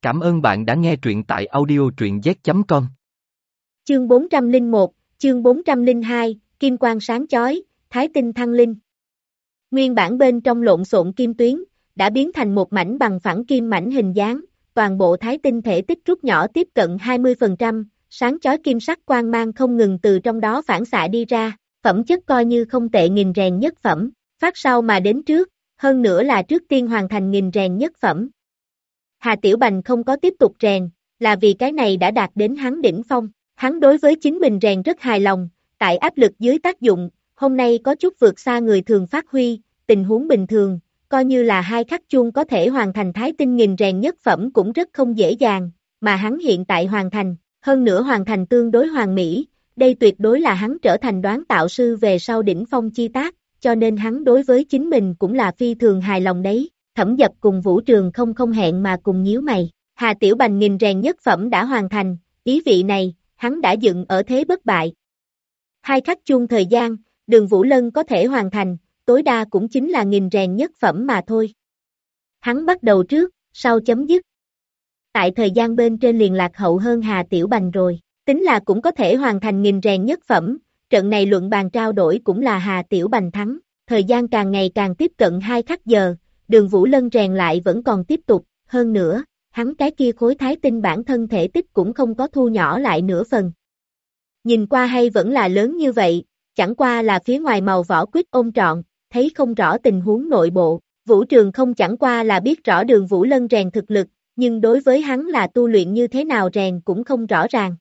Cảm ơn bạn đã nghe truyện tại audio truyện z.com. Chương 401, chương 402, Kim quang sáng chói, Thái tinh thăng linh. Nguyên bản bên trong lộn xộn kim tuyến, đã biến thành một mảnh bằng phẳng kim mảnh hình dáng, toàn bộ thái tinh thể tích rút nhỏ tiếp cận 20%, sáng chói kim sắc quang mang không ngừng từ trong đó phản xạ đi ra, phẩm chất coi như không tệ nghìn rèn nhất phẩm, phát sau mà đến trước, hơn nữa là trước tiên hoàn thành nghìn rèn nhất phẩm. Hà Tiểu Bành không có tiếp tục rèn, là vì cái này đã đạt đến hắn đỉnh phong, hắn đối với chính mình rèn rất hài lòng, tại áp lực dưới tác dụng, hôm nay có chút vượt xa người thường phát huy, tình huống bình thường, coi như là 2 khắc chuông có thể hoàn thành thái tinh nghìn rèn nhất phẩm cũng rất không dễ dàng, mà hắn hiện tại hoàn thành, hơn nữa hoàn thành tương đối hoàn mỹ, đây tuyệt đối là hắn trở thành đoán tạo sư về sau đỉnh phong chi tác, cho nên hắn đối với chính mình cũng là phi thường hài lòng đấy. Thẩm Dập cùng Vũ Trường không hẹn mà cùng nhíu mày, Hà Tiểu Bành nghìn rèn nhất phẩm đã hoàn thành, ý vị này, hắn đã dựng ở thế bất bại. 2 khắc chuông thời gian, Đường Vũ Lân có thể hoàn thành, tối đa cũng chính là nghìn rèn nhất phẩm mà thôi. Hắn bắt đầu trước, sau chấm dứt. Tại thời gian bên trên liền lạc hậu hơn Hà Tiểu Bành rồi, tính là cũng có thể hoàn thành nghìn rèn nhất phẩm, trận này luận bàn trao đổi cũng là Hà Tiểu Bành thắng, thời gian càng ngày càng tiếp cận 2 khắc giờ. Đường Vũ Lân rèn lại vẫn còn tiếp tục, hơn nữa, hắn cái kia khối thái tinh bản thân thể tích cũng không có thu nhỏ lại nửa phần. Nhìn qua hay vẫn là lớn như vậy, chẳng qua là phía ngoài màu vỏ quýt ôm trọn, thấy không rõ tình huống nội bộ. Vũ Trường không chẳng qua là biết rõ Đường Vũ Lân rèn thực lực, nhưng đối với hắn là tu luyện như thế nào rèn cũng không rõ ràng.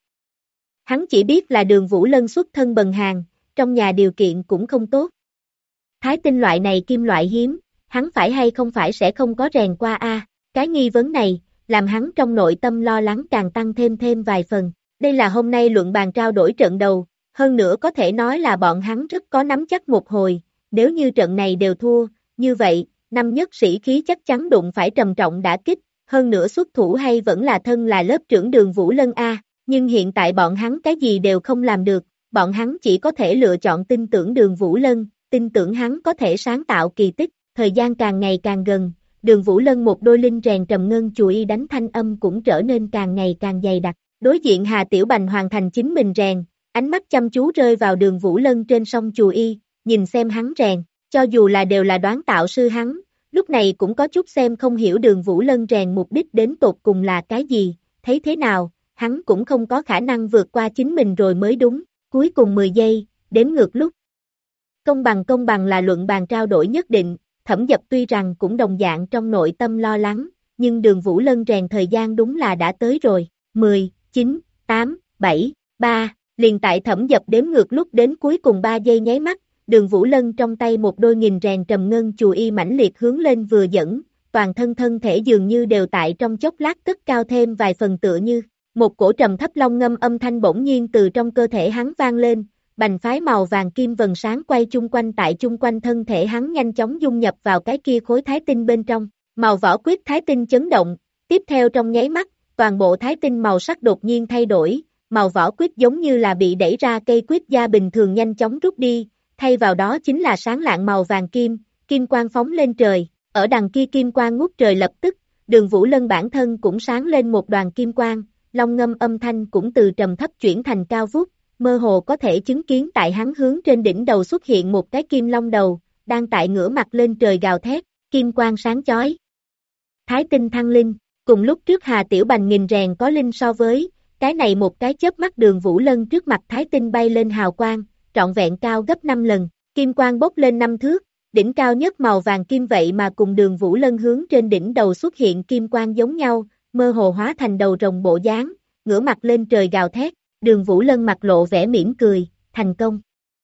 Hắn chỉ biết là Đường Vũ Lân xuất thân bần hàn, trong nhà điều kiện cũng không tốt. Thái tinh loại này kim loại hiếm, hắn phải hay không phải sẽ không có rèn qua a? Cái nghi vấn này, làm hắn trong nội tâm lo lắng càng tăng thêm vài phần. Đây là hôm nay luận bàn trao đổi trận đầu, hơn nữa có thể nói là bọn hắn rất có nắm chắc một hồi, nếu như trận này đều thua, như vậy, năm nhất sĩ khí chắc chắn đụng phải trầm trọng đả kích, hơn nữa xuất thủ hay vẫn là thân là lớp trưởng Đường Vũ Lân a, nhưng hiện tại bọn hắn cái gì đều không làm được, bọn hắn chỉ có thể lựa chọn tin tưởng Đường Vũ Lân, tin tưởng hắn có thể sáng tạo kỳ tích. Thời gian càng ngày càng gần, Đường Vũ Lân một đôi linh rèn trầm ngân chùi y đánh thanh âm cũng trở nên càng ngày càng dày đặc. Đối diện Hà Tiểu Bành hoàn thành chính mình rèn, ánh mắt chăm chú rơi vào Đường Vũ Lân trên song chùi y, nhìn xem hắn rèn, cho dù là đều là đoán tạo sư hắn, lúc này cũng có chút xem không hiểu Đường Vũ Lân rèn mục đích đến tột cùng là cái gì, thấy thế nào, hắn cũng không có khả năng vượt qua chính mình rồi mới đúng, cuối cùng 10 giây, đếm ngược lúc. Công bằng là luận bàn trao đổi nhất định. Thẩm Dập tuy rằng cũng đồng dạng trong nội tâm lo lắng, nhưng Đường Vũ Lân rèn thời gian đúng là đã tới rồi, 10, 9, 8, 7, 3, liền tại Thẩm Dập đếm ngược lúc đến cuối cùng 3 giây nháy mắt, Đường Vũ Lân trong tay một đôi nghìn rèn trầm ngân chùi y mãnh liệt hướng lên vừa dẫn, toàn thân thể dường như đều tại trong chốc lát cất cao thêm vài phần tựa như, một cổ trầm thấp long ngâm âm thanh bỗng nhiên từ trong cơ thể hắn vang lên. Bành phái màu vàng kim vần sáng quay chung quanh tại chung quanh thân thể hắn nhanh chóng dung nhập vào cái kia khối thái tinh bên trong, màu vỏ quyết thái tinh chấn động, tiếp theo trong nháy mắt, toàn bộ thái tinh màu sắc đột nhiên thay đổi, màu vỏ quyết giống như là bị đẩy ra cây quyết da bình thường nhanh chóng rút đi, thay vào đó chính là sáng lạng màu vàng kim, kim quang phóng lên trời, ở đằng kia kim quang ngút trời lập tức, Đường Vũ Lân bản thân cũng sáng lên một đoàn kim quang, long ngâm âm thanh cũng từ trầm thấp chuyển thành cao vút. Mơ hồ có thể chứng kiến tại hắn hướng trên đỉnh đầu xuất hiện một cái kim long đầu, đang tại ngửa mặt lên trời gào thét, kim quang sáng chói. Thái tinh thăng linh, cùng lúc trước Hà Tiểu Bành nghìn rèn có linh so với, cái này một cái chớp mắt Đường Vũ Lân trước mặt thái tinh bay lên hào quang, trọn vẹn cao gấp 5 lần, kim quang bốc lên 5 thước, đỉnh cao nhất màu vàng kim vậy mà cùng Đường Vũ Lân hướng trên đỉnh đầu xuất hiện kim quang giống nhau, mơ hồ hóa thành đầu rồng bộ dáng, ngửa mặt lên trời gào thét. Đường Vũ Lân mặt lộ vẻ mỉm cười, thành công.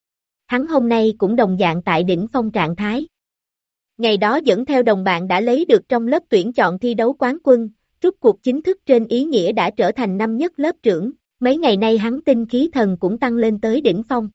Hắn hôm nay cũng đồng dạng tại đỉnh phong trạng thái. Ngày đó dẫn theo đồng bạn đã lấy được trong lớp tuyển chọn thi đấu quán quân, rút cuộc chính thức trên ý nghĩa đã trở thành năm nhất lớp trưởng, mấy ngày nay hắn tinh khí thần cũng tăng lên tới đỉnh phong.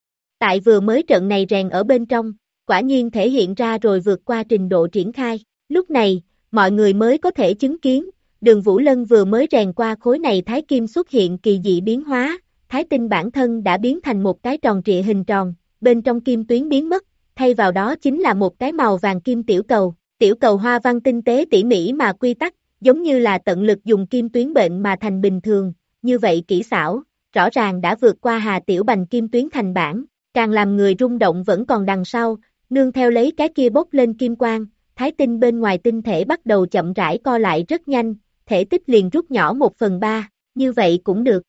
Tại vừa mới trận này rèn ở bên trong, quả nhiên thể hiện ra rồi vượt qua trình độ triển khai, lúc này, mọi người mới có thể chứng kiến. Đường Vũ Lân vừa mới rèn qua khối này thái kim xuất hiện kỳ dị biến hóa, thái tinh bản thân đã biến thành một cái tròn trịa hình tròn, bên trong kim tuyến biến mất, thay vào đó chính là một cái màu vàng kim tiểu cầu hoa văn tinh tế tỉ mỉ mà quy tắc, giống như là tận lực dùng kim tuyến bệnh mà thành bình thường, như vậy kỹ xảo, rõ ràng đã vượt qua Hà Tiểu Bành kim tuyến thành bản, càng làm người rung động vẫn còn đằng sau, nương theo lấy cái kia bốc lên kim quang, thái tinh bên ngoài tinh thể bắt đầu chậm rãi co lại rất nhanh, thể tích liền rút nhỏ 1/3, như vậy cũng được.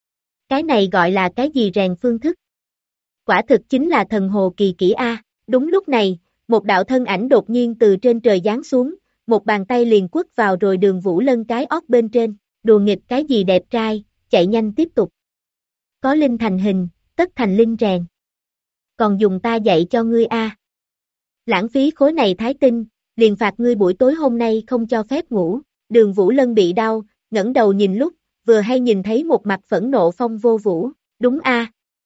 Cái này gọi là cái gì rèn phương thức? Quả thực chính là thần hồ kỳ kỹ A. Đúng lúc này, một đạo thân ảnh đột nhiên từ trên trời giáng xuống, một bàn tay liền quất vào rồi Đường Vũ Lân cái óc bên trên, đùa nghịch cái gì đẹp trai, chạy nhanh tiếp tục. Có linh thành hình, tất thành linh rèn. Còn dùng ta dạy cho ngươi A. Lãng phí khối này thái tinh, liền phạt ngươi buổi tối hôm nay không cho phép ngủ. Đường Vũ Lân bị đau, ngẩng đầu nhìn lúc, vừa hay nhìn thấy một mặt phẫn nộ Phong Vô Vũ, đúng A.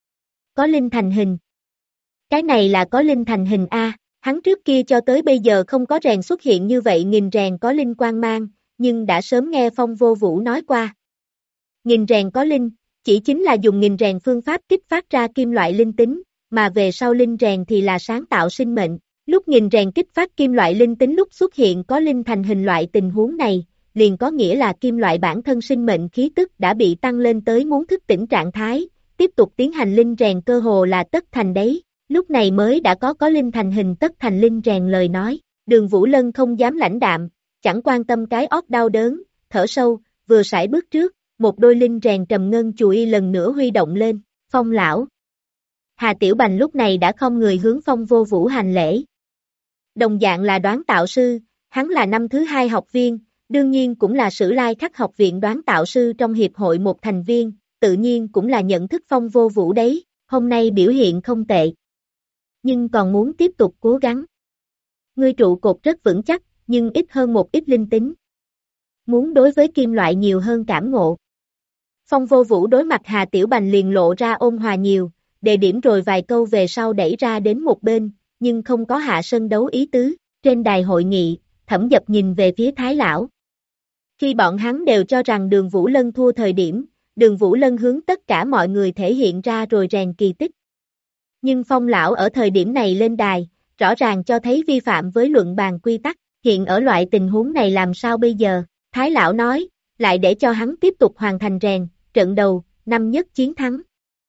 Có linh thành hình. Cái này là có linh thành hình A, hắn trước kia cho tới bây giờ không có rèn xuất hiện như vậy nghìn rèn có linh quang mang, nhưng đã sớm nghe Phong Vô Vũ nói qua. Nghìn rèn có linh, chỉ chính là dùng nghìn rèn phương pháp kích phát ra kim loại linh tính, mà về sau linh rèn thì là sáng tạo sinh mệnh. Lúc nghìn rèn kích phát kim loại linh tính lúc xuất hiện có linh thành hình loại tình huống này, liền có nghĩa là kim loại bản thân sinh mệnh khí tức đã bị tăng lên tới muốn thức tỉnh trạng thái, tiếp tục tiến hành linh rèn cơ hồ là tất thành đấy, lúc này mới đã có linh thành hình tất thành linh rèn lời nói. Đường Vũ Lân không dám lãnh đạm, chẳng quan tâm cái óc đau đớn, thở sâu, vừa sải bước trước, một đôi linh rèn trầm ngân chùi lần nữa huy động lên, Phong lão. Hà Tiểu Bành lúc này đã không người hướng Phong Vô Vũ hành lễ. Đồng dạng là đoán tạo sư, hắn là năm thứ 2 học viên, đương nhiên cũng là Sử Lai Khắc học viện đoán tạo sư trong hiệp hội một thành viên, tự nhiên cũng là nhận thức Phong Vô Vũ đấy, hôm nay biểu hiện không tệ. Nhưng còn muốn tiếp tục cố gắng. Ngươi trụ cột rất vững chắc, nhưng ít hơn một ít linh tính. Muốn đối với kim loại nhiều hơn cảm ngộ. Phong Vô Vũ đối mặt Hà Tiểu Bành liền lộ ra ôn hòa nhiều, đề điểm rồi vài câu về sau đẩy ra đến một bên, nhưng không có hạ sân đấu ý tứ. Trên đài hội nghị, Thẩm Dập nhìn về phía Thái lão. Khi bọn hắn đều cho rằng Đường Vũ Lân thua thời điểm, Đường Vũ Lân hướng tất cả mọi người thể hiện ra rồi rèn kỳ tích. Nhưng Phong lão ở thời điểm này lên đài, rõ ràng cho thấy vi phạm với luận bàn quy tắc, hiện ở loại tình huống này làm sao bây giờ? Thái lão nói, lại để cho hắn tiếp tục hoàn thành rèn, trận đầu, năm nhất chiến thắng.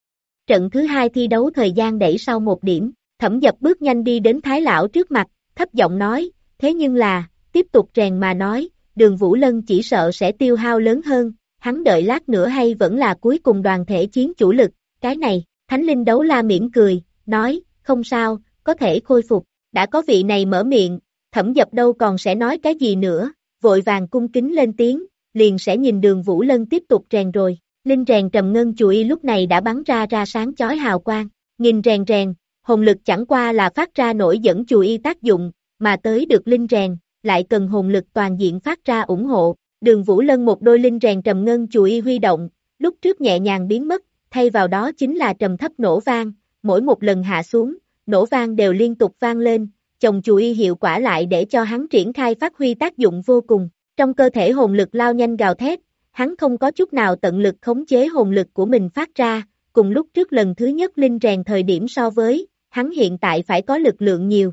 Trận thứ 2 thi đấu thời gian đẩy sau 1 điểm, Thẩm Dập bước nhanh đi đến Thái lão trước mặt, thấp giọng nói, thế nhưng là, tiếp tục rèn mà nói, Đường Vũ Lân chỉ sợ sẽ tiêu hao lớn hơn, hắn đợi lát nữa hay vẫn là cuối cùng đoàn thể chiến chủ lực, cái này, Thánh Linh Đấu La mỉm cười, nói, không sao, có thể khôi phục, đã có vị này mở miệng, Thẩm Dập đâu còn sẽ nói cái gì nữa, vội vàng cung kính lên tiếng, liền sẽ nhìn Đường Vũ Lân tiếp tục rèn rồi, linh rèn trầm ngân chùi lúc này đã bắn ra sáng chói hào quang, nghìn rèn, hồn lực chẳng qua là phát ra nổi dẫn chùi tác dụng, mà tới được linh rèn, lại cần hồn lực toàn diện phát ra ủng hộ, Đường Vũ Lân một đôi linh rèn trầm ngân chùi huy động, lúc trước nhẹ nhàng biến mất, thay vào đó chính là trầm thấp nổ vang, mỗi một lần hạ xuống, nổ vang đều liên tục vang lên, chồng chùi hiệu quả lại để cho hắn triển khai phát huy tác dụng vô cùng, trong cơ thể hồn lực lao nhanh gào thét, hắn không có chút nào tận lực khống chế hồn lực của mình phát ra, cùng lúc trước lần thứ nhất linh rèn thời điểm so với, hắn hiện tại phải có lực lượng nhiều.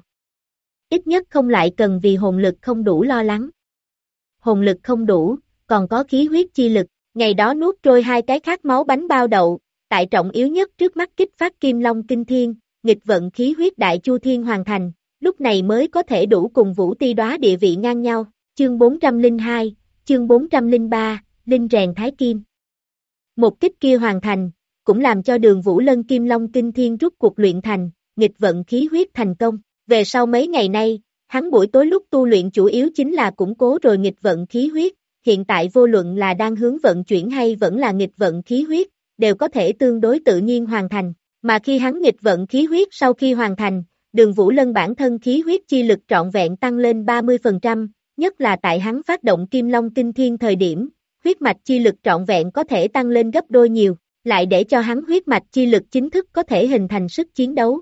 Ít nhất không lại cần vì hồn lực không đủ lo lắng. Hồn lực không đủ, còn có khí huyết chi lực, ngày đó nuốt trôi 2 cái khát máu bánh bao đậu, tại trọng yếu nhất trước mắt kích phát Kim Long Kinh Thiên, nghịch vận khí huyết đại chu thiên hoàn thành, lúc này mới có thể đủ cùng Vũ Ti Đóa địa vị ngang nhau. Chương 402, chương 403, Linh rèn Thái Kim. Một kích kia hoàn thành, cũng làm cho Đường Vũ Lân Kim Long Kinh Thiên rút cuộc luyện thành, nghịch vận khí huyết thành công. Về sau mấy ngày nay, hắn buổi tối lúc tu luyện chủ yếu chính là củng cố rồi nghịch vận khí huyết, hiện tại vô luận là đang hướng vận chuyển hay vẫn là nghịch vận khí huyết, đều có thể tương đối tự nhiên hoàn thành, mà khi hắn nghịch vận khí huyết sau khi hoàn thành, Đường Vũ Lân bản thân khí huyết chi lực trọn vẹn tăng lên 30%, nhất là tại hắn phát động Kim Long Kinh Thiên thời điểm, huyết mạch chi lực trọn vẹn có thể tăng lên gấp đôi nhiều, lại để cho hắn huyết mạch chi lực chính thức có thể hình thành sức chiến đấu.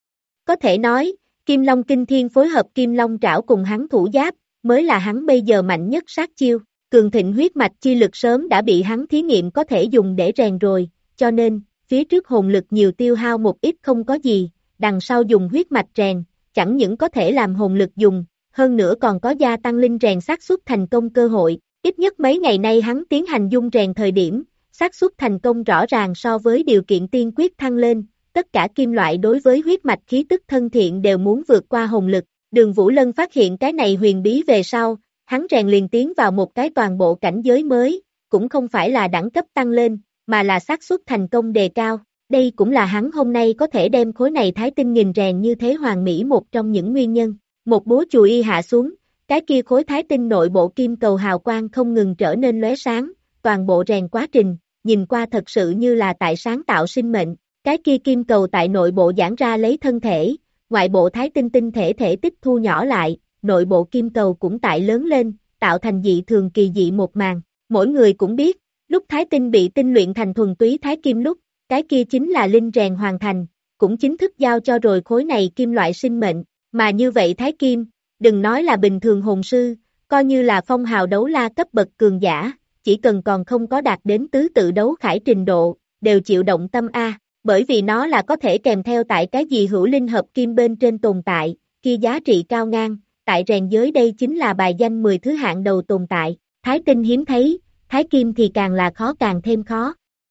Có thể nói, Kim Long Kinh Thiên phối hợp Kim Long Trảo cùng hắn thủ giáp, mới là hắn bây giờ mạnh nhất sát chiêu, cường thịnh huyết mạch chi lực sớm đã bị hắn thí nghiệm có thể dùng để rèn rồi, cho nên, phía trước hồn lực nhiều tiêu hao một ít không có gì, đằng sau dùng huyết mạch rèn, chẳng những có thể làm hồn lực dùng, hơn nữa còn có gia tăng linh rèn xác suất thành công cơ hội, Ít nhất mấy ngày nay hắn tiến hành dung rèn thời điểm, xác suất thành công rõ ràng so với điều kiện tiên quyết thăng lên, tất cả kim loại đối với huyết mạch khí tức thân thiện đều muốn vượt qua hồn lực. Đường Vũ Lân phát hiện cái này huyền bí về sau, hắn rèn liền tiến vào một cái toàn bộ cảnh giới mới, cũng không phải là đẳng cấp tăng lên, mà là xác suất thành công đề cao. Đây cũng là hắn hôm nay có thể đem khối này thái tinh nghìn rèn như thế hoàn mỹ một trong những nguyên nhân. Một búa chùi y hạ xuống, cái kia khối thái tinh nội bộ kim cầu hào quang không ngừng trở nên lóe sáng, toàn bộ rèn quá trình, nhìn qua thật sự như là tại sáng tạo sinh mệnh. Cái kia kim cầu tại nội bộ giãn ra lấy thân thể, ngoại bộ thái tinh tinh thể thể tích thu nhỏ lại, nội bộ kim cầu cũng tại lớn lên, tạo thành dị thường kỳ dị một màn. Mỗi người cũng biết, lúc thái tinh bị tinh luyện thành thuần túy thái kim lúc, cái kia chính là linh rèn hoàn thành, cũng chính thức giao cho rồi khối này kim loại sinh mệnh, mà như vậy thái kim, đừng nói là bình thường hồn sư, coi như là phong hào đấu la cấp bậc cường giả, chỉ cần còn không có đạt đến tứ tự đấu khải trình độ, đều chịu động tâm A, bởi vì nó là có thể kèm theo tại cái gì hữu linh hợp kim bên trên tồn tại, kia giá trị cao ngang, tại rèn giới đây chính là bài danh 10 thứ hạng đầu tồn tại, thái tinh hiếm thấy, thái kim thì càng là khó càng thêm khó.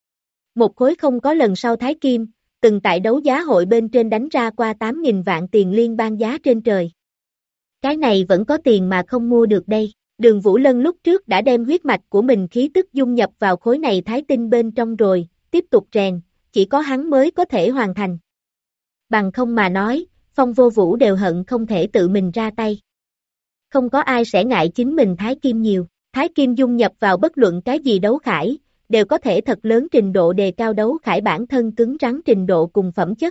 Một khối không có lần sau thái kim, từng tại đấu giá hội bên trên đánh ra qua 8.000 vạn tiền liên bang giá trên trời. Cái này vẫn có tiền mà không mua được đây. Đường Vũ Lân lúc trước đã đem huyết mạch của mình khí tức dung nhập vào khối này thái tinh bên trong rồi, tiếp tục rèn, chỉ có hắn mới có thể hoàn thành. Bằng không mà nói, Phong Vô Vũ đều hận không thể tự mình ra tay. Không có ai sẽ ngại chính mình thái kim nhiều, thái kim dung nhập vào bất luận cái gì đấu khải, đều có thể thật lớn trình độ đề cao đấu khải bản thân cứng rắn trình độ cùng phẩm chất.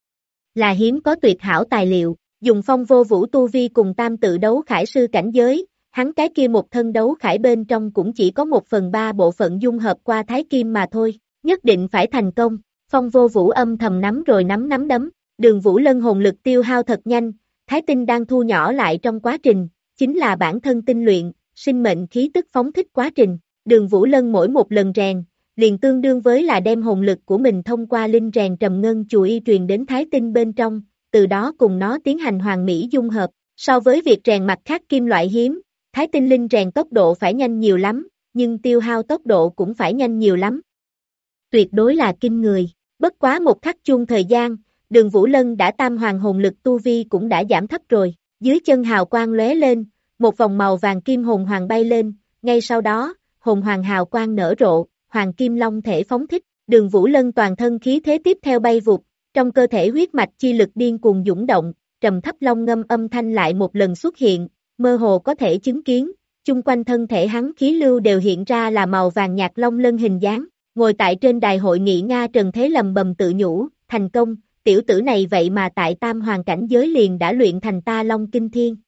Là hiếm có tuyệt hảo tài liệu, dùng Phong Vô Vũ tu vi cùng tam tự đấu khải sư cảnh giới, hắn cái kia một thân đấu khải bên trong cũng chỉ có 1/3 bộ phận dung hợp qua thái kim mà thôi, nhất định phải thành công. Phong Vô Vũ âm thầm nắm rồi nắm đấm, Đường Vũ Lân hồn lực tiêu hao thật nhanh, thái tinh đang thu nhỏ lại trong quá trình, chính là bản thân tinh luyện, sinh mệnh khí tức phóng thích quá trình. Đường Vũ Lân mỗi một lần rèn, liền tương đương với là đem hồn lực của mình thông qua linh rèn trầm ngân chùi y truyền đến thái tinh bên trong, từ đó cùng nó tiến hành hoàn mỹ dung hợp. So với việc rèn mặt khác kim loại hiếm, thái tinh linh rèn tốc độ phải nhanh nhiều lắm, nhưng tiêu hao tốc độ cũng phải nhanh nhiều lắm. Tuyệt đối là kinh người, bất quá một khắc chuông thời gian, Đường Vũ Lân đã tam hoàng hồn lực tu vi cũng đã giảm thấp rồi, dưới chân hào quang lóe lên, một vòng màu vàng kim hồn hoàng bay lên, ngay sau đó, hồn hoàng hào quang nở rộ, hoàng kim long thể phóng thích, Đường Vũ Lân toàn thân khí thế tiếp theo bay vụt, trong cơ thể huyết mạch chi lực điên cuồng dũng động, trầm thấp long ngâm âm thanh lại một lần xuất hiện, mơ hồ có thể chứng kiến, chung quanh thân thể hắn khí lưu đều hiện ra là màu vàng nhạt long lân hình dáng, ngồi tại trên đài hội nghị Nga Trần Thế lầm bầm tự nhủ, thành công, tiểu tử này vậy mà tại tam hoàng cảnh giới liền đã luyện thành ta long kinh thiên.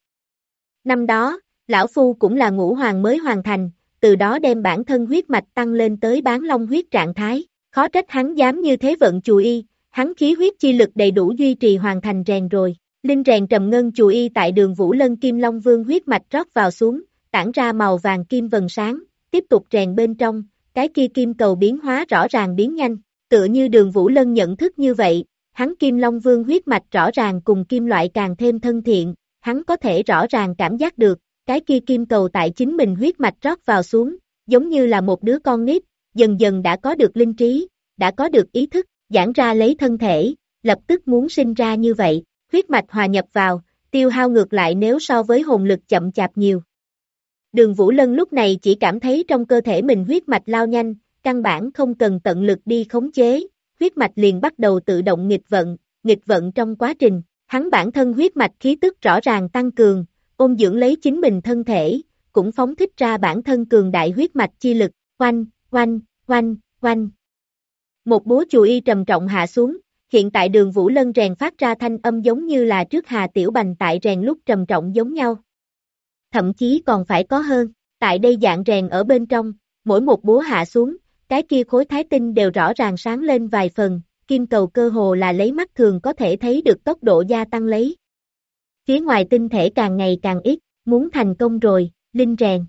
Năm đó, lão phu cũng là ngũ hoàng mới hoàn thành, từ đó đem bản thân huyết mạch tăng lên tới bán long huyết trạng thái, khó trách hắn dám như thế vận chùi y, hắn khí huyết chi lực đầy đủ duy trì hoàn thành rèn rồi. Linh rèn trầm ngân chùi y tại Đường Vũ Lân Kim Long Vương huyết mạch rót vào xuống, tản ra màu vàng kim vầng sáng, tiếp tục rèn bên trong, cái kia kim cầu biến hóa rõ ràng biến nhanh, tựa như Đường Vũ Lân nhận thức như vậy, hắn Kim Long Vương huyết mạch rõ ràng cùng kim loại càng thêm thân thiện, hắn có thể rõ ràng cảm giác được, cái kia kim cầu tại chính mình huyết mạch rót vào xuống, giống như là một đứa con nít, dần dần đã có được linh trí, đã có được ý thức, giãn ra lấy thân thể, lập tức muốn sinh ra như vậy, huyết mạch hòa nhập vào, tiêu hao ngược lại nếu so với hồn lực chậm chạp nhiều. Đường Vũ Lân lúc này chỉ cảm thấy trong cơ thể mình huyết mạch lao nhanh, căn bản không cần tận lực đi khống chế, huyết mạch liền bắt đầu tự động nghịch vận trong quá trình, hắn bản thân huyết mạch khí tức rõ ràng tăng cường, ôn dưỡng lấy chính mình thân thể, cũng phóng thích ra bản thân cường đại huyết mạch chi lực, oanh, oanh, oanh, oanh. Một búa chùi y trầm trọng hạ xuống, hiện tại Đường Vũ Lân rèn phát ra thanh âm giống như là trước Hà Tiểu Bành tại rèn lúc trầm trọng giống nhau. Thậm chí còn phải có hơn, tại đây dạng rèn ở bên trong, mỗi một búa hạ xuống, cái kia khối thái tinh đều rõ ràng sáng lên vài phần, kim cầu cơ hồ là lấy mắt thường có thể thấy được tốc độ gia tăng lấy. Phía ngoài tinh thể càng ngày càng ít, muốn thành công rồi, linh rèn.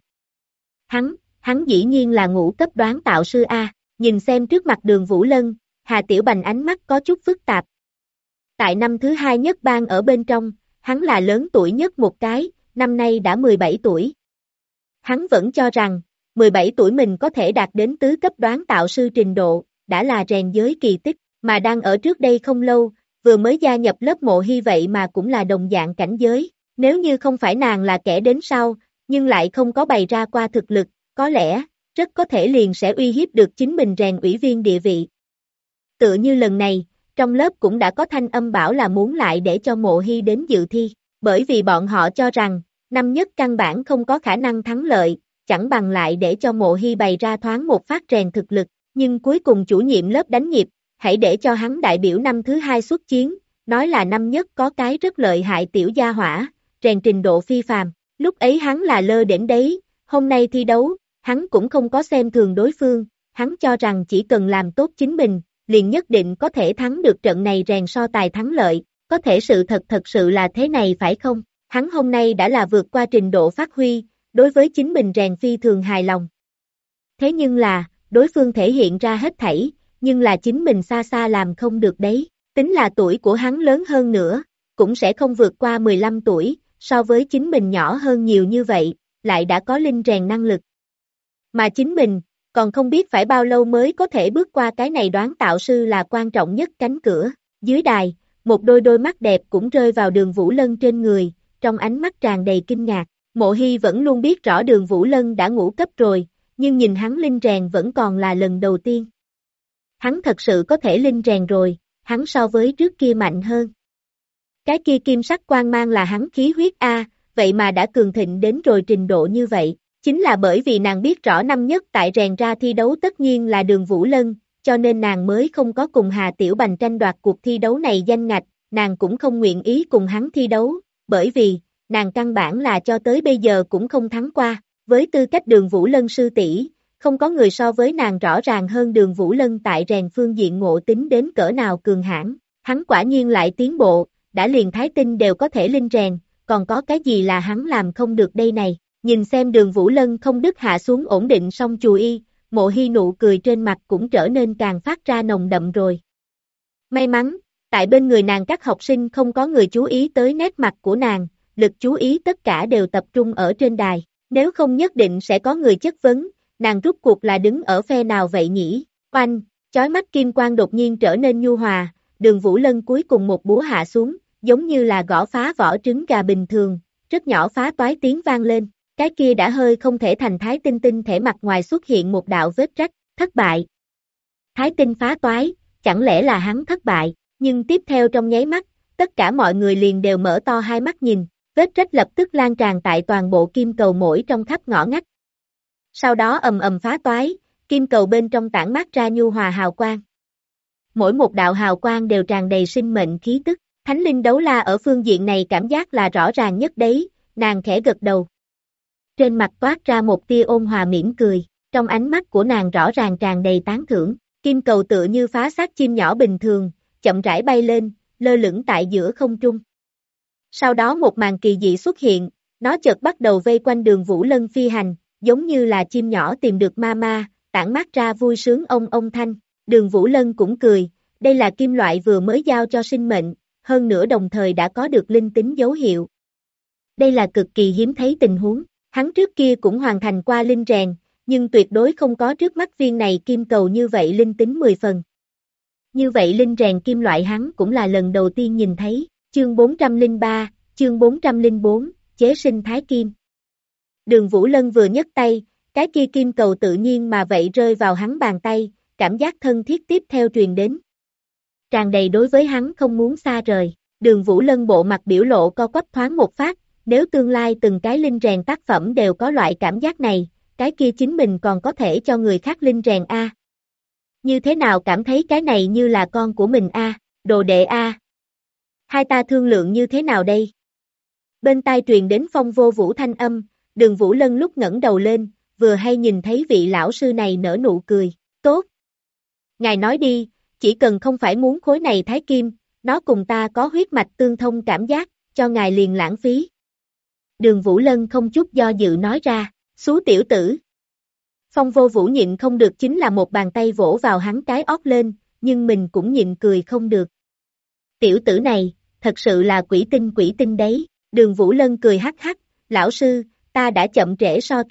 Hắn dĩ nhiên là ngũ cấp đoán tạo sư A, nhìn xem trước mặt Đường Vũ Lân, Hà Tiểu Bành ánh mắt có chút phức tạp. Tại năm thứ hai nhất bang ở bên trong, hắn là lớn tuổi nhất một cái, năm nay đã 17 tuổi. Hắn vẫn cho rằng, 17 tuổi mình có thể đạt đến tứ cấp đoán tạo sư trình độ, đã là rèn giới kỳ tích, mà đang ở trước đây không lâu, vừa mới gia nhập lớp Mộ Hy vậy mà cũng là đồng dạng cảnh giới, nếu như không phải nàng là kẻ đến sau, nhưng lại không có bày ra qua thực lực, có lẽ, rất có thể liền sẽ uy hiếp được chính mình rèn ủy viên địa vị. Tựa như lần này, trong lớp cũng đã có thanh âm bảo là muốn lại để cho Mộ Hy đến dự thi, bởi vì bọn họ cho rằng, năm nhất căn bản không có khả năng thắng lợi, chẳng bằng lại để cho Mộ Hy bày ra thoáng một phát rèn thực lực, nhưng cuối cùng chủ nhiệm lớp đánh nhịp, hãy để cho hắn đại biểu năm thứ hai xuất chiến, nói là năm nhất có cái rất lợi hại tiểu gia hỏa, rèn trình độ phi phàm, lúc ấy hắn là lơ đễnh đấy, hôm nay thi đấu, hắn cũng không có xem thường đối phương, hắn cho rằng chỉ cần làm tốt chính mình, liền nhất định có thể thắng được trận này rèn so tài thắng lợi, có thể sự thật sự là thế này phải không? Hắn hôm nay đã là vượt qua trình độ phát huy, đối với chính mình rèn phi thường hài lòng. Thế nhưng là, đối phương thể hiện ra hết thảy, nhưng là chính mình xa xa làm không được đấy, tính là tuổi của hắn lớn hơn nữa, cũng sẽ không vượt qua 15 tuổi, so với chính mình nhỏ hơn nhiều như vậy, lại đã có linh rèn năng lực. Mà chính mình, còn không biết phải bao lâu mới có thể bước qua cái này đoán tạo sư là quan trọng nhất cánh cửa. Dưới đài, một đôi mắt đẹp cũng rơi vào Đường Vũ Lân trên người, trong ánh mắt tràn đầy kinh ngạc. Mộ Hy vẫn luôn biết rõ Đường Vũ Lân đã ngũ cấp rồi, nhưng nhìn hắn linh rèn vẫn còn là lần đầu tiên. Hắn thật sự có thể linh rèn rồi, hắn so với trước kia mạnh hơn. Cái kia kim sắc quang mang là hắn khí huyết A, vậy mà đã cường thịnh đến rồi trình độ như vậy. Chính là bởi vì nàng biết rõ năm nhất tại rèn ra thi đấu tất nhiên là Đường Vũ Lân, cho nên nàng mới không có cùng Hà Tiểu Bành tranh đoạt cuộc thi đấu này danh ngạch, nàng cũng không nguyện ý cùng hắn thi đấu, bởi vì, nàng căn bản là cho tới bây giờ cũng không thắng qua, với tư cách Đường Vũ Lân sư tỷ, không có người so với nàng rõ ràng hơn Đường Vũ Lân tại rèn phương diện ngộ tính đến cỡ nào cường hãn, hắn quả nhiên lại tiến bộ, đã liền thái tinh đều có thể linh rèn, còn có cái gì là hắn làm không được đây này. Nhìn xem Đường Vũ Lân không đứt hạ xuống ổn định xong chùi y, Mộ Hy nụ cười trên mặt cũng trở nên càng phát ra nồng đậm rồi. May mắn, tại bên người nàng các học sinh không có người chú ý tới nét mặt của nàng, lực chú ý tất cả đều tập trung ở trên đài, nếu không nhất định sẽ có người chất vấn, nàng rút cuộc là đứng ở phe nào vậy nhỉ? Oanh, chói mắt kim quang đột nhiên trở nên nhu hòa, Đường Vũ Lân cuối cùng một búa hạ xuống, giống như là gõ phá vỏ trứng gà bình thường, rất nhỏ phá toái tiếng vang lên. Cái kia đã hơi không thể thành thái tinh tinh thể mặt ngoài xuất hiện một đạo vết rách, thất bại. Thái tinh phá toái, chẳng lẽ là hắn thất bại, nhưng tiếp theo trong nháy mắt, tất cả mọi người liền đều mở to hai mắt nhìn, vết rách lập tức lan tràn tại toàn bộ kim cầu mỗi trong khắp ngõ ngách. Sau đó ầm ầm phá toái, kim cầu bên trong tản mát ra nhu hòa hào quang. Mỗi một đạo hào quang đều tràn đầy sinh mệnh khí tức, Thánh Linh Đấu La ở phương diện này cảm giác là rõ ràng nhất đấy, nàng khẽ gật đầu. Trên mặt toát ra một tia ôn hòa mỉm cười, trong ánh mắt của nàng rõ ràng tràn đầy tán thưởng, kim cầu tựa như phá xác chim nhỏ bình thường, chậm rãi bay lên, lơ lửng tại giữa không trung. Sau đó một màn kỳ dị xuất hiện, nó chợt bắt đầu vây quanh Đường Vũ Lân phi hành, giống như là chim nhỏ tìm được mama, tản mát ra vui sướng ông thanh. Đường Vũ Lân cũng cười, đây là kim loại vừa mới giao cho sinh mệnh, hơn nữa đồng thời đã có được linh tính dấu hiệu. Đây là cực kỳ hiếm thấy tình huống. Hắn trước kia cũng hoàn thành qua linh rèn, nhưng tuyệt đối không có trước mắt viên này kim cầu như vậy linh tính 10 phần. Như vậy linh rèn kim loại hắn cũng là lần đầu tiên nhìn thấy, chương 403, chương 404, chế sinh thái kim. Đường Vũ Lân vừa nhấc tay, cái kia kim cầu tự nhiên mà vậy rơi vào hắn bàn tay, cảm giác thân thiết tiếp theo truyền đến. Tràn đầy đối với hắn không muốn xa rời, Đường Vũ Lân bộ mặt biểu lộ co quắp thoáng một phát. Nếu tương lai từng cái linh rèn tác phẩm đều có loại cảm giác này, cái kia chính mình còn có thể cho người khác linh rèn A. Như thế nào cảm thấy cái này như là con của mình A, đồ đệ A. Hai ta thương lượng như thế nào đây? Bên tai truyền đến Phong Vô Vũ thanh âm, Đường Vũ Lân lúc ngẩng đầu lên, vừa hay nhìn thấy vị lão sư này nở nụ cười, tốt. Ngài nói đi, chỉ cần không phải muốn khối này thái kim, nó cùng ta có huyết mạch tương thông cảm giác, cho ngài liền lãng phí. Đường Vũ Lân không chút do dự nói ra, xú tiểu tử. Phong Vô Vũ nhịn không được chính là một bàn tay vỗ vào hắn cái ót lên, nhưng mình cũng nhịn cười không được. Tiểu tử này, thật sự là quỷ tinh đấy. Đường Vũ Lân cười hắc hắc, lão sư, ta đã chậm trễ so tài,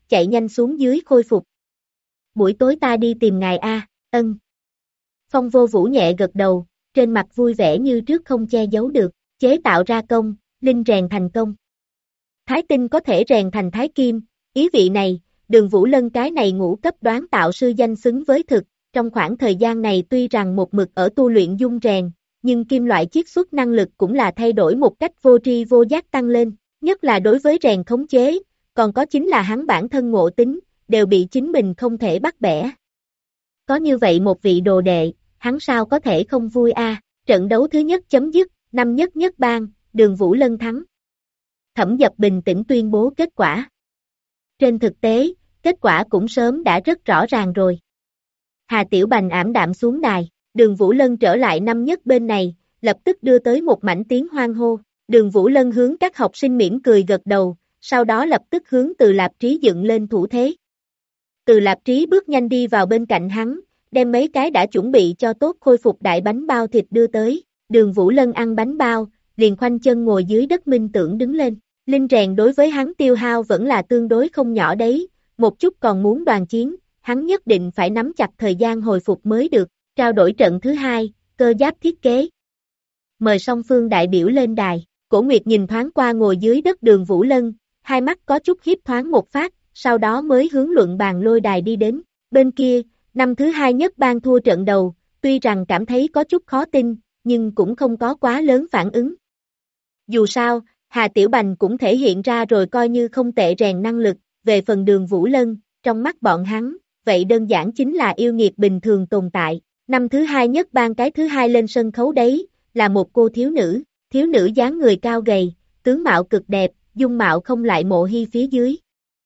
chạy nhanh xuống dưới khôi phục. Buổi tối ta đi tìm ngài a, ân. Phong Vô Vũ nhẹ gật đầu, trên mặt vui vẻ như trước không che giấu được, chế tạo ra công, linh rèn thành công. Thái tinh có thể rèn thành thái kim, ý vị này, Đường Vũ Lân cái này ngũ cấp đoán tạo sư danh xứng với thực, trong khoảng thời gian này tuy rằng một mực ở tu luyện dung rèn, nhưng kim loại chiết xuất năng lực cũng là thay đổi một cách vô tri vô giác tăng lên, nhất là đối với rèn khống chế, còn có chính là hắn bản thân ngộ tính, đều bị chính mình không thể bắt bẻ. Có như vậy một vị đồ đệ, hắn sao có thể không vui a? Trận đấu thứ nhất chấm dứt, năm nhất nhất bang, Đường Vũ Lân thắng. Thẩm Dập bình tĩnh tuyên bố kết quả. Trên thực tế, kết quả cũng sớm đã rất rõ ràng rồi. Hà Tiểu Bành ảm đạm xuống đài, Đường Vũ Lân trở lại năm nhất bên này, lập tức đưa tới một mảnh tiếng hoan hô. Đường Vũ Lân hướng các học sinh mỉm cười gật đầu, sau đó lập tức hướng Từ Lạp Trí dựng lên thủ thế. Từ Lạp Trí bước nhanh đi vào bên cạnh hắn, đem mấy cái đã chuẩn bị cho tốt khôi phục đại bánh bao thịt đưa tới. Đường Vũ Lân ăn bánh bao, liền khoanh chân ngồi dưới đất minh tưởng đứng lên. Linh rèn đối với hắn tiêu hao vẫn là tương đối không nhỏ đấy, một chút còn muốn đoàn chiến, hắn nhất định phải nắm chặt thời gian hồi phục mới được. Trao đổi trận thứ hai, cơ giáp thiết kế. Mời song phương đại biểu lên đài. Cổ Nguyệt nhìn thoáng qua ngồi dưới đất Đường Vũ Lân, hai mắt có chút hiếp thoáng một phát, sau đó mới hướng luận bàn lôi đài đi đến. Bên kia, năm thứ hai nhất bang thua trận đầu, tuy rằng cảm thấy có chút khó tin, nhưng cũng không có quá lớn phản ứng. Dù sao, Hà Tiểu Bành cũng thể hiện ra rồi coi như không tệ rèn năng lực, về phần Đường Vũ Lân, trong mắt bọn hắn, vậy đơn giản chính là yêu nghiệt bình thường tồn tại. Năm thứ hai nhất bang cái thứ hai lên sân khấu đấy, là một cô thiếu nữ dáng người cao gầy, tướng mạo cực đẹp, dung mạo không lại Mộ Hy phía dưới.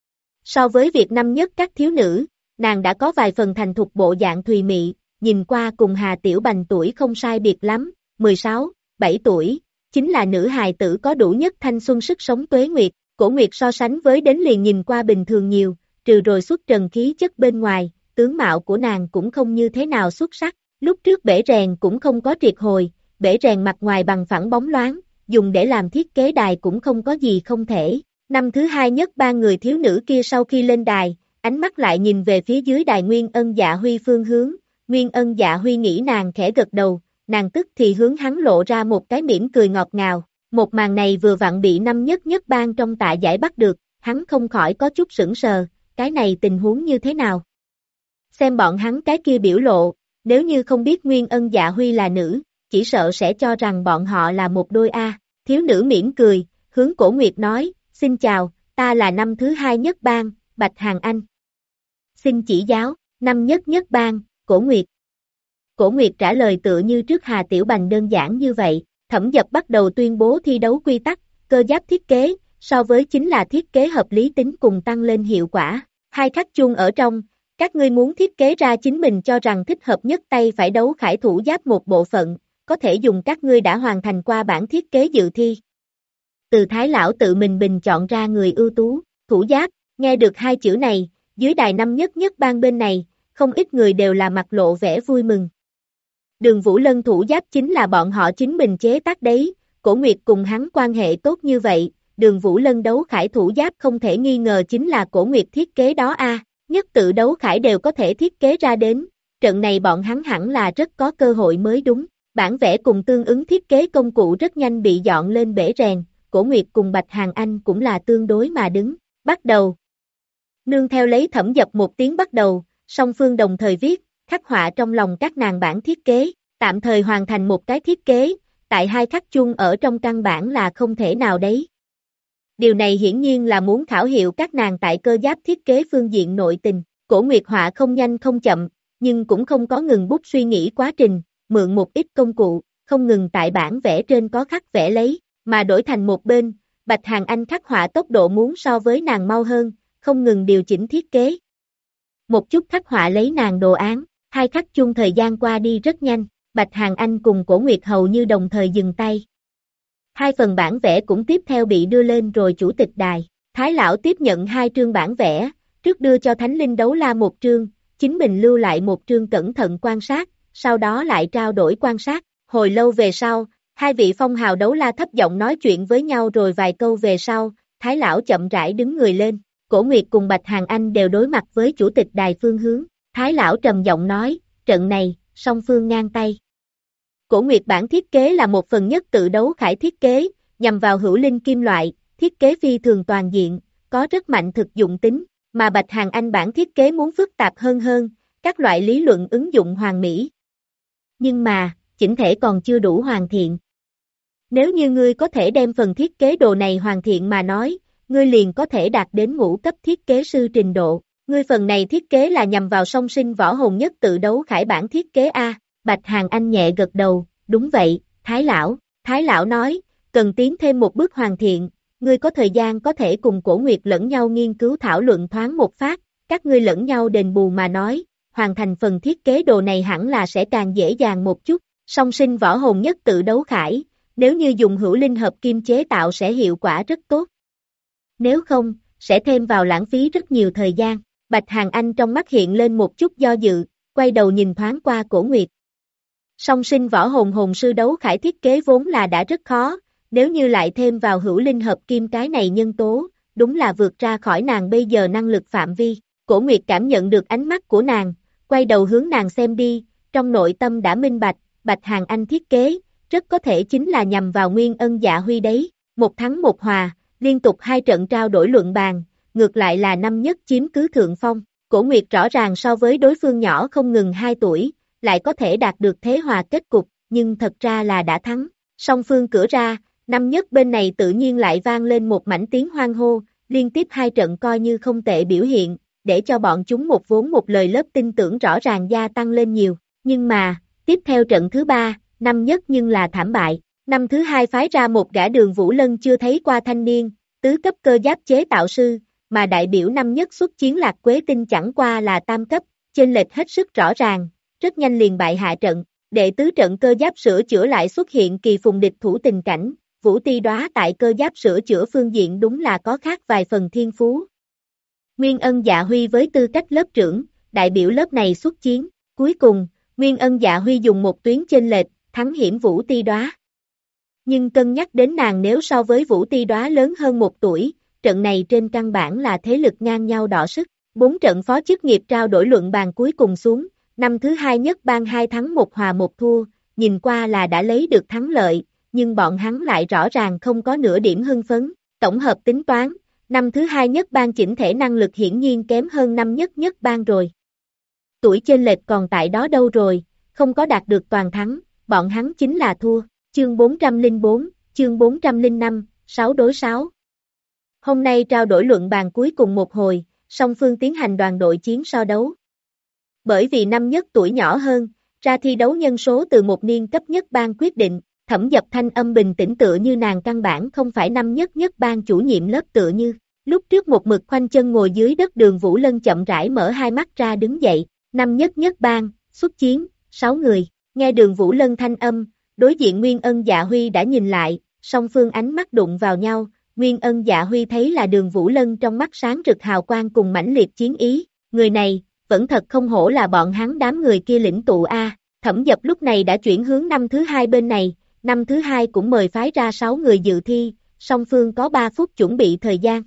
So với việc năm nhất các thiếu nữ, nàng đã có vài phần thành thục bộ dạng thùy mị, nhìn qua cùng Hà Tiểu Bành tuổi không sai biệt lắm, 16, 7 tuổi, chính là nữ hài tử có đủ nhất thanh xuân sức sống tuế nguyệt. Cổ Nguyệt so sánh với đến liền nhìn qua bình thường nhiều, trừ rồi xuất trần khí chất bên ngoài, tướng mạo của nàng cũng không như thế nào xuất sắc. Lúc trước bể rèn cũng không có triệt hồi, bể rèn mặt ngoài bằng phẳng bóng loáng, dùng để làm thiết kế đài cũng không có gì không thể. Năm thứ hai nhất ba người thiếu nữ kia sau khi lên đài, ánh mắt lại nhìn về phía dưới đài Nguyên Ân Dạ Huy phương hướng, Nguyên Ân Dạ Huy nghĩ nàng khẽ gật đầu, nàng tức thì hướng hắn lộ ra một cái mỉm cười ngọt ngào. Một màn này vừa vặn bị năm nhất nhất bang trong tạ giải bắt được, hắn không khỏi có chút sững sờ, cái này tình huống như thế nào? Xem bọn hắn cái kia biểu lộ, nếu như không biết Nguyên Ân Dạ Huy là nữ, chỉ sợ sẽ cho rằng bọn họ là một đôi A. Thiếu nữ mỉm cười, hướng Cổ Nguyệt nói, xin chào, ta là năm thứ hai nhất bang, Bạch Hàn Anh. Xin chỉ giáo, năm nhất nhất bang, Cổ Nguyệt. Cổ Nguyệt trả lời tựa như trước Hà Tiểu Bành đơn giản như vậy. Thẩm Dập bắt đầu tuyên bố thi đấu quy tắc, cơ giáp thiết kế, so với chính là thiết kế hợp lý tính cùng tăng lên hiệu quả. Hai khắc chung ở trong, các ngươi muốn thiết kế ra chính mình cho rằng thích hợp nhất tay phải đấu khải thủ giáp một bộ phận, có thể dùng các ngươi đã hoàn thành qua bản thiết kế dự thi. Từ Thái Lão tự mình bình chọn ra người ưu tú, thủ giáp, nghe được hai chữ này, dưới đài năm nhất nhất bang bên này, không ít người đều là mặt lộ vẻ vui mừng. Đường Vũ Lân thủ giáp chính là bọn họ chính mình chế tác đấy, Cổ Nguyệt cùng hắn quan hệ tốt như vậy, Đường Vũ Lân đấu khải thủ giáp không thể nghi ngờ chính là Cổ Nguyệt thiết kế đó a, nhất tự đấu khải đều có thể thiết kế ra đến, trận này bọn hắn hẳn là rất có cơ hội mới đúng. Bản vẽ cùng tương ứng thiết kế công cụ rất nhanh bị dọn lên bể rèn, Cổ Nguyệt cùng Bạch Hàn Anh cũng là tương đối mà đứng. Bắt đầu. Nương theo lấy Thẩm Dập một tiếng bắt đầu, song phương đồng thời viết, khắc họa trong lòng các nàng bản thiết kế, tạm thời hoàn thành một cái thiết kế, tại hai khắc chung ở trong căn bản là không thể nào đấy. Điều này hiển nhiên là muốn khảo hiệu các nàng tại cơ giáp thiết kế phương diện nội tình. Cổ Nguyệt họa không nhanh không chậm, nhưng cũng không có ngừng bút suy nghĩ quá trình, mượn một ít công cụ, không ngừng tại bản vẽ trên có khắc vẽ lấy, mà đổi thành một bên, Bạch Hàn Anh khắc họa tốc độ muốn so với nàng mau hơn, không ngừng điều chỉnh thiết kế. Một chút khắc họa lấy nàng đồ án, hai khắc chung thời gian qua đi rất nhanh, Bạch Hàn Anh cùng Cổ Nguyệt hầu như đồng thời dừng tay. Hai phần bản vẽ cũng tiếp theo bị đưa lên rồi chủ tịch đài, Thái Lão tiếp nhận hai trương bản vẽ, trước đưa cho Thánh Linh Đấu La một trương, chính mình lưu lại một trương cẩn thận quan sát, sau đó lại trao đổi quan sát. Hồi lâu về sau, hai vị phong hào đấu la thấp giọng nói chuyện với nhau rồi vài câu về sau, Thái Lão chậm rãi đứng người lên. Cổ Nguyệt cùng Bạch Hàn Anh đều đối mặt với chủ tịch đài phương hướng. Thái lão trầm giọng nói, trận này, song phương ngang tay. Cổ Nguyệt bản thiết kế là một phần nhất tự đấu khải thiết kế, nhằm vào hữu linh kim loại, thiết kế phi thường toàn diện, có rất mạnh thực dụng tính, mà Bạch Hàn Anh bản thiết kế muốn phức tạp hơn, các loại lý luận ứng dụng hoàn mỹ. Nhưng mà, chỉnh thể còn chưa đủ hoàn thiện. Nếu như ngươi có thể đem phần thiết kế đồ này hoàn thiện mà nói, ngươi liền có thể đạt đến ngũ cấp thiết kế sư trình độ. Ngươi phần này thiết kế là nhằm vào song sinh võ hồn nhất tự đấu khải bản thiết kế A. Bạch Hàn Anh nhẹ gật đầu, đúng vậy, Thái lão. Thái lão nói, cần tiến thêm một bước hoàn thiện, ngươi có thời gian có thể cùng Cổ Nguyệt lẫn nhau nghiên cứu thảo luận thoáng một phát, các ngươi lẫn nhau đền bù mà nói, hoàn thành phần thiết kế đồ này hẳn là sẽ càng dễ dàng một chút. Song sinh võ hồn nhất tự đấu khải, nếu như dùng hữu linh hợp kim chế tạo sẽ hiệu quả rất tốt. Nếu không, sẽ thêm vào lãng phí rất nhiều thời gian. Bạch Hàn Anh trong mắt hiện lên một chút do dự, quay đầu nhìn thoáng qua Cổ Nguyệt. Song sinh võ hồn hồn sư đấu khải thiết kế vốn là đã rất khó, nếu như lại thêm vào hữu linh hợp kim cái này nhân tố, đúng là vượt ra khỏi nàng bây giờ năng lực phạm vi. Cổ Nguyệt cảm nhận được ánh mắt của nàng, quay đầu hướng nàng xem đi, trong nội tâm đã minh bạch, Bạch Hàn Anh thiết kế, rất có thể chính là nhằm vào Nguyên Ân Dạ Huy đấy, một thắng một hòa, liên tục 2 trận trao đổi luận bàn, ngược lại là năm nhất chiếm cứ thượng phong. Cổ Nguyệt rõ ràng so với đối phương nhỏ không ngừng 2 tuổi, lại có thể đạt được thế hòa kết cục, nhưng thật ra là đã thắng. Song phương cửa ra, năm nhất bên này tự nhiên lại vang lên một mảnh tiếng hoan hô, liên tiếp 2 trận coi như không tệ biểu hiện, để cho bọn chúng một vốn một lời lớp tin tưởng rõ ràng gia tăng lên nhiều. Nhưng mà, tiếp theo trận thứ 3, năm nhất nhưng là thảm bại. Năm thứ 2 phái ra một gã Đường Vũ Lân chưa thấy qua thanh niên, tứ cấp cơ giáp chế tạo sư, mà đại biểu năm nhất xuất chiến Lạc Quế Tinh chẳng qua là tam cấp, chênh lệch hết sức rõ ràng, rất nhanh liền bại hạ trận. Đệ tứ trận cơ giáp sửa chữa lại xuất hiện kỳ phùng địch thủ tình cảnh, Vũ Ti Đóa tại cơ giáp sửa chữa phương diện đúng là có khác vài phần thiên phú. Nguyên Ân Dạ Huy với tư cách lớp trưởng, đại biểu lớp này xuất chiến, cuối cùng, Nguyên Ân Dạ Huy dùng một tuyến chênh lệch, thắng hiểm Vũ Ti Đóa. Nhưng cân nhắc đến nàng nếu so với Vũ Ti Đóa lớn hơn 1 tuổi, trận này trên căn bản là thế lực ngang nhau đọ sức. 4 trận phó chức nghiệp trao đổi luận bàn cuối cùng xuống, năm thứ 2 nhất ban 2 thắng 1 hòa 1 thua, nhìn qua là đã lấy được thắng lợi, nhưng bọn hắn lại rõ ràng không có nửa điểm hưng phấn. Tổng hợp tính toán, năm thứ 2 nhất ban chỉnh thể năng lực hiển nhiên kém hơn năm nhất nhất ban rồi. Tuổi chênh lệch còn tại đó đâu rồi, không có đạt được toàn thắng, bọn hắn chính là thua. Chương 404, chương 405, 6 đối 6. Hôm nay trao đổi luận bàn cuối cùng một hồi, song phương tiến hành đoàn đội chiến so đấu. Bởi vì năm nhất tuổi nhỏ hơn, ra thi đấu nhân số từ một niên cấp nhất ban quyết định, Thẩm Dập thanh âm bình tĩnh tựa như nàng căn bản không phải năm nhất nhất ban chủ nhiệm lớp tựa như. Lúc trước một mực khoanh chân ngồi dưới đất Đường Vũ Lân chậm rãi mở hai mắt ra đứng dậy, năm nhất nhất ban, xuất chiến, 6 người, nghe Đường Vũ Lân thanh âm, đối diện Nguyên Ân Dạ Huy đã nhìn lại, song phương ánh mắt đụng vào nhau, Nguyên Ân Dạ Huy thấy là Đường Vũ Lân trong mắt sáng rực hào quang cùng mãnh liệt chiến ý, người này, vẫn thật không hổ là bọn hắn đám người kia lĩnh tụ A. Thẩm Dập lúc này đã chuyển hướng năm thứ 2 bên này, năm thứ 2 cũng mời phái ra 6 người dự thi, song phương có 3 phút chuẩn bị thời gian.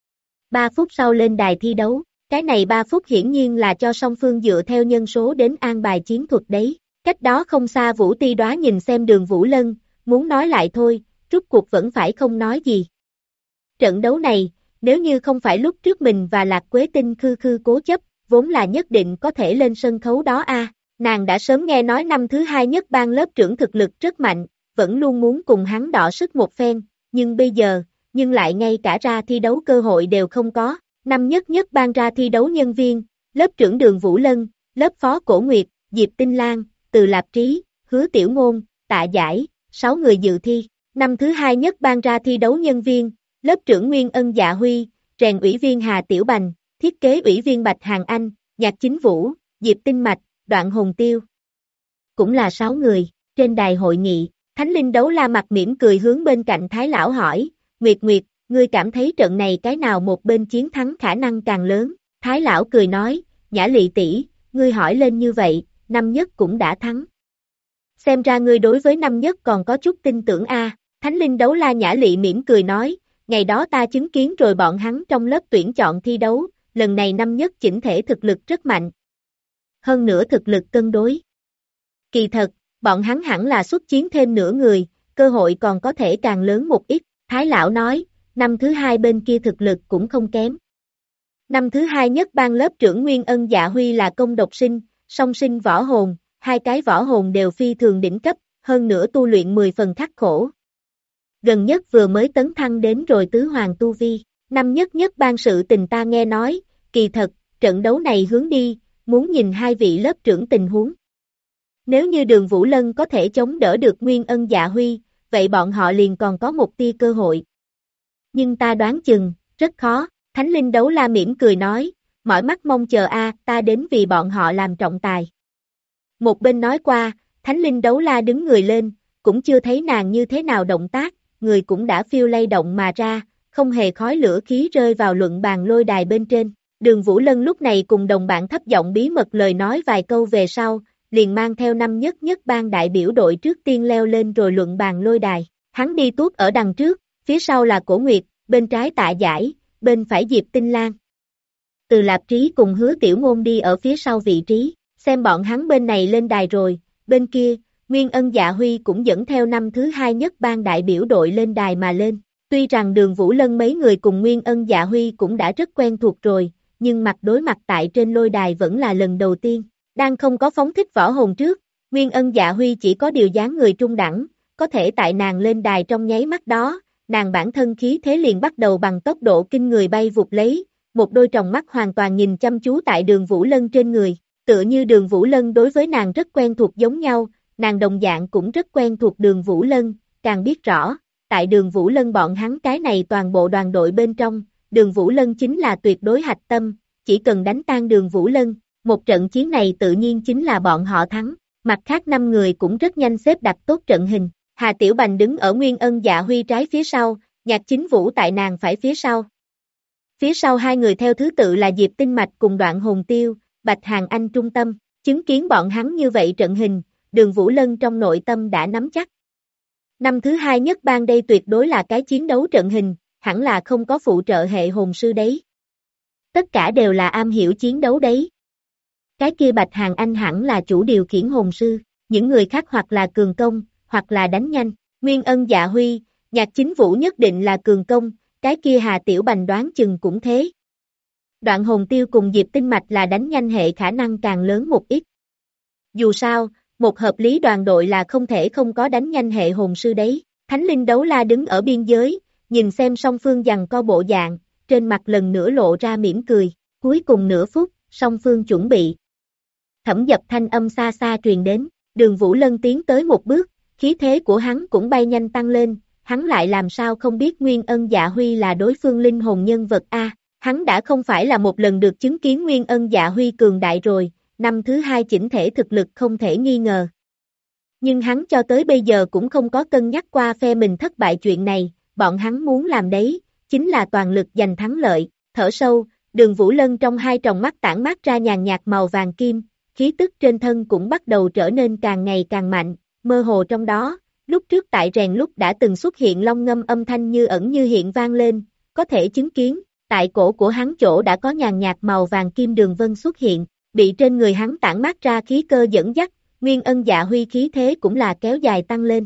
3 phút sau lên đài thi đấu, cái này 3 phút hiển nhiên là cho song phương dựa theo nhân số đến an bài chiến thuật đấy. Cách đó không xa Vũ Ti Đóa nhìn xem Đường Vũ Lân, muốn nói lại thôi, rút cuộc vẫn phải không nói gì. Trận đấu này, nếu như không phải lúc trước mình và Lạc Quế Tinh khư cố chấp, vốn là nhất định có thể lên sân khấu đó a. Nàng đã sớm nghe nói năm thứ 2 nhất ban lớp trưởng thực lực rất mạnh, vẫn luôn muốn cùng hắn đọ sức một phen, nhưng bây giờ, lại ngay cả ra thi đấu cơ hội đều không có. Năm nhất nhất ban ra thi đấu nhân viên, lớp trưởng Đường Vũ Lân, lớp phó Cổ Nguyệt, Diệp Tinh Lan, Từ Lạp Trí, Hứa Tiểu Ngôn, Tạ Giải, 6 người dự thi. Năm thứ 2 nhất ban ra thi đấu nhân viên, lớp trưởng Nguyên Ân Dạ Huy, rèn ủy viên Hà Tiểu Bành, thiết kế ủy viên Bạch Hàn Anh, nhạc chính Vũ, Diệp Tinh Mạch, Đoạn Hồn Tiêu. Cũng là 6 người, trên đài hội nghị, Thánh Linh Đấu La mặt mỉm cười hướng bên cạnh Thái Lão hỏi, Nguyệt Nguyệt, ngươi cảm thấy trận này cái nào một bên chiến thắng khả năng càng lớn? Thái Lão cười nói, Nhã Lị tỷ, ngươi hỏi lên như vậy, năm nhất cũng đã thắng. Xem ra ngươi đối với năm nhất còn có chút tin tưởng a. Thánh Linh Đấu La Nhã Lị mỉm cười nói, ngày đó ta chứng kiến rồi bọn hắn trong lớp tuyển chọn thi đấu, lần này năm nhất chỉnh thể thực lực rất mạnh. Hơn nữa thực lực cân đối. Kỳ thật, bọn hắn hẳn là xuất chiến thêm nửa người, cơ hội còn có thể càng lớn một ít, Thái Lão nói, năm thứ hai bên kia thực lực cũng không kém. Năm thứ hai nhất ban lớp trưởng Nguyên Ân Dạ Huy là công độc sinh, song sinh võ hồn, hai cái võ hồn đều phi thường đỉnh cấp, hơn nữa tu luyện 10 phần khắc khổ. Gần nhất vừa mới tấn thăng đến rồi tứ hoàng tu vi, năm nhất nhất ban sự tình ta nghe nói, kỳ thật, trận đấu này hướng đi, muốn nhìn hai vị lớp trưởng tình huống. Nếu như Đường Vũ Lân có thể chống đỡ được Nguyên Ân Dạ Huy, vậy bọn họ liền còn có một tia cơ hội. Nhưng ta đoán chừng, rất khó, Thánh Linh Đấu La mỉm cười nói, mỏi mắt mong chờ ta đến vì bọn họ làm trọng tài. Một bên nói qua, Thánh Linh Đấu La đứng người lên, cũng chưa thấy nàng như thế nào động tác, người cũng đã phiêu lay động mà ra, không hề khói lửa khí rơi vào luận bàn lôi đài bên trên. Đường Vũ Lân lúc này cùng đồng bạn thấp giọng bí mật lời nói vài câu về sau, liền mang theo năm nhất nhất ban đại biểu đội trước tiên leo lên rồi luận bàn lôi đài. Hắn đi tuốt ở đằng trước, phía sau là Cổ Nguyệt, bên trái Tạ Giải, bên phải Diệp Tinh Lan. Từ Lạp Trí cùng Hứa Tiểu Ngôn đi ở phía sau vị trí, xem bọn hắn bên này lên đài rồi, bên kia, Nguyên Ân Dạ Huy cũng dẫn theo năm thứ hai nhất ban đại biểu đội lên đài mà lên. Tuy rằng Đường Vũ Lân mấy người cùng Nguyên Ân Dạ Huy cũng đã rất quen thuộc rồi, nhưng mặt đối mặt tại trên lôi đài vẫn là lần đầu tiên. Đang không có phóng thích võ hồn trước, Nguyên Ân Dạ Huy chỉ có điều dáng người trung đẳng, có thể tại nàng lên đài trong nháy mắt đó, nàng bản thân khí thế liền bắt đầu bằng tốc độ kinh người bay vụt lấy, một đôi tròng mắt hoàn toàn nhìn chăm chú tại Đường Vũ Lân trên người, tựa như Đường Vũ Lân đối với nàng rất quen thuộc giống nhau, nàng đồng dạng cũng rất quen thuộc Đường Vũ Lân, càng biết rõ, tại Đường Vũ Lân bọn hắn cái này toàn bộ đoàn đội bên trong, Đường Vũ Lân chính là tuyệt đối hạch tâm, chỉ cần đánh tan Đường Vũ Lân, một trận chiến này tự nhiên chính là bọn họ thắng, mặt khác 5 người cũng rất nhanh xếp đặt tốt trận hình, Hà Tiểu Bành đứng ở Nguyên Ân Dạ Huy trái phía sau, Nhạc Chính Vũ tại nàng phải phía sau. Phía sau hai người theo thứ tự là Diệp Tinh Mạch cùng Đoạn Hồn Tiêu, Bạch Hàn Anh trung tâm, chứng kiến bọn hắn như vậy trận hình, Đường Vũ Lân trong nội tâm đã nắm chắc. Năm thứ hai nhất ban đây tuyệt đối là cái chiến đấu trận hình, hẳn là không có phụ trợ hệ hồn sư đấy. Tất cả đều là am hiểu chiến đấu đấy. Cái kia Bạch Hàn Anh hẳn là chủ điều khiển hồn sư, những người khác hoặc là cường công, hoặc là đánh nhanh. Nguyên Ân Dạ Huy, Nhạc Chính Vũ nhất định là cường công, cái kia Hà Tiểu Bành đoán chừng cũng thế. Đoạn Hồn Tiêu cùng Diệp Tinh Mạch là đánh nhanh hệ khả năng càng lớn một ít. Dù sao, một hợp lý đoàn đội là không thể không có đánh nhanh hệ hồn sư đấy. Thánh Linh Đấu La đứng ở biên giới, nhìn xem song phương giằng co bộ dạng, trên mặt lần nữa lộ ra mỉm cười. Cuối cùng nửa phút, song phương chuẩn bị. Thẩm Dập thanh âm xa xa truyền đến, Đường Vũ Lân tiến tới một bước, khí thế của hắn cũng bay nhanh tăng lên, hắn lại làm sao không biết Nguyên Ân Dạ Huy là đối phương linh hồn nhân vật a, hắn đã không phải là một lần được chứng kiến Nguyên Ân Dạ Huy cường đại rồi, năm thứ hai chỉnh thể thực lực không thể nghi ngờ. Nhưng hắn cho tới bây giờ cũng không có cân nhắc qua phe mình thất bại chuyện này, bọn hắn muốn làm đấy, chính là toàn lực giành thắng lợi, thở sâu, Đường Vũ Lân trong hai tròng mắt tản mát ra nhàn nhạt màu vàng kim, khí tức trên thân cũng bắt đầu trở nên càng ngày càng mạnh, mơ hồ trong đó, lúc trước tại rèn lúc đã từng xuất hiện long ngâm âm thanh như ẩn như hiện vang lên, có thể chứng kiến, tại cổ của hắn chỗ đã có nhàn nhạt màu vàng kim đường vân xuất hiện, bị trên người hắn tản mát ra khí cơ dẫn dắt, Nguyên Ân Dạ Huy khí thế cũng là kéo dài tăng lên.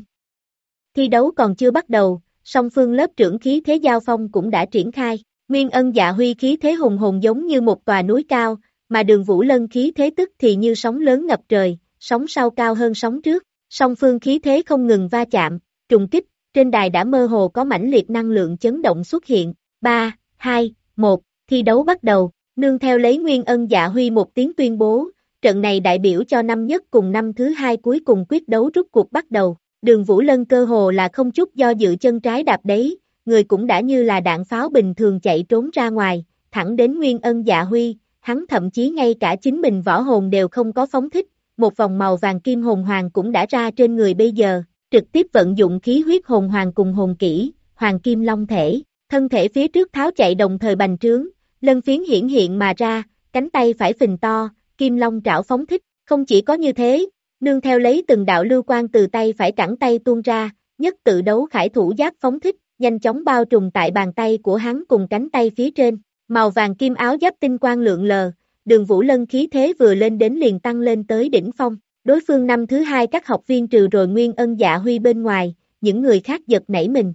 Thi đấu còn chưa bắt đầu, song phương lớp trưởng khí thế giao phong cũng đã triển khai, Nguyên Ân Dạ Huy khí thế hùng hồn giống như một tòa núi cao, mà Đường Vũ Lân khí thế tức thì như sóng lớn ngập trời, sóng sau cao hơn sóng trước, song phương khí thế không ngừng va chạm, trùng kích, trên đài đã mơ hồ có mãnh liệt năng lượng chấn động xuất hiện, 3, 2, 1, thi đấu bắt đầu, nương theo lấy Nguyên Ân Dạ Huy một tiếng tuyên bố, trận này đại biểu cho năm nhất cùng năm thứ hai cuối cùng quyết đấu rút cuộc bắt đầu, Đường Vũ Lân cơ hồ là không chút do dự chân trái đạp đấy, người cũng đã như là đạn pháo bình thường chạy trốn ra ngoài, thẳng đến Nguyên Ân Dạ Huy, hắn thậm chí ngay cả chính mình võ hồn đều không có phóng thích, một vòng màu vàng kim hồn hoàng cũng đã ra trên người bây giờ, trực tiếp vận dụng khí huyết hồn hoàng cùng hồn kỹ, hoàng kim long thể, thân thể phía trước tháo chạy đồng thời bành trướng, lân phiến hiển hiện mà ra, cánh tay phải phình to, kim long trảo phóng thích, không chỉ có như thế, nương theo lấy từng đạo lưu quang từ tay phải cẳng tay tuôn ra, nhất tự đấu khải thủ giáp phóng thích, nhanh chóng bao trùm tại bàn tay của hắn cùng cánh tay phía trên, màu vàng kim áo giáp tinh quang lượn lờ, Đường Vũ Lân khí thế vừa lên đến liền tăng lên tới đỉnh phong, đối phương năm thứ hai các học viên trừ rồi Nguyên Ân Dạ Huy bên ngoài, những người khác giật nảy mình.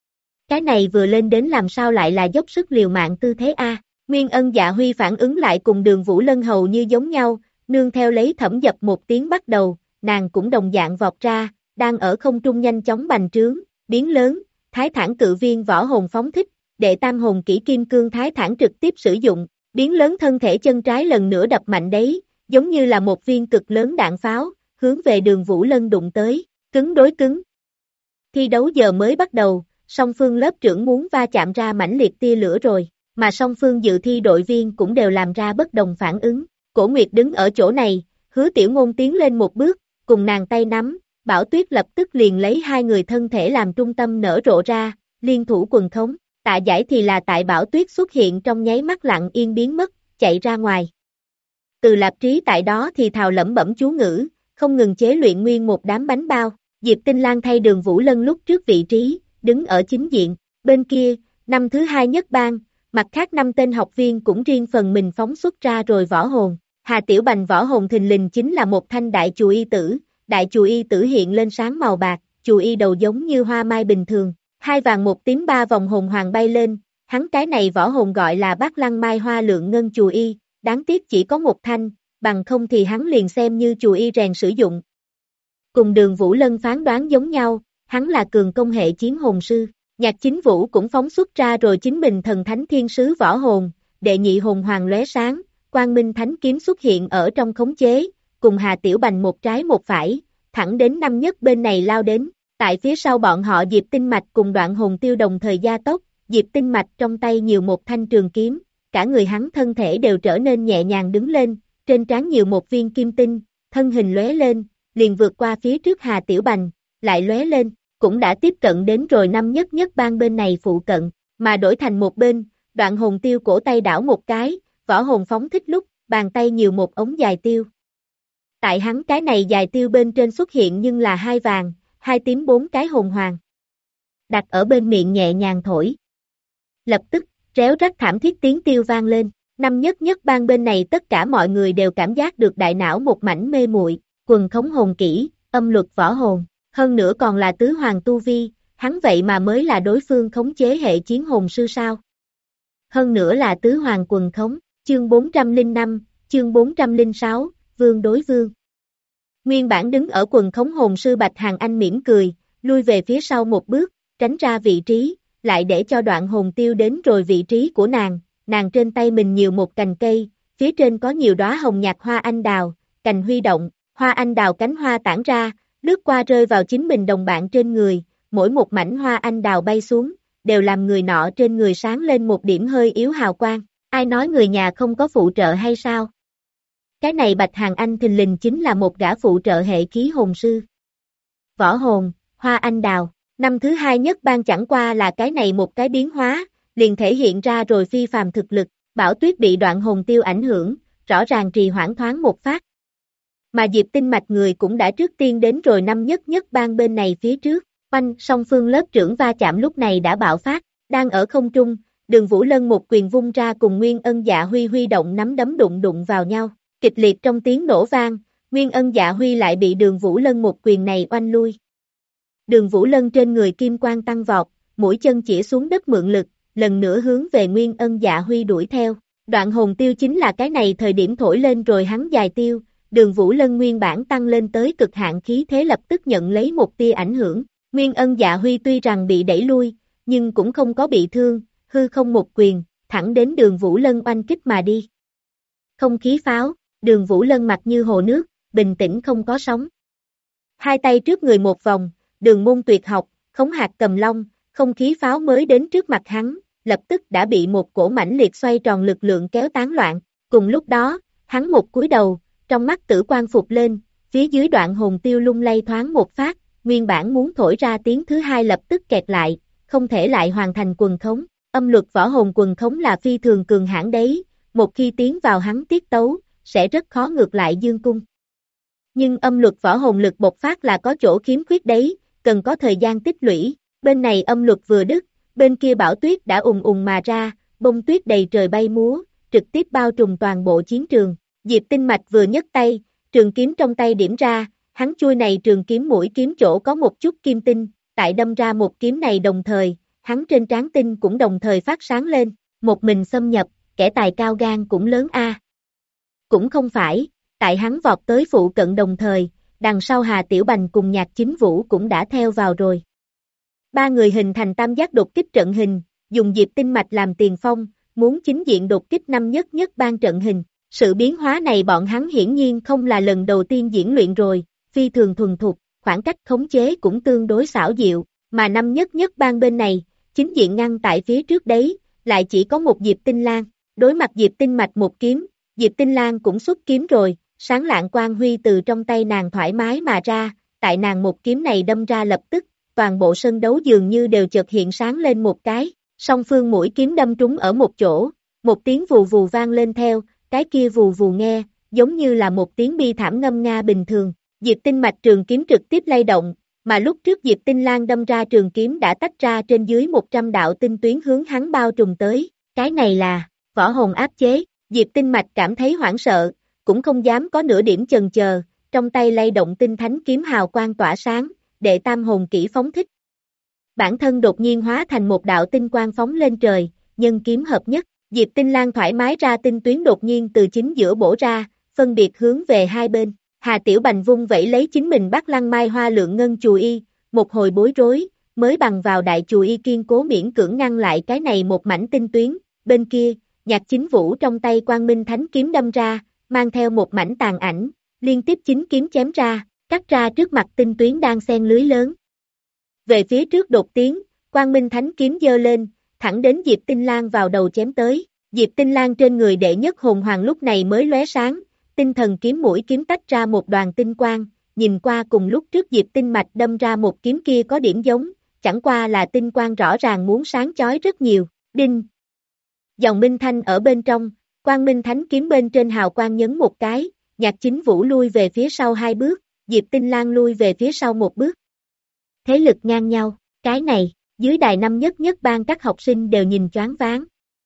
Cái này vừa lên đến làm sao lại là dốc sức liều mạng tư thế a? Nguyên Ân Dạ Huy phản ứng lại cùng Đường Vũ Lân hầu như giống nhau, nương theo lấy Thẩm Dập một tiếng bắt đầu, nàng cũng đồng dạng vọt ra, đang ở không trung nhanh chóng bành trướng, biến lớn, Thái Thản cự viên võ hồn phóng thích, đệ tam hồn kỹ Kim Cương Thái Thản trực tiếp sử dụng, biến lớn thân thể chân trái lần nữa đập mạnh đấy, giống như là một viên cực lớn đạn pháo, hướng về Đường Vũ Lân đụng tới, cứng đối cứng. Thi đấu giờ mới bắt đầu, song phương lớp trưởng muốn va chạm ra mãnh liệt tia lửa rồi, mà song phương dự thi đội viên cũng đều làm ra bất đồng phản ứng. Cổ Nguyệt đứng ở chỗ này, Hứa Tiểu Ngôn tiến lên một bước, cùng nàng tay nắm, Bảo Tuyết lập tức liền lấy hai người thân thể làm trung tâm nở rộ ra, liên thủ quần khống. Tạ Giải thì là tại Bảo Tuyết xuất hiện trong nháy mắt lặng yên biến mất, chạy ra ngoài. Từ Lạp Trí tại đó thì thào lẩm bẩm chú ngữ, không ngừng chế luyện nguyên một đám bánh bao. Diệp Tinh Lan thay Đường Vũ Lân lúc trước vị trí, đứng ở chính diện. Bên kia, năm thứ hai nhất bang, mặt khác 5 tên học viên cũng riêng phần mình phóng xuất ra rồi võ hồn. Hà Tiểu Bành võ hồn thình lình chính là một thanh đại chù y tử. Đại chù y tử hiện lên sáng màu bạc, chù y đầu giống như hoa mai bình thường. 2 vàng 1 tím 3 vòng hồn hoàng bay lên, hắn cái này võ hồn gọi là Bát Lăng Mai Hoa Lượng Ngân chù y, đáng tiếc chỉ có một thanh, bằng không thì hắn liền xem như chù y rèn sử dụng. Cùng Đường Vũ Lân phán đoán giống nhau, hắn là cường công hệ chiến hồn sư. Nhạc Chính Vũ cũng phóng xuất ra rồi chính mình thần thánh thiên sứ võ hồn, đệ nhị hồn hoàng lóe sáng, Quang Minh Thánh kiếm xuất hiện ở trong khống chế, cùng Hà Tiểu Bành một trái một phải, thẳng đến năm nhất bên này lao đến. Tại phía sau bọn họ Diệp Tinh Mạch cùng Đoạn Hồn Tiêu đồng thời gia tốc, Diệp Tinh Mạch trong tay nhiều một thanh trường kiếm, cả người hắn thân thể đều trở nên nhẹ nhàng đứng lên, trên trán nhiều một viên kim tinh, thân hình lóe lên, liền vượt qua phía trước Hà Tiểu Bành, lại lóe lên, cũng đã tiếp cận đến rồi năm nhất nhất bang bên này phụ cận, mà đổi thành một bên, Đoạn Hồn Tiêu cổ tay đảo một cái, võ hồn phóng thích lúc, bàn tay nhiều một ống dài tiêu. Tại hắn cái này dài tiêu bên trên xuất hiện nhưng là 2 vàng, 2 tím 4 cái hồn hoàng. Đặt ở bên miệng nhẹ nhàng thổi. Lập tức, réo rắt thảm thiết tiếng tiêu vang lên, năm nhất nhất bang bên này tất cả mọi người đều cảm giác được đại não một mảnh mê muội, quần khống hồn kỹ, âm luật võ hồn, hơn nữa còn là tứ hoàng tu vi, hắn vậy mà mới là đối phương khống chế hệ chiến hồn sư sao. Hơn nữa là tứ hoàng quần khống, chương 405, chương 406, vương đối vương. Nguyên bản đứng ở quần khống hồn sư Bạch Hàn Anh mỉm cười, lui về phía sau một bước, tránh ra vị trí, lại để cho Đoạn Hồn Tiêu đến rồi vị trí của nàng trên tay mình nhiều một cành cây, phía trên có nhiều đóa hồng nhạt hoa anh đào, cành huy động, hoa anh đào cánh hoa tản ra, lướt qua rơi vào chính mình đồng bạn trên người, mỗi một mảnh hoa anh đào bay xuống, đều làm người nọ trên người sáng lên một điểm hơi yếu hào quang, ai nói người nhà không có phụ trợ hay sao? Cái này Bạch Hàn Anh thình lình chính là một gã phụ trợ hệ khí hồn sư. Võ hồn, hoa anh đào, năm thứ hai nhất bang chẳng qua là cái này một cái biến hóa, liền thể hiện ra rồi phi phàm thực lực, Bảo Tuyết bị Đoạn Hồn Tiêu ảnh hưởng, rõ ràng trì hoãn thoáng một phát. Mà Diệp Tinh Mạch người cũng đã trước tiên đến rồi năm nhất nhất bang bên này phía trước, oanh song phương lớp trưởng va chạm lúc này đã bạo phát, đang ở không trung, Đường Vũ Lân một quyền vung ra cùng Nguyên Ân Dạ Huy huy động nắm đấm đụng vào nhau. Kịch liệt trong tiếng nổ vang, Nguyên Ân Dạ Huy lại bị Đường Vũ Lân một quyền này oanh lui. Đường Vũ Lân trên người kim quang tăng vọt, mũi chân chỉ xuống đất mượn lực, lần nữa hướng về Nguyên Ân Dạ Huy đuổi theo. Đoạn Hồn Tiêu chính là cái này thời điểm thổi lên rồi hắn dài tiêu, Đường Vũ Lân nguyên bản tăng lên tới cực hạn khí thế lập tức nhận lấy một tia ảnh hưởng. Nguyên Ân Dạ Huy tuy rằng bị đẩy lui, nhưng cũng không có bị thương, hư không một quyền, thẳng đến Đường Vũ Lân oanh kích mà đi. Không khí pháo. Đường Vũ Lân mặt như hồ nước, bình tĩnh không có sóng. Hai tay trước người một vòng, Đường Môn tuyệt học, khống hạt cầm long, không khí pháo mới đến trước mặt hắn, lập tức đã bị một cổ mãnh liệt xoay tròn lực lượng kéo tán loạn. Cùng lúc đó, hắn một cúi đầu, trong mắt tử quang phục lên, phía dưới Đoạn Hồn Tiêu lung lay thoáng một phát, nguyên bản muốn thổi ra tiếng thứ hai lập tức kẹt lại, không thể lại hoàn thành quần khống. Âm luật võ hồn quần khống là phi thường cường hãn đấy, một khi tiến vào hắn tiết tấu, sẽ rất khó ngược lại dương cung. Nhưng âm luật võ hồn lực bộc phát là có chỗ khiếm khuyết đấy, cần có thời gian tích lũy, Bên này âm luật vừa đứt, bên kia bão tuyết đã ùng ùng mà ra, bông tuyết đầy trời bay múa, trực tiếp bao trùm toàn bộ chiến trường. Diệp Tinh Mạch vừa nhấc tay, trường kiếm trong tay điểm ra, hắn chui này trường kiếm mũi kiếm chỗ có một chút kim tinh, tại đâm ra một kiếm này đồng thời, hắn trên trán tinh cũng đồng thời phát sáng lên, một mình xâm nhập, kẻ tài cao gan cũng lớn a. Cũng không phải, tại hắn vọt tới phụ cận đồng thời, đằng sau Hà Tiểu Bành cùng Nhạc Chính Vũ cũng đã theo vào rồi. Ba người hình thành tam giác đột kích trận hình, dùng Diệp Tinh Mạch làm tiền phong, muốn chính diện đột kích năm nhất nhất ban trận hình. Sự biến hóa này bọn hắn hiển nhiên không là lần đầu tiên diễn luyện rồi, phi thường thuần thục, khoảng cách khống chế cũng tương đối xảo diệu, mà năm nhất nhất ban bên này, chính diện ngăn tại phía trước đấy, lại chỉ có một Diệp Tinh Lang, đối mặt Diệp Tinh Mạch một kiếm, Diệp Tinh Lang cũng xuất kiếm rồi, sáng lạng quang huy từ trong tay nàng thoải mái mà ra, tại nàng một kiếm này đâm ra lập tức, toàn bộ sân đấu dường như đều chợt hiện sáng lên một cái, song phương mũi kiếm đâm trúng ở một chỗ, một tiếng vù vù vang lên theo, cái kia vù vù nghe, giống như là một tiếng bi thảm ngâm nga bình thường, Diệp Tinh Mạch trường kiếm trực tiếp lay động, mà lúc trước Diệp Tinh Lang đâm ra trường kiếm đã tách ra trên dưới 100 đạo tinh tuyến hướng hắn bao trùm tới, cái này là võ hồn áp chế, Diệp Tinh Mạch cảm thấy hoảng sợ, cũng không dám có nửa điểm chần chờ, trong tay lay động tinh thánh kiếm hào quang tỏa sáng, đệ tam hồn kỹ phóng thích. Bản thân đột nhiên hóa thành một đạo tinh quang phóng lên trời, nhân kiếm hợp nhất, Diệp Tinh Lang thoải mái ra tinh tuyến đột nhiên từ chính giữa bổ ra, phân biệt hướng về hai bên. Hà Tiểu Bành vung vẩy lấy chính mình Bắc Lăng Mai Hoa Lượng Ngân chùy y, một hồi bối rối, mới bằng vào đại chùy y kiên cố miễn cưỡng ngăn lại cái này một mảnh tinh tuyến, bên kia, Nhạc Chính Vũ trong tay Quang Minh Thánh kiếm đâm ra, mang theo một mảnh tàn ảnh, liên tiếp chính kiếm chém ra, cắt ra trước mặt tinh tuyến đang xen lưới lớn. Về phía trước đột tiến, Quang Minh Thánh kiếm giơ lên, thẳng đến Diệp Tinh Lang vào đầu chém tới, Diệp Tinh Lang trên người đệ nhất hồn hoàng lúc này mới lóe sáng, tinh thần kiếm mũi kiếm tách ra một đoàn tinh quang, nhìn qua cùng lúc trước Diệp Tinh Mạch đâm ra một kiếm kia có điểm giống, chẳng qua là tinh quang rõ ràng muốn sáng chói rất nhiều, đinh. Dòng minh thanh ở bên trong, Quang Minh Thánh kiếm bên trên hào quang nhấn một cái, Nhạc Chính Vũ lui về phía sau hai bước, Diệp Tinh Lang lui về phía sau một bước. Thế lực ngang nhau, cái này, dưới đài năm nhất nhất ban các học sinh đều nhìn choáng váng.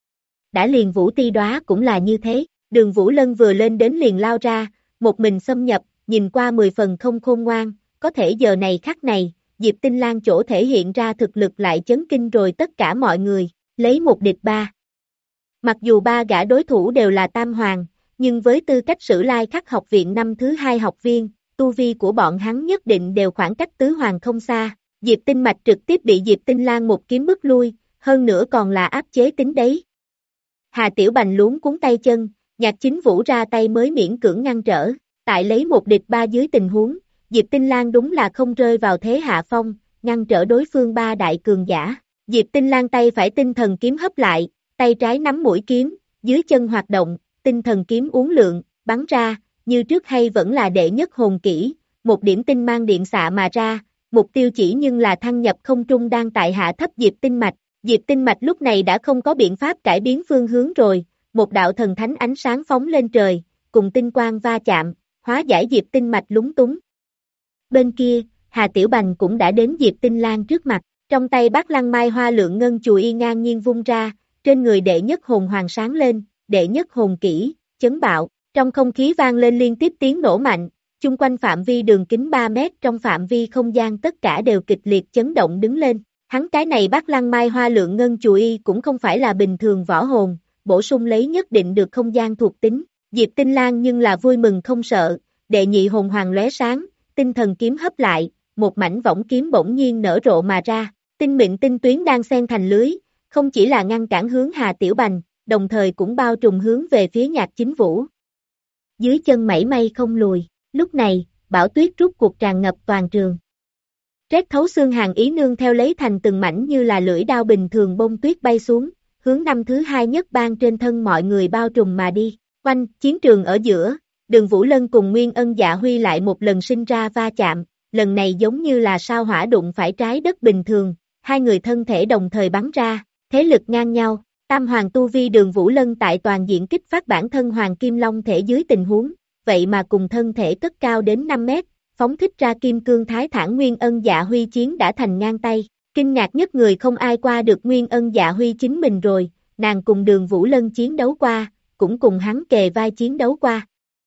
Đã liền Vũ Ti Đóa cũng là như thế, Đường Vũ Lân vừa lên đến liền lao ra, một mình xâm nhập, nhìn qua 10 phần không khôn ngoan, có thể giờ này khắc này, Diệp Tinh Lang chỗ thể hiện ra thực lực lại chấn kinh rồi tất cả mọi người, lấy một địch ba. Mặc dù ba gã đối thủ đều là tam hoàng, nhưng với tư cách Sử Lai Khắc học viện năm thứ 2 học viên, tu vi của bọn hắn nhất định đều khoảng cách tứ hoàng không xa. Diệp Tinh Mạch trực tiếp bị Diệp Tinh Lang một kiếm bức lui, hơn nữa còn là áp chế tính đấy. Hà Tiểu Bành luống cuống tay chân, Nhạc Chính Vũ ra tay mới miễn cưỡng ngăn trở, tại lấy một địch ba dưới tình huống, Diệp Tinh Lang đúng là không rơi vào thế hạ phong, ngăn trở đối phương ba đại cường giả. Diệp Tinh Lang tay phải tinh thần kiếm hấp lại, tay trái nắm mũi kiếm, dưới chân hoạt động, tinh thần kiếm uốn lượn, bắn ra, như trước hay vẫn là đệ nhất hồn kỹ, một điểm tinh mang điện xạ mà ra, mục tiêu chỉ nhưng là thăng nhập không trung đang tại hạ thấp Diệp Tinh Mạch. Diệp Tinh Mạch lúc này đã không có biện pháp cải biến phương hướng rồi, một đạo thần thánh ánh sáng phóng lên trời, cùng tinh quang va chạm, hóa giải Diệp Tinh Mạch lúng túng. Bên kia, Hà Tiểu Bành cũng đã đến Diệp Tinh Lang trước mặt, trong tay Bắc Lăng Mai Hoa Lượng Ngân chùy y ngang nhiên vung ra, trên người đệ nhất hồn hoàng sáng lên, đệ nhất hồn kỹ, chấn bạo, trong không khí vang lên liên tiếp tiếng nổ mạnh, chung quanh phạm vi đường kính 3 mét trong phạm vi không gian tất cả đều kịch liệt chấn động đứng lên. Hắn cái này Bắc Lăng Mai Hoa Lượng Ngân chùy y cũng không phải là bình thường võ hồn, bổ sung lấy nhất định được không gian thuộc tính. Diệp Tinh Lang nhưng là vui mừng không sợ, đệ nhị hồn hoàng lóe sáng, tinh thần kiếm hấp lại, một mảnh võng kiếm bỗng nhiên nở rộ mà ra, tinh mịn tinh tuyến đang xen thành lưới, không chỉ là ngăn cản hướng Hà Tiểu Bành, đồng thời cũng bao trùm hướng về phía Nhạc Chính Vũ. Dưới chân mảy may không lùi, lúc này, bão tuyết rút cuộc tràn ngập toàn trường. Rét thấu xương Hàn Ý nương theo lấy thành từng mảnh như là lưỡi đao bình thường bông tuyết bay xuống, hướng năm thứ 2 nhất ban trên thân mọi người bao trùm mà đi. Quanh, chiến trường ở giữa, Đường Vũ Lân cùng Nguyên Ân Dạ Huy lại một lần sinh ra va chạm, lần này giống như là sao hỏa đụng phải trái đất bình thường, hai người thân thể đồng thời bắn ra, thế lực ngang nhau. Tam hoàng tu vi Đường Vũ Lân tại toàn diện kích phát bản thân Hoàng Kim Long thể dưới tình huống, vậy mà cùng thân thể cất cao đến 5 mét, phóng thích ra kim cương thái thản Nguyên Ân Dạ Huy chiến đã thành ngang tay, Kinh ngạc nhất người không ai qua được Nguyên Ân Dạ Huy chính mình rồi, nàng cùng Đường Vũ Lân chiến đấu qua, cũng cùng hắn kề vai chiến đấu qua.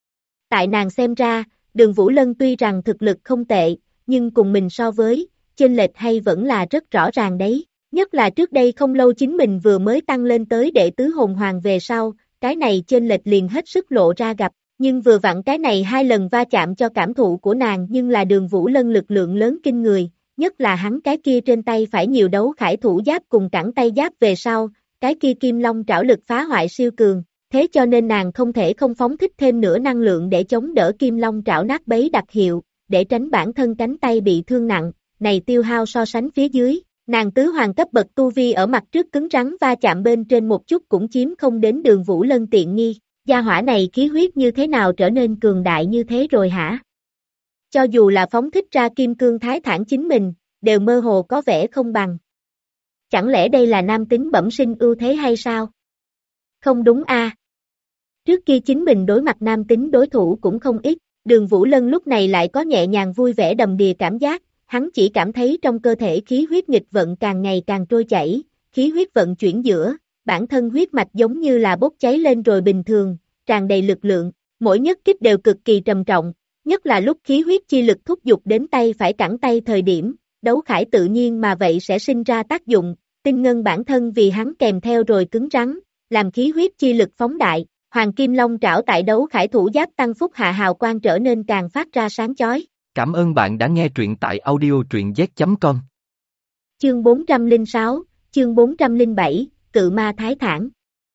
Tại nàng xem ra, Đường Vũ Lân tuy rằng thực lực không tệ, nhưng cùng mình so với, chênh lệch hay vẫn là rất rõ ràng đấy. Nhất là trước đây không lâu chính mình vừa mới tăng lên tới đệ tứ hồn hoàng về sau, cái này chênh lệch liền hết sức lộ ra gặp, nhưng vừa vặn cái này hai lần va chạm cho cảm thụ của nàng nhưng là Đường Vũ Lân lực lượng lớn kinh người, nhất là hắn cái kia trên tay phải nhiều đấu khải thủ giáp cùng cẳng tay giáp về sau, cái kia kim long trảo lực phá hoại siêu cường, thế cho nên nàng không thể không phóng thích thêm nữa năng lượng để chống đỡ kim long trảo nát bấy đặc hiệu, để tránh bản thân cánh tay bị thương nặng, này tiêu hao so sánh phía dưới. Nàng tứ hoàng cấp bậc tu vi ở mặt trước cứng rắn va chạm bên trên một chút cũng chiếm không đến Đường Vũ Lân tiện nghi, gia hỏa này khí huyết như thế nào trở nên cường đại như thế rồi hả? Cho dù là phóng thích ra kim cương thái thản chính mình, đều mơ hồ có vẻ không bằng. Chẳng lẽ đây là nam tính bẩm sinh ưu thế hay sao? Không đúng a. Trước kia chính mình đối mặt nam tính đối thủ cũng không ít, Đường Vũ Lân lúc này lại có nhẹ nhàng vui vẻ đầm đìa cảm giác. Hắn chỉ cảm thấy trong cơ thể khí huyết nghịch vận càng ngày càng trôi chảy, khí huyết vận chuyển giữa, bản thân huyết mạch giống như là bốc cháy lên rồi bình thường, tràn đầy lực lượng, mỗi nhất kích đều cực kỳ trầm trọng, nhất là lúc khí huyết chi lực thúc giục đến tay phải cẳng tay thời điểm, đấu khải tự nhiên mà vậy sẽ sinh ra tác dụng, tinh ngân bản thân vì hắn kèm theo rồi cứng rắn, làm khí huyết chi lực phóng đại, Hoàng Kim Long trảo tại đấu khải thủ giáp tăng phúc hạ hào quang trở nên càng phát ra sáng chói. Cảm ơn bạn đã nghe truyện tại audio truyện z.com. Chương 406, chương 407, Cự Ma Thái Thản.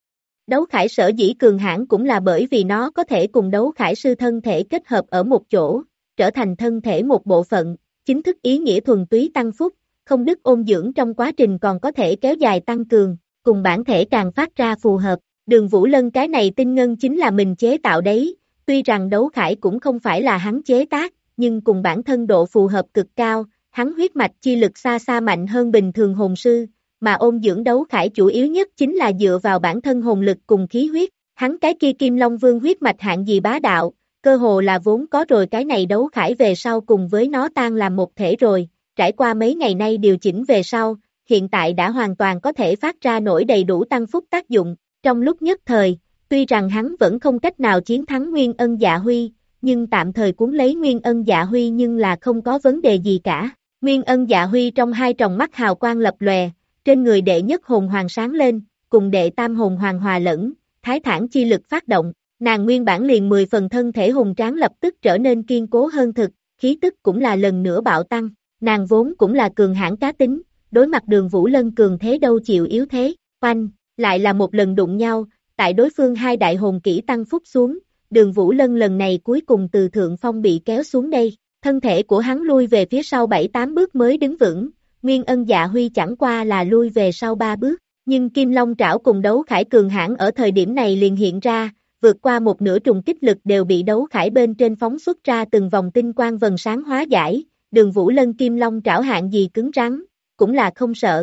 Đấu khải sở dĩ cường hãn cũng là bởi vì nó có thể cùng đấu khải sư thân thể kết hợp ở một chỗ, trở thành thân thể một bộ phận, chính thức ý nghĩa thuần túy tăng phúc, không đứt ôn dưỡng trong quá trình còn có thể kéo dài tăng cường, cùng bản thể càng phát ra phù hợp. Đường Vũ Lân cái này tinh ngân chính là mình chế tạo đấy, tuy rằng đấu khải cũng không phải là hắn chế tác, nhưng cùng bản thân độ phù hợp cực cao, hắn huyết mạch chi lực xa xa mạnh hơn bình thường hồn sư, mà ôn dưỡng đấu khải chủ yếu nhất chính là dựa vào bản thân hồn lực cùng khí huyết, hắn cái kia Kim Long Vương huyết mạch hạng gì bá đạo, cơ hồ là vốn có rồi cái này đấu khải về sau cùng với nó tan làm một thể rồi, trải qua mấy ngày nay điều chỉnh về sau, hiện tại đã hoàn toàn có thể phát ra nổi đầy đủ tăng phúc tác dụng, trong lúc nhất thời, tuy rằng hắn vẫn không cách nào chiến thắng Nguyên Ân Dạ Huy, nhưng tạm thời cuốn lấy Nguyên Ân Dạ Huy nhưng là không có vấn đề gì cả. Nguyên Ân Dạ Huy trong hai tròng mắt hào quang lập lòe, trên người đệ nhất hồn hoàng sáng lên, cùng đệ tam hồn hoàng hòa lẫn, thái thản chi lực phát động, nàng nguyên bản liền 10 phần thân thể hùng tráng lập tức trở nên kiên cố hơn thực, khí tức cũng là lần nữa bạo tăng, nàng vốn cũng là cường hãn cá tính, đối mặt Đường Vũ Lân cường thế đâu chịu yếu thế, oanh, lại là một lần đụng nhau, tại đối phương hai đại hồn kỹ tăng phúc xuống. Đường Vũ Lân lần này cuối cùng từ thượng phong bị kéo xuống đây, thân thể của hắn lui về phía sau 7-8 bước mới đứng vững, Nguyên Ân Dạ Huy chẳng qua là lui về sau 3 bước, nhưng Kim Long trảo cùng đấu khải cường hãn ở thời điểm này liền hiện ra, vượt qua một nửa trùng kích lực đều bị đấu khải bên trên phóng xuất ra từng vòng tinh quang vần sáng hóa giải, Đường Vũ Lân Kim Long trảo hạng gì cứng rắn, cũng là không sợ.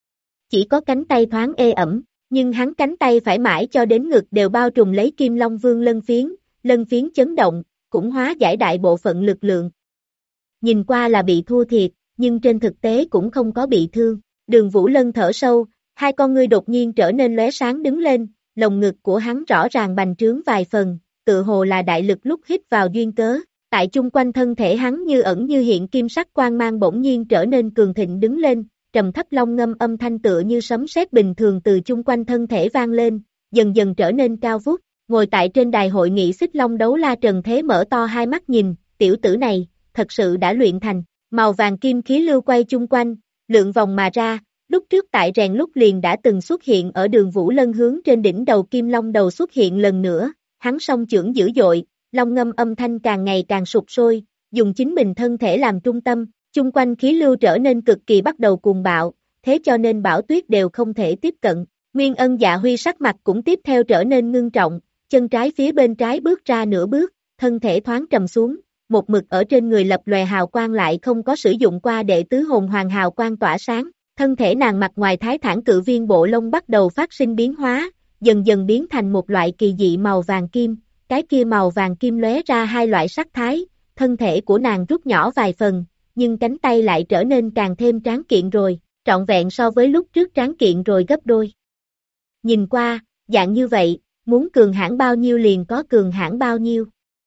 Chỉ có cánh tay thoáng ê ẩm. Nhưng hắn cánh tay phải mãi cho đến ngực đều bao trùm lấy Kim Long Vương lân phiến chấn động, cũng hóa giải đại bộ phận lực lượng. Nhìn qua là bị thua thiệt, nhưng trên thực tế cũng không có bị thương. Đường Vũ Lân thở sâu, hai con ngươi đột nhiên trở nên lóe sáng đứng lên, lồng ngực của hắn rõ ràng bành trướng vài phần, tự hồ là đại lực lúc hít vào duyên cớ. Tại chung quanh thân thể hắn như ẩn như hiện kim sắc quang mang bỗng nhiên trở nên cường thịnh đứng lên. Trầm thấp long ngâm âm thanh tựa như sấm sét bình thường từ chung quanh thân thể vang lên, dần dần trở nên cao vút, ngồi tại trên đài hội nghị xích long đấu la Trần Thế mở to hai mắt nhìn, tiểu tử này, thật sự đã luyện thành, màu vàng kim khí lưu quay chung quanh, lượn vòng mà ra, lúc trước tại rèn lúc liền đã từng xuất hiện ở Đường Vũ Lân hướng trên đỉnh đầu kim long đầu xuất hiện lần nữa, hắn song chưởng dữ dội, long ngâm âm thanh càng ngày càng sụp sôi, dùng chính mình thân thể làm trung tâm. Chung quanh khí lưu trở nên cực kỳ bắt đầu cuồng bạo, thế cho nên bão tuyết đều không thể tiếp cận. Nguyên Ân Dạ Huy sắc mặt cũng tiếp theo trở nên ngưng trọng, chân trái phía bên trái bước ra nửa bước, thân thể thoáng trầm xuống, một mực ở trên người lập lòe hào quang lại không có sử dụng qua đệ tứ hồn hoàng hào quang tỏa sáng. Thân thể nàng mặt ngoài thái thản cự viên bộ lông bắt đầu phát sinh biến hóa, dần dần biến thành một loại kỳ dị màu vàng kim, cái kia màu vàng kim lóe ra hai loại sắc thái, thân thể của nàng rút nhỏ vài phần. Nhưng cánh tay lại trở nên càng thêm tráng kiện rồi, trọn vẹn so với lúc trước tráng kiện rồi gấp đôi. Nhìn qua, dạng như vậy, muốn cường hãn bao nhiêu liền có cường hãn bao nhiêu.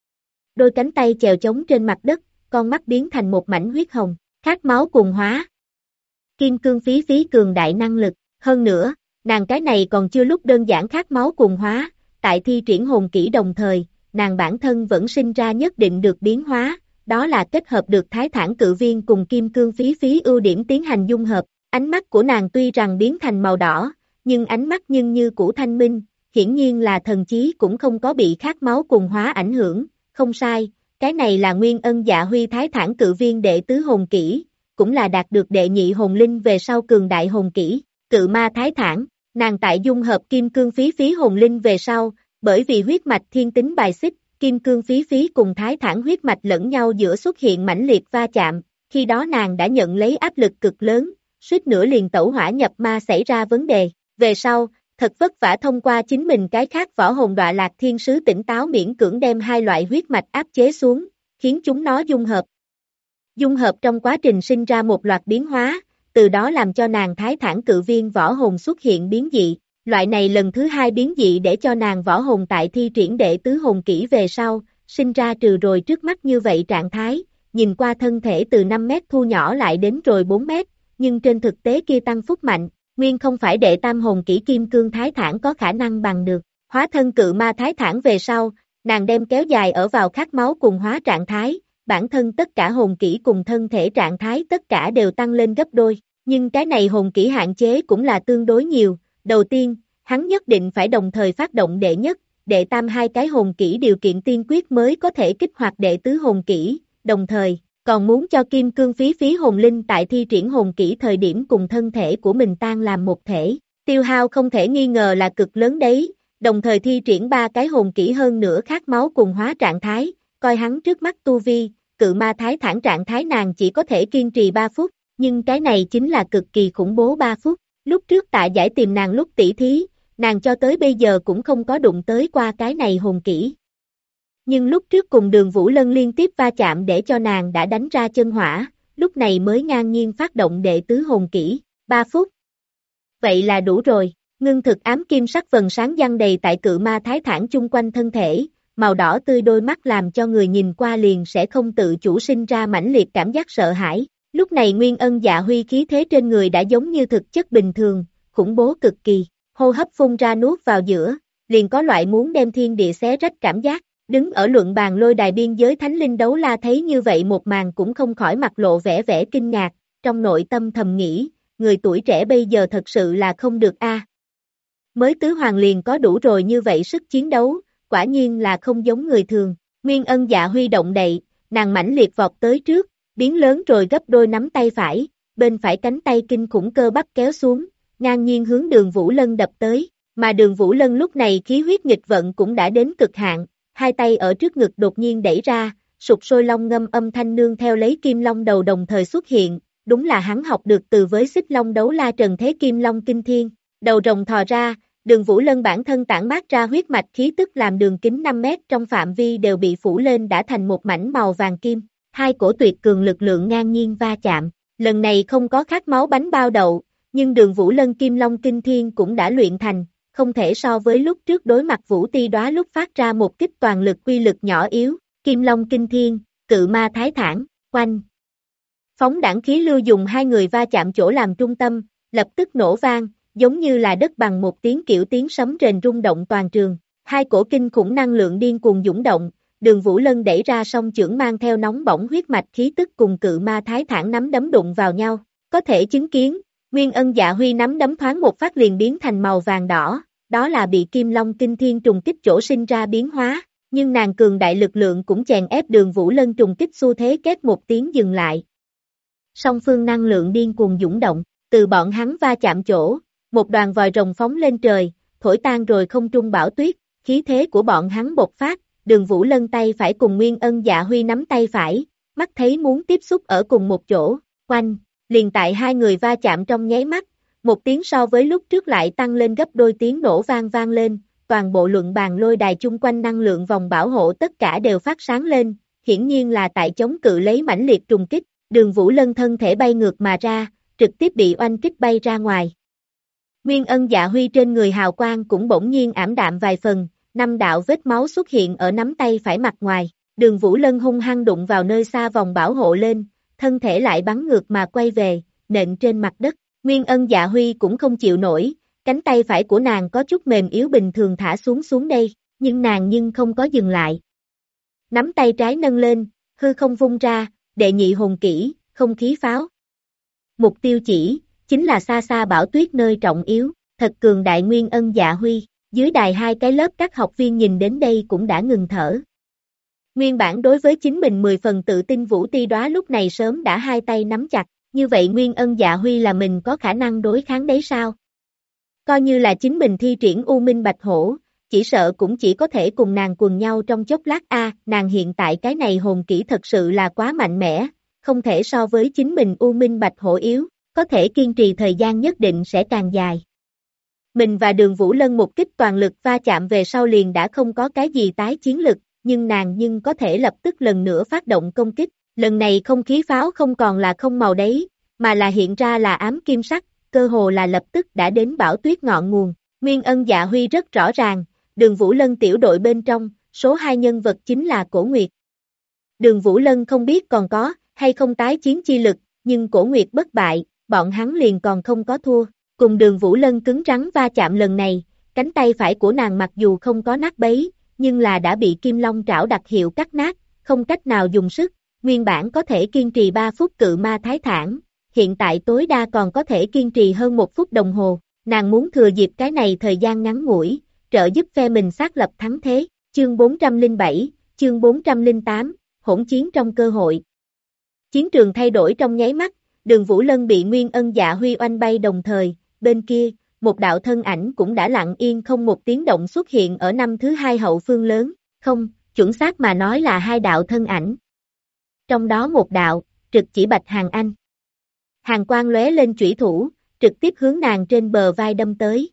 Đôi cánh tay chèo chống trên mặt đất, con mắt biến thành một mảnh huyết hồng, khát máu cùng hóa. Kim cương phí phí cường đại năng lực, hơn nữa, nàng cái này còn chưa lúc đơn giản khát máu cùng hóa, tại thi triển hồn kỹ đồng thời, nàng bản thân vẫn sinh ra nhất định được biến hóa, đó là kết hợp được thái thản cự viên cùng kim cương phí phí ưu điểm tiến hành dung hợp, ánh mắt của nàng tuy rằng biến thành màu đỏ, nhưng ánh mắt nhưng như cũ thanh minh, hiển nhiên là thần chí cũng không có bị khát máu cùng hóa ảnh hưởng, không sai, cái này là Nguyên Ân Dạ Huy thái thản cự viên đệ tứ hồn kỹ, cũng là đạt được đệ nhị hồn linh về sau cường đại hồn kỹ, cự ma thái thản, nàng tại dung hợp kim cương phí phí hồn linh về sau, bởi vì huyết mạch thiên tính bài xích, kim cương phí phí cùng thái thản huyết mạch lẫn nhau giữa xuất hiện mãnh liệt va chạm, khi đó nàng đã nhận lấy áp lực cực lớn, suýt nữa liền tẩu hỏa nhập ma xảy ra vấn đề, về sau, thật vất vả thông qua chính mình cái khác võ hồn đọa lạc thiên sứ tỉnh táo miễn cưỡng đem hai loại huyết mạch áp chế xuống, khiến chúng nó dung hợp. Dung hợp trong quá trình sinh ra một loạt biến hóa, từ đó làm cho nàng thái thản cự viên võ hồn xuất hiện biến dị, loại này lần thứ hai biến dị để cho nàng võ hồn tại thi triển đệ tứ hồn kỹ về sau, sinh ra trừ rồi trước mắt như vậy trạng thái, nhìn qua thân thể từ 5 mét thu nhỏ lại đến rồi 4 mét, nhưng trên thực tế kia tăng phúc mạnh, nguyên không phải đệ tam hồn kỹ kim cương thái thản có khả năng bằng được, hóa thân cự ma thái thản về sau, nàng đem kéo dài ở vào khát máu cùng hóa trạng thái, bản thân tất cả hồn kỹ cùng thân thể trạng thái tất cả đều tăng lên gấp đôi, nhưng cái này hồn kỹ hạn chế cũng là tương đối nhiều, đầu tiên, hắn nhất định phải đồng thời phát động đệ nhất, đệ tam hai cái hồn kỹ điều kiện tiên quyết mới có thể kích hoạt đệ tứ hồn kỹ, đồng thời, còn muốn cho kim cương phí phí hồn linh tại thi triển hồn kỹ thời điểm cùng thân thể của mình tan làm một thể, tiêu hao không thể nghi ngờ là cực lớn đấy, đồng thời thi triển ba cái hồn kỹ hơn nữa khát máu cùng hóa trạng thái, coi hắn trước mắt tu vi, cự ma thái thản trạng thái nàng chỉ có thể kiên trì 3 phút, nhưng cái này chính là cực kỳ khủng bố 3 phút, lúc trước Tạ Giải tìm nàng lúc tỷ thí, nàng cho tới bây giờ cũng không có đụng tới qua cái này hồn kỹ. Nhưng lúc trước cùng Đường Vũ Lân liên tiếp va chạm để cho nàng đã đánh ra chân hỏa, lúc này mới ngang nhiên phát động đệ tứ hồn kỹ, 3 phút. Vậy là đủ rồi, ngưng thực ám kim sắc vầng sáng giăng đầy tại cự ma thái thản chung quanh thân thể, màu đỏ tươi đôi mắt làm cho người nhìn qua liền sẽ không tự chủ sinh ra mãnh liệt cảm giác sợ hãi. Lúc này Nguyên Ân Dạ Huy khí thế trên người đã giống như thực chất bình thường, khủng bố cực kỳ, hô hấp phun ra nuốt vào giữa, liền có loại muốn đem thiên địa xé rách cảm giác. Đứng ở luận bàn lôi đài biên giới Thánh Linh Đấu La thấy như vậy một màn cũng không khỏi mặt lộ vẻ vẻ kinh ngạc, trong nội tâm thầm nghĩ, người tuổi trẻ bây giờ thật sự là không được a. Mới tứ hoàng liền có đủ rồi như vậy sức chiến đấu, quả nhiên là không giống người thường. Nguyên Ân Dạ Huy động đậy, nàng mãnh liệt vọt tới trước, biến lớn rồi gấp đôi nắm tay phải, bên phải cánh tay kinh khủng cơ bắp kéo xuống, ngang nhiên hướng Đường Vũ Lân đập tới, mà Đường Vũ Lân lúc này khí huyết nghịch vận cũng đã đến cực hạn, hai tay ở trước ngực đột nhiên đẩy ra, sục sôi long ngâm âm thanh nương theo lấy kim long đầu đồng thời xuất hiện, đúng là hắn học được từ với Xích Long Đấu La Trần Thế Kim Long Kinh Thiên, đầu rồng thò ra, Đường Vũ Lân bản thân tản mát ra huyết mạch khí tức làm đường kính 5 mét trong phạm vi đều bị phủ lên đã thành một mảnh màu vàng kim, hai cổ tuyệt cường lực lượng ngang nhiên va chạm, lần này không có khát máu bánh bao đậu, nhưng Đường Vũ Lân Kim Long Kinh Thiên cũng đã luyện thành, không thể so với lúc trước đối mặt Vũ Ti Đóa lúc phát ra một kích toàn lực quy lực nhỏ yếu, Kim Long Kinh Thiên, cự ma thái thản, quanh. Phóng đãng khí lưu dùng hai người va chạm chỗ làm trung tâm, lập tức nổ vang, giống như là đất bằng một tiếng kiểu tiếng sấm rền rung động toàn trường, hai cổ kinh khủng năng lượng điên cuồng dũng động, Đường Vũ Lân đẩy ra song chưởng mang theo nóng bỏng huyết mạch khí tức cùng cự ma thái thản nắm đấm đụng vào nhau, có thể chứng kiến, Nguyên Ân Dạ Huy nắm đấm thoáng một phát liền biến thành màu vàng đỏ, đó là bị Kim Long Kinh Thiên trùng kích chỗ sinh ra biến hóa, nhưng nàng cường đại lực lượng cũng chèn ép Đường Vũ Lân trùng kích xu thế kết một tiếng dừng lại. Song phương năng lượng điên cuồng dũng động, từ bọn hắn va chạm chỗ, một đoàn vòi rồng phóng lên trời, thổi tan rồi không trung bão tuyết, khí thế của bọn hắn bộc phát, Đường Vũ Lân tay phải cùng Nguyên Ân Dạ Huy nắm tay phải, mắt thấy muốn tiếp xúc ở cùng một chỗ, quanh, liền tại hai người va chạm trong nháy mắt, một tiếng so với lúc trước lại tăng lên gấp đôi tiếng nổ vang vang lên, toàn bộ luận bàn lôi đài chung quanh năng lượng vòng bảo hộ tất cả đều phát sáng lên, hiển nhiên là tại chống cự lấy mãnh liệt trùng kích, Đường Vũ Lân thân thể bay ngược mà ra, trực tiếp bị oanh kích bay ra ngoài. Nguyên Ân Dạ Huy trên người hào quang cũng bỗng nhiên ảm đạm vài phần, 5 đạo vết máu xuất hiện ở nắm tay phải mặt ngoài. Đường Vũ Lân hung hăng đụng vào nơi xa vòng bảo hộ lên, thân thể lại bắn ngược mà quay về, nện trên mặt đất. Nguyên Ân Dạ Huy cũng không chịu nổi, cánh tay phải của nàng có chút mềm yếu bình thường thả xuống đây, nhưng nàng không có dừng lại. Nắm tay trái nâng lên, hư không vung ra, đệ nhị hồn kỹ, không khí pháo. Mục tiêu chỉ, chính là xa xa Bảo Tuyết nơi trọng yếu, thật cường đại Nguyên Ân Dạ Huy. Dưới đài 2 cái lớp các học viên nhìn đến đây cũng đã ngừng thở. Nguyên bản đối với chính mình 10 phần tự tin Vũ Ti Đóa lúc này sớm đã hai tay nắm chặt, như vậy Nguyên Ân Dạ Huy là mình có khả năng đối kháng đấy sao? Coi như là chính mình thi triển U Minh Bạch Hổ, chỉ sợ cũng chỉ có thể cùng nàng quần nhau trong chốc lát nàng hiện tại cái này hồn kỹ thật sự là quá mạnh mẽ, không thể so với chính mình U Minh Bạch Hổ yếu, có thể kiên trì thời gian nhất định sẽ càng dài. Mình và Đường Vũ Lân một kích toàn lực va chạm về sau liền đã không có cái gì tái chiến lực, nhưng nàng có thể lập tức lần nữa phát động công kích, lần này không khí pháo không còn là không màu đấy, mà là hiện ra là ám kim sắc, cơ hồ là lập tức đã đến Bảo Tuyết ngọn nguồn. Nguyên Ân Dạ Huy rất rõ ràng, Đường Vũ Lân tiểu đội bên trong, số 2 nhân vật chính là Cổ Nguyệt. Đường Vũ Lân không biết còn có hay không tái chiến chi lực, nhưng Cổ Nguyệt bất bại, bọn hắn liền còn không có thua. Cùng Đường Vũ Lân cứng rắn va chạm lần này, cánh tay phải của nàng mặc dù không có nát bấy, nhưng là đã bị Kim Long trảo đặc hiệu cắt nát, không cách nào dùng sức, nguyên bản có thể kiên trì 3 phút cự ma thái thản, hiện tại tối đa còn có thể kiên trì hơn 1 phút đồng hồ, nàng muốn thừa dịp cái này thời gian ngắn ngủi, trợ giúp phe mình xác lập thắng thế, chương 407, chương 408, hỗn chiến trong cơ hội. Chiến trường thay đổi trong nháy mắt, Đường Vũ Lân bị Nguyên Ân Dạ Huy oanh bay đồng thời, bên kia, một đạo thân ảnh cũng đã lặng yên không một tiếng động xuất hiện ở năm thứ 2 hậu phương lớn, không, chuẩn xác mà nói là 2 đạo thân ảnh. Trong đó một đạo, trực chỉ Bạch Hàn Anh. Hàn quang lóe lên chủy thủ, trực tiếp hướng nàng trên bờ vai đâm tới.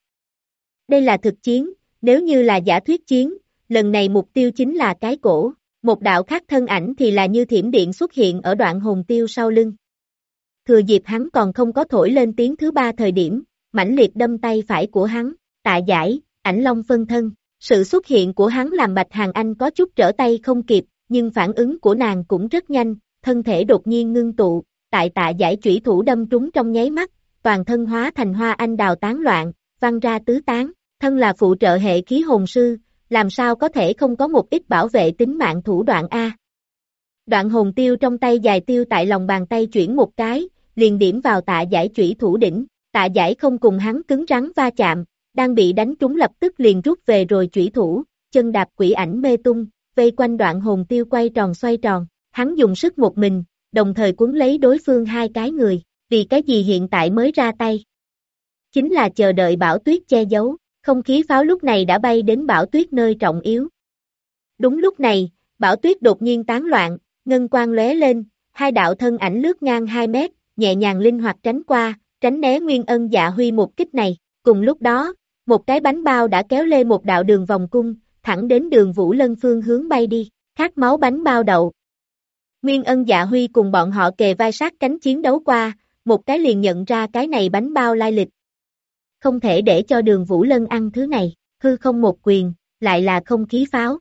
Đây là thực chiến, nếu như là giả thuyết chiến, lần này mục tiêu chính là cái cổ, một đạo khác thân ảnh thì là như thiểm điện xuất hiện ở đoạn hồn tiêu sau lưng. Thừa dịp hắn còn không có thổi lên tiếng thứ 3 thời điểm, mãnh liệt đâm tay phải của hắn, Tạ Giải, Ảnh Long phân thân. Sự xuất hiện của hắn làm Bạch Hàn Anh có chút trở tay không kịp, nhưng phản ứng của nàng cũng rất nhanh, thân thể đột nhiên ngưng tụ, tại Tạ Giải chủy thủ đâm trúng trong nháy mắt, toàn thân hóa thành hoa anh đào tán loạn, văng ra tứ tán, thân là phụ trợ hệ khí hồn sư, làm sao có thể không có một ít bảo vệ tính mạng thủ đoạn a. Đoạn hồn tiêu trong tay dài tiêu tại lòng bàn tay chuyển một cái, liền điểm vào Tạ Giải chủy thủ đỉnh, Tạ Giải không cùng hắn cứng rắn va chạm, đang bị đánh trúng lập tức liền rút về rồi chủy thủ, chân đạp quỷ ảnh mê tung, vây quanh đoạn hồn tiêu quay tròn xoay tròn, hắn dùng sức một mình, đồng thời cuốn lấy đối phương 2 cái người, vì cái gì hiện tại mới ra tay? Chính là chờ đợi Bảo Tuyết che giấu, không khí pháo lúc này đã bay đến Bảo Tuyết nơi trọng yếu. Đúng lúc này, Bảo Tuyết đột nhiên tán loạn, ngân quang lóe lên, 2 đạo thân ảnh lướt ngang 2 mét, nhẹ nhàng linh hoạt tránh qua, tránh né Nguyên Ân Dạ Huy một kích này. Cùng lúc đó, một cái bánh bao đã kéo lê một đạo đường vòng cung, thẳng đến Đường Vũ Lân phương hướng bay đi, khát máu bánh bao đậu. Nguyên Ân Dạ Huy cùng bọn họ kề vai sát cánh chiến đấu qua, một cái liền nhận ra cái này bánh bao lai lịch. Không thể để cho Đường Vũ Lân ăn thứ này, hư không một quyền, lại là không khí pháo.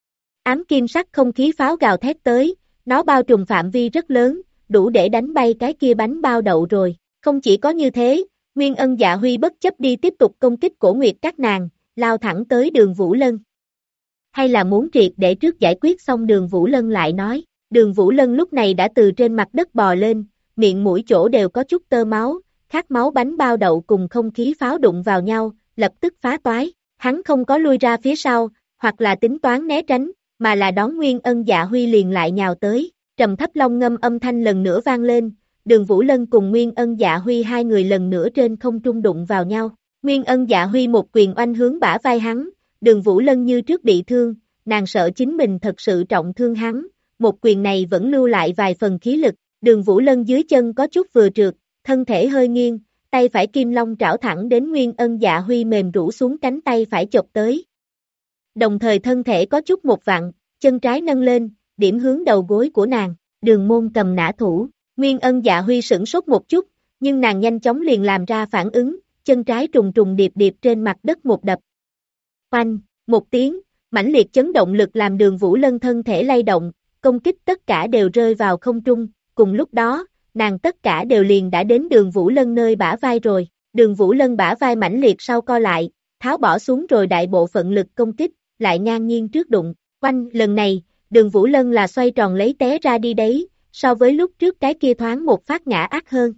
Ám kim sắc không khí pháo gào thét tới, nó bao trùm phạm vi rất lớn, đủ để đánh bay cái kia bánh bao đậu rồi. Không chỉ có như thế, Nguyên Ân Dạ Huy bất chấp đi tiếp tục công kích Cổ Nguyệt các nàng, lao thẳng tới Đường Vũ Lân. Hay là muốn triệt để trước giải quyết xong Đường Vũ Lân lại nói, Đường Vũ Lân lúc này đã từ trên mặt đất bò lên, miệng mũi chỗ đều có chút tơ máu, khát máu bánh bao đậu cùng không khí pháo đụng vào nhau, lập tức phá toái, hắn không có lui ra phía sau, hoặc là tính toán né tránh, mà là đón Nguyên Ân Dạ Huy liền lại nhào tới, trầm thấp long ngâm âm thanh lần nữa vang lên. Đường Vũ Lân cùng Nguyên Ân Dạ Huy 2 người lần nữa trên không trung đụng vào nhau. Nguyên Ân Dạ Huy một quyền oanh hướng bả vai hắn, Đường Vũ Lân như trước bị thương, nàng sợ chính mình thật sự trọng thương hắn, một quyền này vẫn lưu lại vài phần khí lực, Đường Vũ Lân dưới chân có chút vừa trượt, thân thể hơi nghiêng, tay phải kim long trảo thẳng đến Nguyên Ân Dạ Huy mềm rũ xuống cánh tay phải chộp tới. Đồng thời thân thể có chút một vặn, chân trái nâng lên, điểm hướng đầu gối của nàng, Đường Môn cầm nã thủ. Nguyên Ân Dạ Huy sửng sốt một chút, nhưng nàng nhanh chóng liền làm ra phản ứng, chân trái trùng trùng điệp điệp trên mặt đất một đập. Oanh, một tiếng, mãnh liệt chấn động lực làm Đường Vũ Lân thân thể lay động, công kích tất cả đều rơi vào không trung, cùng lúc đó, nàng tất cả đều liền đã đến Đường Vũ Lân nơi bả vai rồi, Đường Vũ Lân bả vai mãnh liệt sau co lại, tháo bỏ xuống rồi đại bộ phận lực công kích, lại ngang nhiên trước đụng, oanh, lần này, Đường Vũ Lân là xoay tròn lấy té ra đi đấy, so với lúc trước cái kia thoáng một phát ngã ác hơn.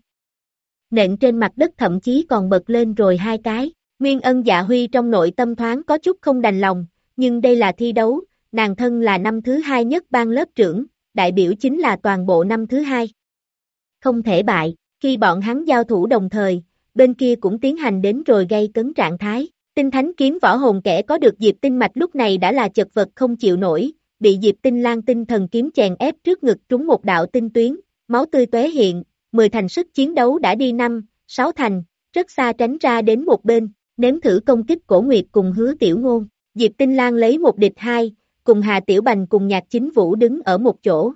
Nện trên mặt đất thậm chí còn bật lên rồi hai cái, Nguyên Ân Dạ Huy trong nội tâm thoáng có chút không đành lòng, nhưng đây là thi đấu, nàng thân là năm thứ hai nhất ban lớp trưởng, đại biểu chính là toàn bộ năm thứ hai. Không thể bại, khi bọn hắn giao thủ đồng thời, bên kia cũng tiến hành đến rồi gây cấn trạng thái. Tinh Thánh Kiếm võ hồn kẻ có được Diệp Tinh Mạch lúc này đã là chật vật không chịu nổi, bị Diệp Tinh Lang tinh thần kiếm chèn ép trước ngực trúng một đạo tinh tuyến, máu tươi tóe hiện, 10 thành sức chiến đấu đã đi 5, 6 thành, rất xa tránh ra đến một bên, nếm thử công kích Cổ Nguyệt cùng Hứa Tiểu Ngôn. Diệp Tinh Lang lấy một địch hai, cùng Hà Tiểu Bành cùng Nhạc Chính Vũ đứng ở một chỗ.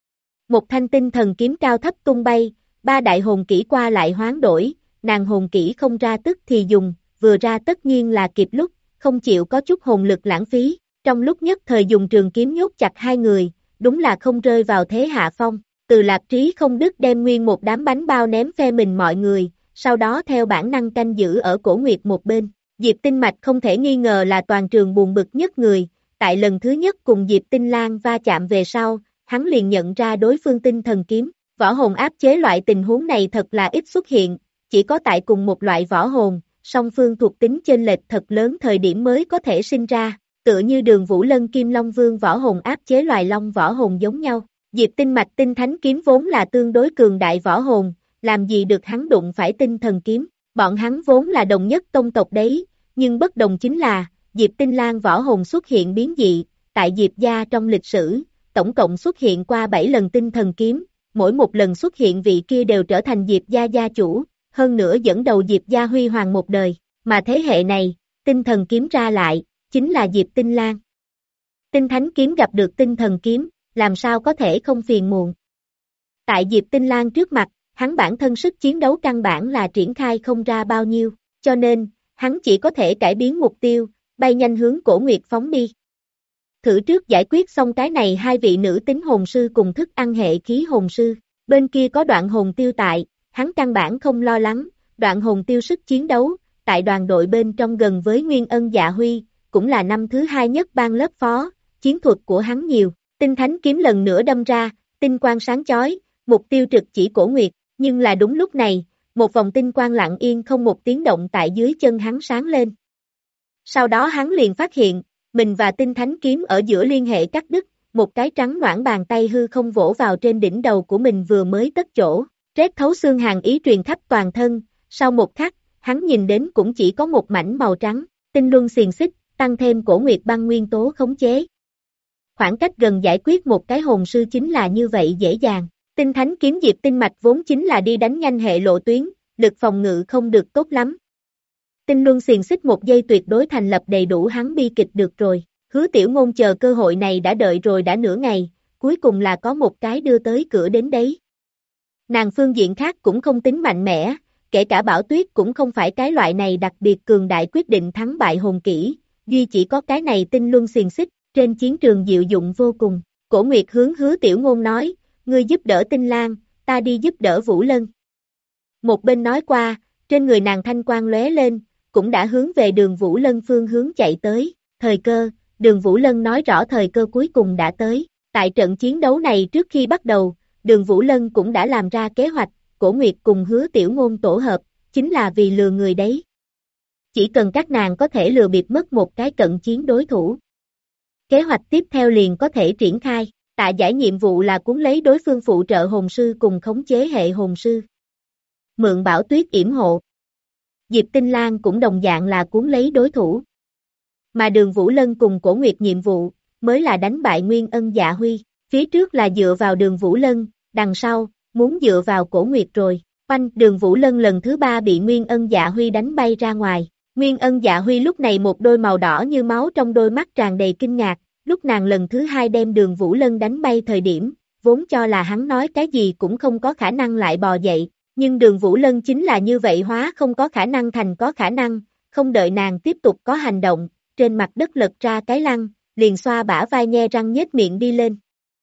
Một thanh tinh thần kiếm cao thấp tung bay, ba đại hồn kỹ qua lại hoán đổi, nàng hồn kỹ không ra tức thì dùng, vừa ra tất nhiên là kịp lúc, không chịu có chút hồn lực lãng phí, trong lúc nhất thời dùng trường kiếm nhốt chặt hai người, đúng là không rơi vào thế hạ phong, Từ Lạp Trí không đứt đem nguyên một đám bánh bao ném phe mình mọi người, sau đó theo bản năng canh giữ ở Cổ Nguyệt một bên, Diệp Tinh Mạch không thể nghi ngờ là toàn trường buồn bực nhất người, tại lần thứ nhất cùng Diệp Tinh Lang va chạm về sau, hắn liền nhận ra đối phương tinh thần kiếm, võ hồn áp chế loại tình huống này thật là ít xuất hiện, chỉ có tại cùng một loại võ hồn, song phương thuộc tính chênh lệch thật lớn thời điểm mới có thể sinh ra, tựa như Đường Vũ Lân Kim Long Vương võ hồn áp chế loài long võ hồn giống nhau. Diệp Tinh Mạch tinh thánh kiếm vốn là tương đối cường đại võ hồn, làm gì được hắn đụng phải tinh thần kiếm, bọn hắn vốn là đồng nhất tông tộc đấy, nhưng bất đồng chính là, Diệp Tinh Lang võ hồn xuất hiện biến dị, tại Diệp gia trong lịch sử, tổng cộng xuất hiện qua 7 lần tinh thần kiếm, mỗi một lần xuất hiện vị kia đều trở thành Diệp gia gia chủ, hơn nữa dẫn đầu Diệp gia huy hoàng một đời, mà thế hệ này, tinh thần kiếm ra lại, chính là Diệp Tinh Lang. Tinh thánh kiếm gặp được tinh thần kiếm, làm sao có thể không phiền muộn. Tại Diệp Tinh Lang trước mặt, hắn bản thân sức chiến đấu căn bản là triển khai không ra bao nhiêu, cho nên, hắn chỉ có thể cải biến mục tiêu, bay nhanh hướng Cổ Nguyệt phóng đi. Thử trước giải quyết xong cái này hai vị nữ tính hồn sư cùng thức ăn hệ khí hồn sư, bên kia có Đoạn Hồn Tiêu tại, hắn căn bản không lo lắng, Đoạn Hồn Tiêu sức chiến đấu, tại đoàn đội bên trong gần với Nguyên Ân Dạ Huy, cũng là năm thứ hai nhất ban lớp phó, chiến thuật của hắn nhiều, tinh thánh kiếm lần nữa đâm ra, tinh quang sáng chói, mục tiêu trực chỉ Cổ Nguyệt, nhưng là đúng lúc này, một vòng tinh quang lặng yên không một tiếng động tại dưới chân hắn sáng lên. Sau đó hắn liền phát hiện, mình và tinh thánh kiếm ở giữa liên hệ cắt đứt, một cái trắng noãn bàn tay hư không vỗ vào trên đỉnh đầu của mình vừa mới tất chỗ, rét thấu xương hàn ý truyền khắp toàn thân, sau một khắc, hắn nhìn đến cũng chỉ có một mảnh màu trắng, tinh luân xiềng xích, tăng thêm Cổ Nguyệt băng nguyên tố khống chế. Khoảng cách gần giải quyết một cái hồn sư chính là như vậy dễ dàng, tinh thánh kiếm Diệp Tinh Mạch vốn chính là đi đánh nhanh hệ lộ tuyến, lực phòng ngự không được tốt lắm. Tinh luân xiềng xích một giây tuyệt đối thành lập đầy đủ hắn bi kịch được rồi, Hứa Tiểu Ngôn chờ cơ hội này đã đợi rồi đã nửa ngày, cuối cùng là có một cái đưa tới cửa đến đấy. Nàng phương diện khác cũng không tính mạnh mẽ, kể cả Bảo Tuyết cũng không phải cái loại này đặc biệt cường đại quyết định thắng bại hồn kỹ, duy chỉ có cái này tinh luân xiềng xích, trên chiến trường diệu dụng vô cùng. Cổ Nguyệt hướng Hứa Tiểu Ngôn nói, ngươi giúp đỡ Tinh Lang, ta đi giúp đỡ Vũ Lân. Một bên nói qua, trên người nàng thanh quang lóe lên, cũng đã hướng về Đường Vũ Lân phương hướng chạy tới, thời cơ, Đường Vũ Lân nói rõ thời cơ cuối cùng đã tới, tại trận chiến đấu này trước khi bắt đầu, Đường Vũ Lân cũng đã làm ra kế hoạch, Cổ Nguyệt cùng Hứa Tiểu Ngôn tổ hợp, chính là vì lừa người đấy. Chỉ cần các nàng có thể lừa bịp mất một cái cận chiến đối thủ. Kế hoạch tiếp theo liền có thể triển khai, tạ giải nhiệm vụ là cuốn lấy đối phương phụ trợ hồn sư cùng khống chế hệ hồn sư. Mượn Bảo Tuyết yểm hộ. Diệp Tinh Lang cũng đồng dạng là cuốn lấy đối thủ. Mà Đường Vũ Lân cùng Cổ Nguyệt nhiệm vụ, mới là đánh bại Nguyên Ân Dạ Huy, phía trước là dựa vào Đường Vũ Lân, đằng sau, muốn dựa vào Cổ Nguyệt rồi. Đường Vũ Lân lần thứ 3 bị Nguyên Ân Dạ Huy đánh bay ra ngoài. Nguyên Ân Dạ Huy lúc này một đôi màu đỏ như máu trong đôi mắt tràn đầy kinh ngạc, lúc nàng lần thứ 2 đem Đường Vũ Lân đánh bay thời điểm, vốn cho là hắn nói cái gì cũng không có khả năng lại bò dậy, Nhưng Đường Vũ Lân chính là như vậy hóa không có khả năng thành có khả năng, không đợi nàng tiếp tục có hành động, trên mặt đất lật ra cái lăn, liền xoa bả vai nhe răng nhếch miệng đi lên.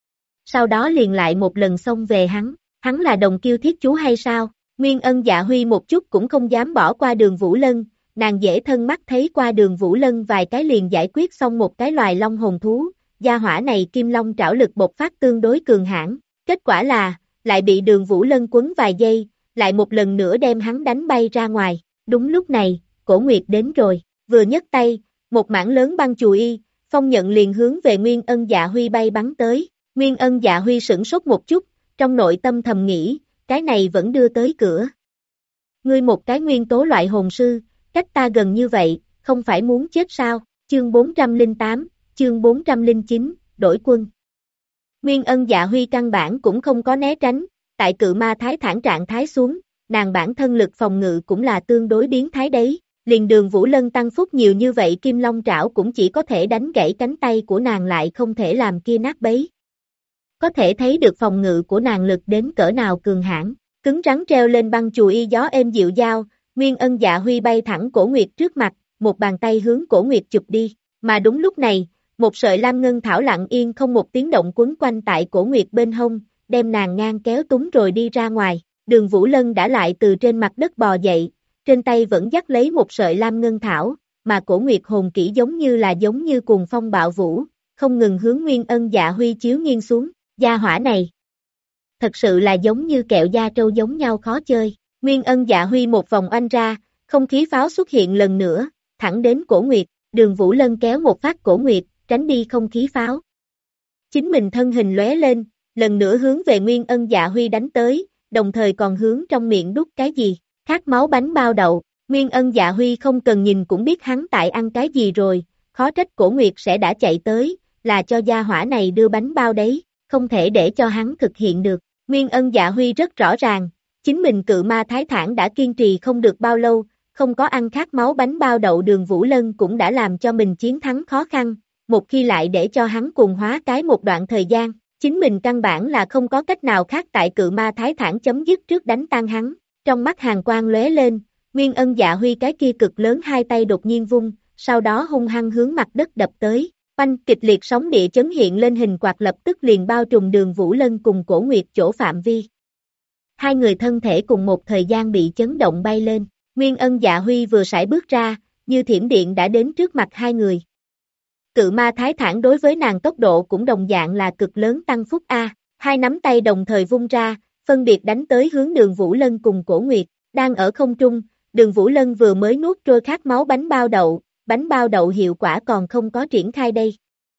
Sau đó liền lại một lần xông về hắn là đồng kiêu thiết chú hay sao? Nguyên Ân Dạ Huy một chút cũng không dám bỏ qua Đường Vũ Lân, nàng dễ thân mắt thấy qua Đường Vũ Lân vài cái liền giải quyết xong một cái loài long hồn thú, gia hỏa này kim long trảo lực bộc phát tương đối cường hãn, kết quả là, lại bị Đường Vũ Lân quấn vài giây, lại một lần nữa đem hắn đánh bay ra ngoài, đúng lúc này, Cổ Nguyệt đến rồi, vừa nhấc tay, một mảng lớn băng chùy y, phong nhận liền hướng về Nguyên Ân Dạ Huy bay bắn tới, Nguyên Ân Dạ Huy sửng sốt một chút, trong nội tâm thầm nghĩ, cái này vẫn đưa tới cửa. Ngươi một cái nguyên tố loại hồn sư, cách ta gần như vậy, không phải muốn chết sao, chương 408, chương 409, đổi quân. Nguyên Ân Dạ Huy căn bản cũng không có né tránh, tại cự ma thái thản trạng thái xuống, nàng bản thân lực phòng ngự cũng là tương đối biến thái đấy, liền Đường Vũ Lân tăng phúc nhiều như vậy kim long trảo cũng chỉ có thể đánh gãy cánh tay của nàng lại không thể làm kia nát bấy. Có thể thấy được phòng ngự của nàng lực đến cỡ nào cường hãn, cứng rắn treo lên băng chùy y gió êm dịu dao, Nguyên Ân Dạ Huy bay thẳng Cổ Nguyệt trước mặt, một bàn tay hướng Cổ Nguyệt chụp đi, mà đúng lúc này, một sợi lam ngân thảo lặng yên không một tiếng động quấn quanh tại Cổ Nguyệt bên hông, đem nàng ngang kéo túng rồi đi ra ngoài, Đường Vũ Lân đã lại từ trên mặt đất bò dậy, trên tay vẫn dắt lấy một sợi lam ngân thảo, mà Cổ Nguyệt hồn kỹ giống như cuồng phong bạo vũ, không ngừng hướng Nguyên Ân Dạ Huy chiếu nghiêng xuống, gia hỏa này. Thật sự là giống như kẹo da trâu giống nhau khó chơi, Nguyên Ân Dạ Huy một vòng oanh ra, không khí pháo xuất hiện lần nữa, thẳng đến Cổ Nguyệt, Đường Vũ Lân kéo một phát Cổ Nguyệt, tránh đi không khí pháo. Chính mình thân hình lóe lên, lần nữa hướng về Nguyên Ân Dạ Huy đánh tới, đồng thời còn hướng trong miệng đút cái gì, khát máu bánh bao đậu, Nguyên Ân Dạ Huy không cần nhìn cũng biết hắn tại ăn cái gì rồi, khó trách Cổ Nguyệt sẽ đã chạy tới, là cho gia hỏa này đưa bánh bao đấy, không thể để cho hắn thực hiện được, Nguyên Ân Dạ Huy rất rõ ràng, chính mình cự ma thái thản đã kiên trì không được bao lâu, không có ăn khát máu bánh bao đậu Đường Vũ Lân cũng đã làm cho mình chiến thắng khó khăn, một khi lại để cho hắn cùng hóa cái một đoạn thời gian, chính mình căn bản là không có cách nào khác tại cự ma thái thản chấm dứt trước đánh tan hắn, trong mắt hàn quang lóe lên, Nguyên Ân Dạ Huy cái kia cực lớn hai tay đột nhiên vung, sau đó hung hăng hướng mặt đất đập tới, oanh kịch liệt sóng địa chấn hiện lên hình quạt lập tức liền bao trùm Đường Vũ Lân cùng Cổ Nguyệt chỗ phạm vi. Hai người thân thể cùng một thời gian bị chấn động bay lên, Nguyên Ân Dạ Huy vừa sải bước ra, như thiểm điện đã đến trước mặt hai người. Cự ma thái thản đối với nàng tốc độ cũng đồng dạng là cực lớn tăng phúc A, hai nắm tay đồng thời vung ra, phân biệt đánh tới hướng Đường Vũ Lân cùng Cổ Nguyệt, đang ở không trung, Đường Vũ Lân vừa mới nuốt trôi khát máu bánh bao đậu hiệu quả còn không có triển khai đây.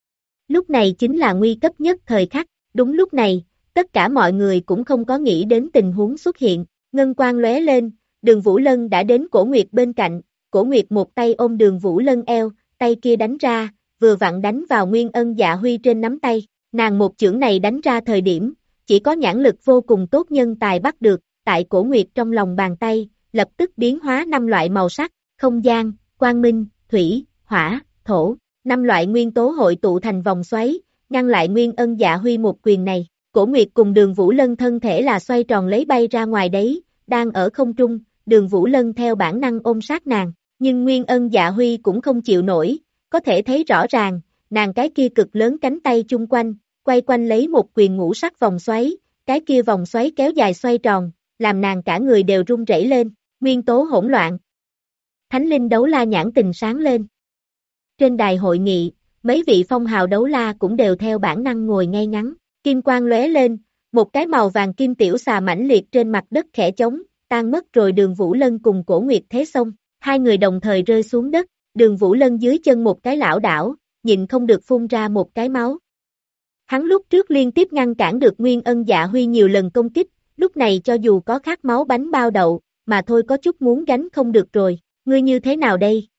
Lúc này chính là nguy cấp nhất thời khắc, đúng lúc này, tất cả mọi người cũng không có nghĩ đến tình huống xuất hiện, ngân quang lóe lên, Đường Vũ Lân đã đến Cổ Nguyệt bên cạnh, Cổ Nguyệt một tay ôm Đường Vũ Lân eo, tay kia đánh ra, vừa vặn đánh vào Nguyên Ân Dạ Huy trên nắm tay, nàng một chưởng này đánh ra thời điểm, chỉ có nhãn lực vô cùng tốt nhân tài bắt được, tại Cổ Nguyệt trong lòng bàn tay, lập tức biến hóa 5 loại màu sắc, không gian, quang minh, thủy, hỏa, thổ, 5 loại nguyên tố hội tụ thành vòng xoáy, ngăn lại Nguyên Ân Dạ Huy một quyền này. Cổ Nguyệt cùng Đường Vũ Lân thân thể là xoay tròn lấy bay ra ngoài đấy, đang ở không trung, Đường Vũ Lân theo bản năng ôm sát nàng, nhưng Nguyên Ân Dạ Huy cũng không chịu nổi, có thể thấy rõ ràng, nàng cái kia cực lớn cánh tay chung quanh, quay quanh lấy một quyền ngũ sắc vòng xoáy, cái kia vòng xoáy kéo dài xoay tròn, làm nàng cả người đều run rẩy lên, nguyên tố hỗn loạn. Thánh linh đấu la nhãn tình sáng lên. Trên đài hội nghị, mấy vị phong hào đấu la cũng đều theo bản năng ngồi ngay ngắn, kim quang lóe lên, một cái màu vàng kim tiểu xà mãnh liệt trên mặt đất khẽ trống, tan mất rồi Đường Vũ Lân cùng Cổ Nguyệt thế xông, hai người đồng thời rơi xuống đất, Đường Vũ Lân dưới chân một cái lảo đảo, nhịn không được phun ra một cái máu. Hắn lúc trước liên tiếp ngăn cản được Nguyên Ân Dạ Huy nhiều lần công kích, lúc này cho dù có khát máu bánh bao đậu, mà thôi có chút muốn gánh không được rồi, ngươi như thế nào đây?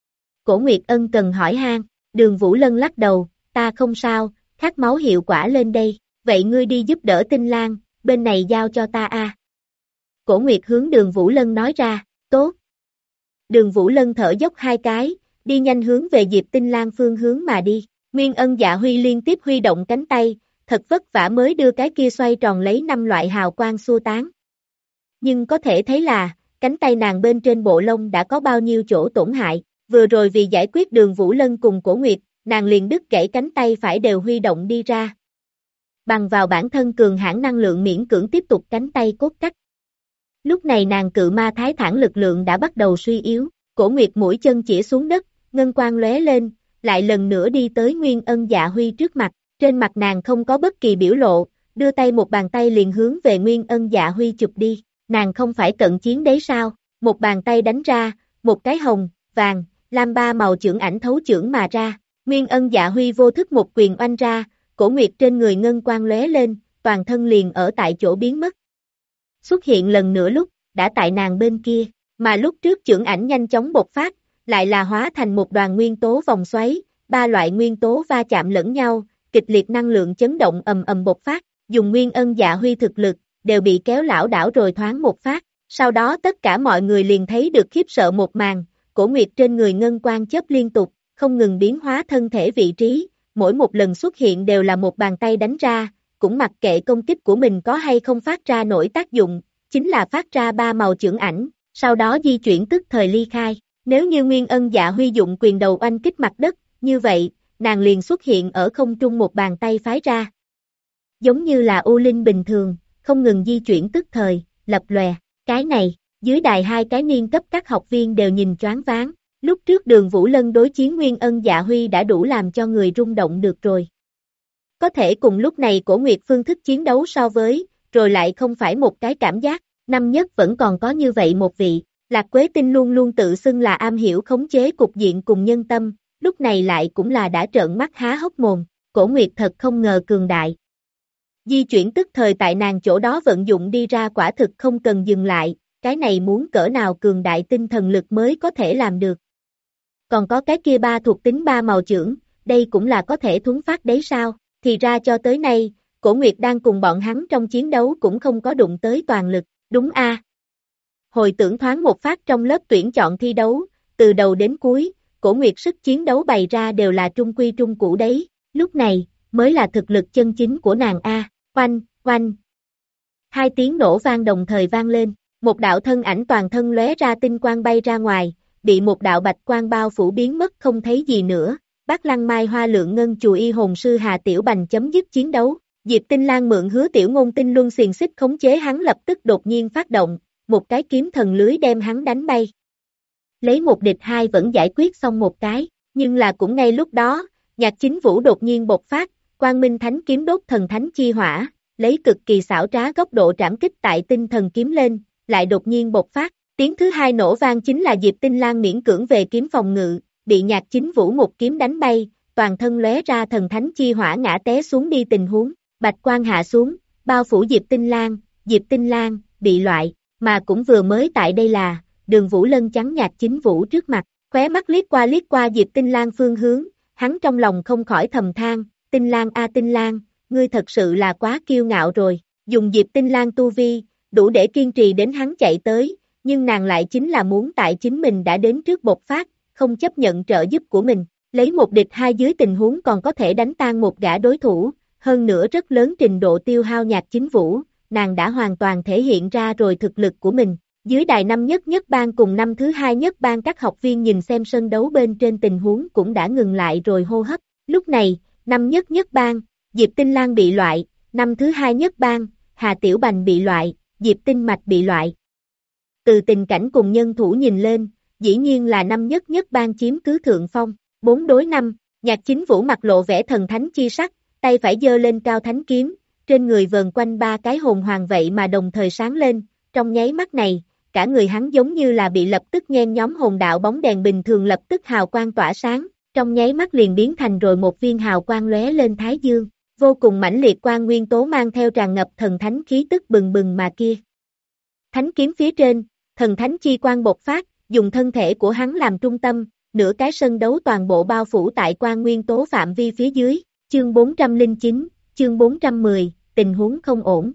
Cổ Nguyệt ân cần hỏi han, Đường Vũ Lân lắc đầu, ta không sao, khát máu hiệu quả lên đây, vậy ngươi đi giúp đỡ Tinh Lan, bên này giao cho ta a. Cổ Nguyệt hướng Đường Vũ Lân nói ra, tốt. Đường Vũ Lân thở dốc hai cái, đi nhanh hướng về Diệp Tinh Lan phương hướng mà đi, Nguyên Ân Dạ Huy liên tiếp huy động cánh tay, thật vất vả mới đưa cái kia xoay tròn lấy 5 loại hào quang xua tán. nhưng có thể thấy là, cánh tay nàng bên trên bộ lông đã có bao nhiêu chỗ tổn hại. Vừa rồi vì giải quyết Đường Vũ Lân cùng Cổ Nguyệt, nàng liền đứt gãy cánh tay phải đều huy động đi ra. Bằng vào bản thân cường hãn năng lượng miễn cưỡng tiếp tục cánh tay cốt cắt. Lúc này nàng cự ma thái thản lực lượng đã bắt đầu suy yếu, Cổ Nguyệt mũi chân chĩa xuống đất, ngân quang lóe lên, lại lần nữa đi tới Nguyên Ân Dạ Huy trước mặt, trên mặt nàng không có bất kỳ biểu lộ, đưa tay một bàn tay liền hướng về Nguyên Ân Dạ Huy chụp đi, nàng không phải cận chiến đấy sao, một bàn tay đánh ra, một cái hồng, vàng, lam ba màu chưởng ảnh thấu chưởng mà ra, Nguyên Ân Dạ Huy vô thức một quyền oanh ra, Cổ Nguyệt trên người ngân quang lóe lên, toàn thân liền ở tại chỗ biến mất. Xuất hiện lần nữa lúc, đã tại nàng bên kia, mà lúc trước chưởng ảnh nhanh chóng bộc phát, lại là hóa thành một đoàn nguyên tố vòng xoáy, ba loại nguyên tố va chạm lẫn nhau, kịch liệt năng lượng chấn động ầm ầm bộc phát, dùng Nguyên Ân Dạ Huy thực lực, đều bị kéo lảo đảo rồi thoáng một phát, sau đó tất cả mọi người liền thấy được khiếp sợ một màn, Cổ Nguyệt trên người ngân quang chớp liên tục, không ngừng biến hóa thân thể vị trí, mỗi một lần xuất hiện đều là một bàn tay đánh ra, cũng mặc kệ công kích của mình có hay không phát ra nổi tác dụng, chính là phát ra ba màu chưởng ảnh, sau đó di chuyển tức thời ly khai. Nếu như Nguyên Ân Dạ Huy dụng quyền đầu oanh kích mặt đất, như vậy, nàng liền xuất hiện ở không trung một bàn tay phái ra. Giống như là U Linh bình thường, không ngừng di chuyển tức thời, lập lòe, cái này, dưới đài hai cái niên cấp các học viên đều nhìn choáng váng, lúc trước Đường Vũ Lân đối chiến Nguyên Ân Dạ Huy đã đủ làm cho người rung động được rồi. Có thể cùng lúc này Cổ Nguyệt phương thức chiến đấu so với, rồi lại không phải một cái cảm giác, năm nhất vẫn còn có như vậy một vị, Lạc Quế Tinh luôn luôn tự xưng là am hiểu khống chế cục diện cùng nhân tâm, lúc này lại cũng là đã trợn mắt há hốc mồm, Cổ Nguyệt thật không ngờ cường đại. Di chuyển tức thời tại nàng chỗ đó vận dụng đi ra quả thực không cần dừng lại, cái này muốn cỡ nào cường đại tinh thần lực mới có thể làm được. Còn có cái kia ba thuộc tính ba màu chưởng, đây cũng là có thể thuấn phát đấy sao, thì ra cho tới nay, Cổ Nguyệt đang cùng bọn hắn trong chiến đấu cũng không có đụng tới toàn lực, đúng a? Hồi tưởng thoáng một phát trong lớp tuyển chọn thi đấu, từ đầu đến cuối, Cổ Nguyệt sức chiến đấu bày ra đều là trung quy trung cũ đấy, lúc này, mới là thực lực chân chính của nàng a. Oanh, oanh. Hai tiếng nổ vang đồng thời vang lên, một đạo thân ảnh toàn thân lóe ra tinh quang bay ra ngoài, bị một đạo bạch quang bao phủ biến mất không thấy gì nữa. Bác Lăng Mai Hoa Lượng Ngân Chùa Y Hồn Sư Hà Tiểu Bành chấm dứt chiến đấu. Diệp Tinh Lan mượn Hứa Tiểu Ngôn Tinh Luân xiềng xích khống chế hắn lập tức đột nhiên phát động, một cái kiếm thần lưới đem hắn đánh bay. Lấy một địch hai vẫn giải quyết xong một cái, nhưng là cũng ngay lúc đó, Nhạc Chính Vũ đột nhiên bộc phát, Quang Minh Thánh kiếm đốt thần thánh chi hỏa, lấy cực kỳ xảo trá góc độ trảm kích tại tinh thần kiếm lên, lại đột nhiên bộc phát, tiếng thứ hai nổ vang chính là Diệp Tinh Lan miễn cưỡng về kiếm phòng ngự, bị Nhạc Chính Vũ một kiếm đánh bay, toàn thân lóe ra thần thánh chi hỏa ngã té xuống đi tình huống, bạch quang hạ xuống, bao phủ Diệp Tinh Lan, bị loại, mà cũng vừa mới tại đây là, Đường Vũ Lân chắn Nhạc Chính Vũ trước mặt, khóe mắt liếc qua Diệp Tinh Lan phương hướng, hắn trong lòng không khỏi thầm than, Tinh Lan a Tinh Lan, ngươi thật sự là quá kiêu ngạo rồi, dùng Diệp Tinh Lan tu vi, đủ để kiên trì đến hắn chạy tới, nhưng nàng lại chính là muốn tại chính mình đã đến trước bộc phát, không chấp nhận trợ giúp của mình, lấy một địch hai dưới tình huống còn có thể đánh tan một gã đối thủ, hơn nữa rất lớn trình độ tiêu hao Nhạc Chính Vũ, nàng đã hoàn toàn thể hiện ra rồi thực lực của mình. Dưới đài năm nhất ban cùng năm thứ hai nhất ban các học viên nhìn xem sân đấu bên trên tình huống cũng đã ngừng lại rồi hô hấp, lúc này, năm nhất ban, Diệp Tinh Lan bị loại, năm thứ hai nhất ban, Hà Tiểu Bành bị loại, Diệp Tinh Mạch bị loại. Từ tình cảnh cùng nhân thủ nhìn lên, dĩ nhiên là năm nhất ban chiếm cứ thượng phong, 4 đối 5, Nhạc Chính Vũ mặt lộ vẻ thần thánh chi sắc, tay phải giơ lên cao thánh kiếm, trên người vờn quanh ba cái hồn hoàng vậy mà đồng thời sáng lên, trong nháy mắt này, cả người hắn giống như là bị lập tức nhen nhóm hồn đạo bóng đèn bình thường lập tức hào quang tỏa sáng, trong nháy mắt liền biến thành rồi một viên hào quang lóe lên thái dương, vô cùng mãnh liệt quang nguyên tố mang theo tràn ngập thần thánh khí tức bừng bừng mà kia. Thánh kiếm phía trên, thần thánh chi quang bộc phát, dùng thân thể của hắn làm trung tâm, nửa cái sân đấu toàn bộ bao phủ tại quang nguyên tố phạm vi phía dưới, chương 409, chương 410, tình huống không ổn.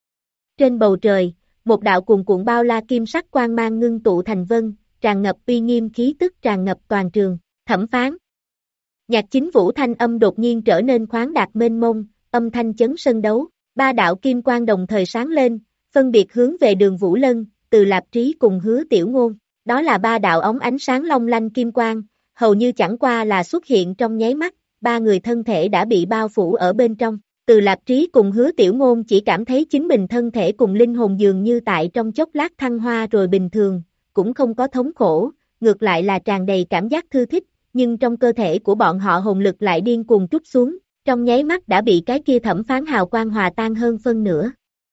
Trên bầu trời, một đạo cuồn cuộn bao la kim sắc quang mang ngưng tụ thành vân, tràn ngập uy nghiêm khí tức tràn ngập toàn trường, thẩm phán. Nhạc Chính Vũ thanh âm đột nhiên trở nên khoáng đạt mênh mông, âm thanh chấn sân đấu, ba đạo kim quang đồng thời sáng lên, phân biệt hướng về Đường Vũ Lân, Từ Lạp Trí cùng Hứa Tiểu Ngôn. Đó là ba đạo ống ánh sáng long lanh kim quang, hầu như chẳng qua là xuất hiện trong nháy mắt, ba người thân thể đã bị bao phủ ở bên trong. Từ Lạp Trí cùng Hứa Tiểu Ngôn chỉ cảm thấy chính mình thân thể cùng linh hồn dường như tại trong chốc lát thăng hoa rồi bình thường, cũng không có thống khổ, ngược lại là tràn đầy cảm giác thư thích, nhưng trong cơ thể của bọn họ hồn lực lại điên cuồng trút xuống, trong nháy mắt đã bị cái kia thẩm phán hào quang hòa tan hơn phân nửa.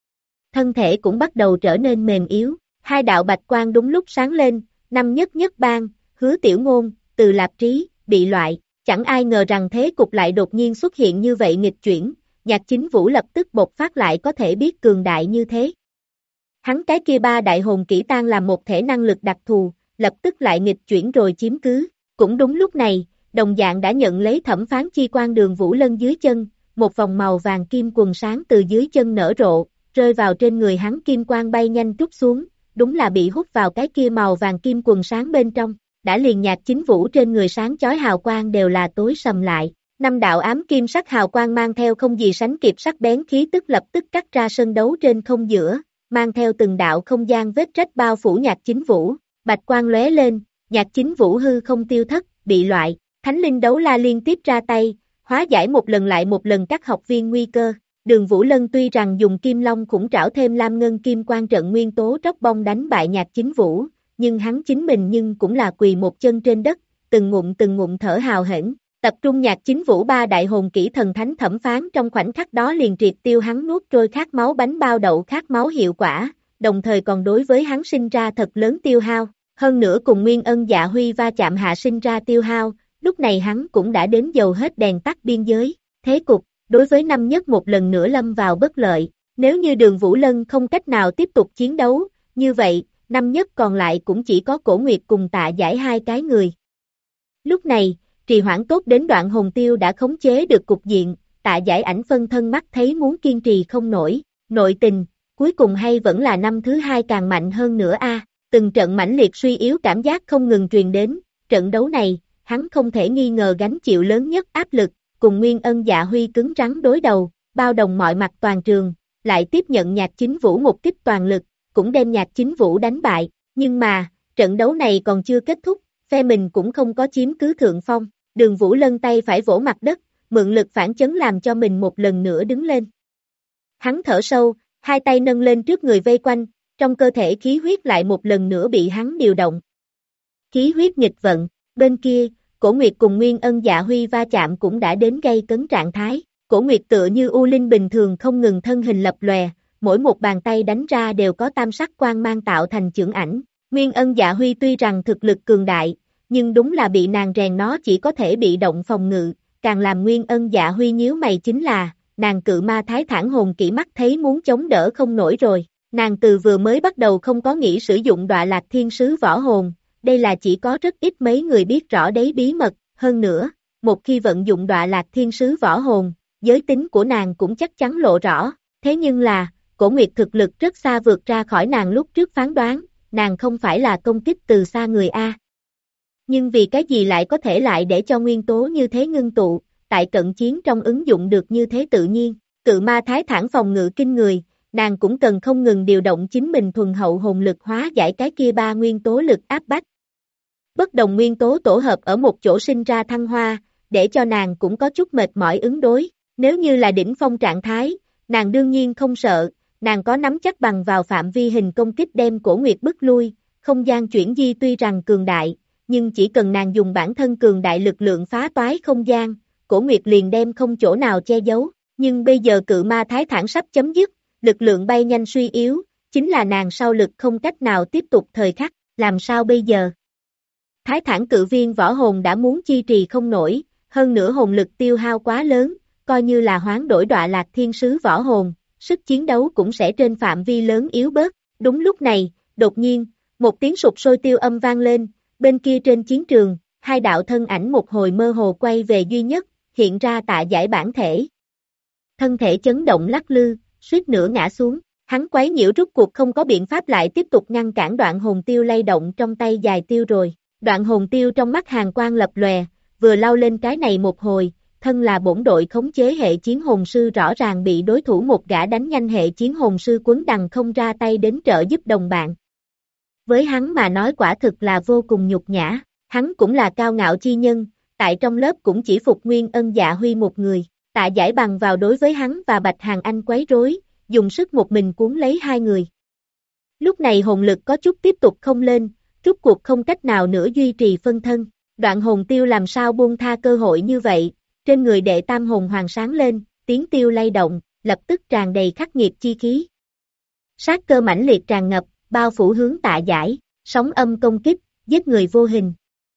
Thân thể cũng bắt đầu trở nên mềm yếu, hai đạo bạch quang đúng lúc sáng lên, năm nhất nhất bang, Hứa Tiểu Ngôn, Từ Lạp Trí, bị loại, chẳng ai ngờ rằng thế cục lại đột nhiên xuất hiện như vậy nghịch chuyển, Nhạc Chính Vũ lập tức bộc phát lại có thể biết cường đại như thế. Hắn cái kia ba đại hồn kỹ tan làm một thể năng lực đặc thù, lập tức lại nghịch chuyển rồi chiếm cứ, cũng đúng lúc này, đồng dạng đã nhận lấy thẩm phán chi quan Đường Vũ Lân dưới chân, một vòng màu vàng kim quần sáng từ dưới chân nở rộ, rơi vào trên người hắn kim quang bay nhanh trút xuống, đúng là bị hút vào cái kia màu vàng kim quần sáng bên trong, đã liền Nhạc Chính Vũ trên người sáng chói hào quang đều là tối sầm lại. Năm đạo ám kim sắc hào quang mang theo không gì sánh kịp sắc bén khí tức lập tức cắt ra sân đấu trên không giữa, mang theo từng đạo không gian vết rách bao phủ Nhạc Chính Vũ, bạch quang lóe lên, Nhạc Chính Vũ hư không tiêu thất, bị loại, Thánh Linh Đấu La liên tiếp ra tay, hóa giải một lần lại một lần các học viên nguy cơ. Đường Vũ Lân tuy rằng dùng Kim Long khủng trảo thêm Lam Ngân Kim Quan trận nguyên tố tróc bông đánh bại Nhạc Chính Vũ, nhưng hắn chính mình nhưng cũng là quỳ một chân trên đất, từng ngụm thở hào hển. Tập trung Nhạc Chính Vũ ba đại hồn kỹ thần thánh thẩm phán trong khoảnh khắc đó liền triệt tiêu hắn nuốt trôi khát máu bánh bao đậu khát máu hiệu quả, đồng thời còn đối với hắn sinh ra thật lớn tiêu hao, hơn nữa cùng Nguyên Ân Dạ Huy va chạm hạ sinh ra tiêu hao, lúc này hắn cũng đã đến dầu hết đèn tắt biên giới, thế cục, đối với năm nhất một lần nữa lâm vào bất lợi, nếu như Đường Vũ Lân không cách nào tiếp tục chiến đấu, như vậy, năm nhất còn lại cũng chỉ có Cổ Nguyệt cùng Tạ Giải hai cái người. Lúc này, trì hoãn tốt đến Đoạn Hồn Tiêu đã khống chế được cục diện, Tạ Giải ảnh phân thân mắt thấy muốn kiên trì không nổi, nội tình, cuối cùng hay vẫn là năm thứ hai càng mạnh hơn nữa a. Từng trận mãnh liệt suy yếu cảm giác không ngừng truyền đến, trận đấu này, hắn không thể nghi ngờ gánh chịu lớn nhất áp lực, cùng Nguyên Ân Dạ Huy cứng rắn đối đầu, bao đồng mọi mặt toàn trường, lại tiếp nhận Nhạc Chính Vũ một kích toàn lực, cũng đem Nhạc Chính Vũ đánh bại, nhưng mà, trận đấu này còn chưa kết thúc, phe mình cũng không có chiếm cứ thượng phong, Đường Vũ Lân tay phải vỗ mặt đất, mượn lực phản chấn làm cho mình một lần nữa đứng lên. Hắn thở sâu, hai tay nâng lên trước người vây quanh, trong cơ thể khí huyết lại một lần nữa bị hắn điều động. Khí huyết nghịch vận, bên kia, Cổ Nguyệt cùng Nguyên Ân Dạ Huy va chạm cũng đã đến gây cấn trạng thái, Cổ Nguyệt tựa như U Linh bình thường không ngừng thân hình lập lòe, mỗi một bàn tay đánh ra đều có tam sắc quang mang tạo thành chưởng ảnh, Nguyên Ân Dạ Huy tuy rằng thực lực cường đại, nhưng đúng là bị nàng rèn nó chỉ có thể bị động phòng ngự, càng làm Nguyên Ân Dạ Huy nhíu mày chính là, nàng cự ma thái thản hồn kỹ mắt thấy muốn chống đỡ không nổi rồi, nàng từ vừa mới bắt đầu không có nghĩ sử dụng Đọa Lạc Thiên Sứ võ hồn, đây là chỉ có rất ít mấy người biết rõ đấy bí mật, hơn nữa, một khi vận dụng Đọa Lạc Thiên Sứ võ hồn, giới tính của nàng cũng chắc chắn lộ rõ, thế nhưng là, Cổ Nguyệt thực lực rất xa vượt ra khỏi nàng lúc trước phán đoán, nàng không phải là công kích từ xa người A. Nhưng vì cái gì lại có thể lại để cho nguyên tố như thế ngưng tụ, tại cận chiến trong ứng dụng được như thế tự nhiên, cự ma thái thản phòng ngự kinh người, nàng cũng cần không ngừng điều động chính mình thuần hậu hồn lực hóa giải cái kia ba nguyên tố lực áp bách. Bất đồng nguyên tố tổ hợp ở một chỗ sinh ra thăng hoa, để cho nàng cũng có chút mệt mỏi ứng đối, nếu như là đỉnh phong trạng thái, nàng đương nhiên không sợ, nàng có nắm chắc bằng vào phạm vi hình công kích đem Cổ Nguyệt bức lui, không gian chuyển di tuy rằng cường đại, nhưng chỉ cần nàng dùng bản thân cường đại lực lượng phá toái không gian, Cổ Nguyệt liền đem không chỗ nào che giấu, nhưng bây giờ cự ma thái thản sắp chấm dứt, lực lượng bay nhanh suy yếu, chính là nàng sau lực không cách nào tiếp tục thời khắc, làm sao bây giờ? Thái thản cự viên võ hồn đã muốn chi trì không nổi, hơn nữa hồn lực tiêu hao quá lớn, coi như là hoán đổi Đọa Lạc Thiên Sứ võ hồn, sức chiến đấu cũng sẽ trên phạm vi lớn yếu bớt. Đúng lúc này, đột nhiên, một tiếng sụp sôi tiêu âm vang lên, bên kia trên chiến trường, hai đạo thân ảnh một hồi mơ hồ quay về duy nhất, hiện ra Tạ Giải bản thể. Thân thể chấn động lắc lư, suýt nữa ngã xuống, hắn quấy nhiễu rút cuộc không có biện pháp lại tiếp tục ngăn cản Đoạn Hồn Tiêu lay động trong tay dài tiêu rồi. Đoạn Hồn Tiêu trong mắt hàn quang lập lòe, vừa lao lên cái này một hồi, thân là bổn đội khống chế hệ chiến hồn sư rõ ràng bị đối thủ một gã đánh nhanh hệ chiến hồn sư quấn đằng không ra tay đến trợ giúp đồng bạn. Với hắn mà nói quả thực là vô cùng nhục nhã, hắn cũng là cao ngạo chi nhân, tại trong lớp cũng chỉ phục Nguyên Ân Dạ Huy một người, Tạ Giải bằng vào đối với hắn và Bạch Hàn Anh quấy rối, dùng sức một mình cuốn lấy hai người. Lúc này hồn lực có chút tiếp tục không lên, rút cuộc không cách nào nữa duy trì phân thân, Đoạn Hồn Tiêu làm sao buông tha cơ hội như vậy, trên người đệ tam hồn hoàng sáng lên, tiếng tiêu lay động, lập tức tràn đầy khắc nghiệt chi khí. Sát cơ mãnh liệt tràn ngập, bao phủ hướng Tạ Giải, sóng âm công kích, giết người vô hình.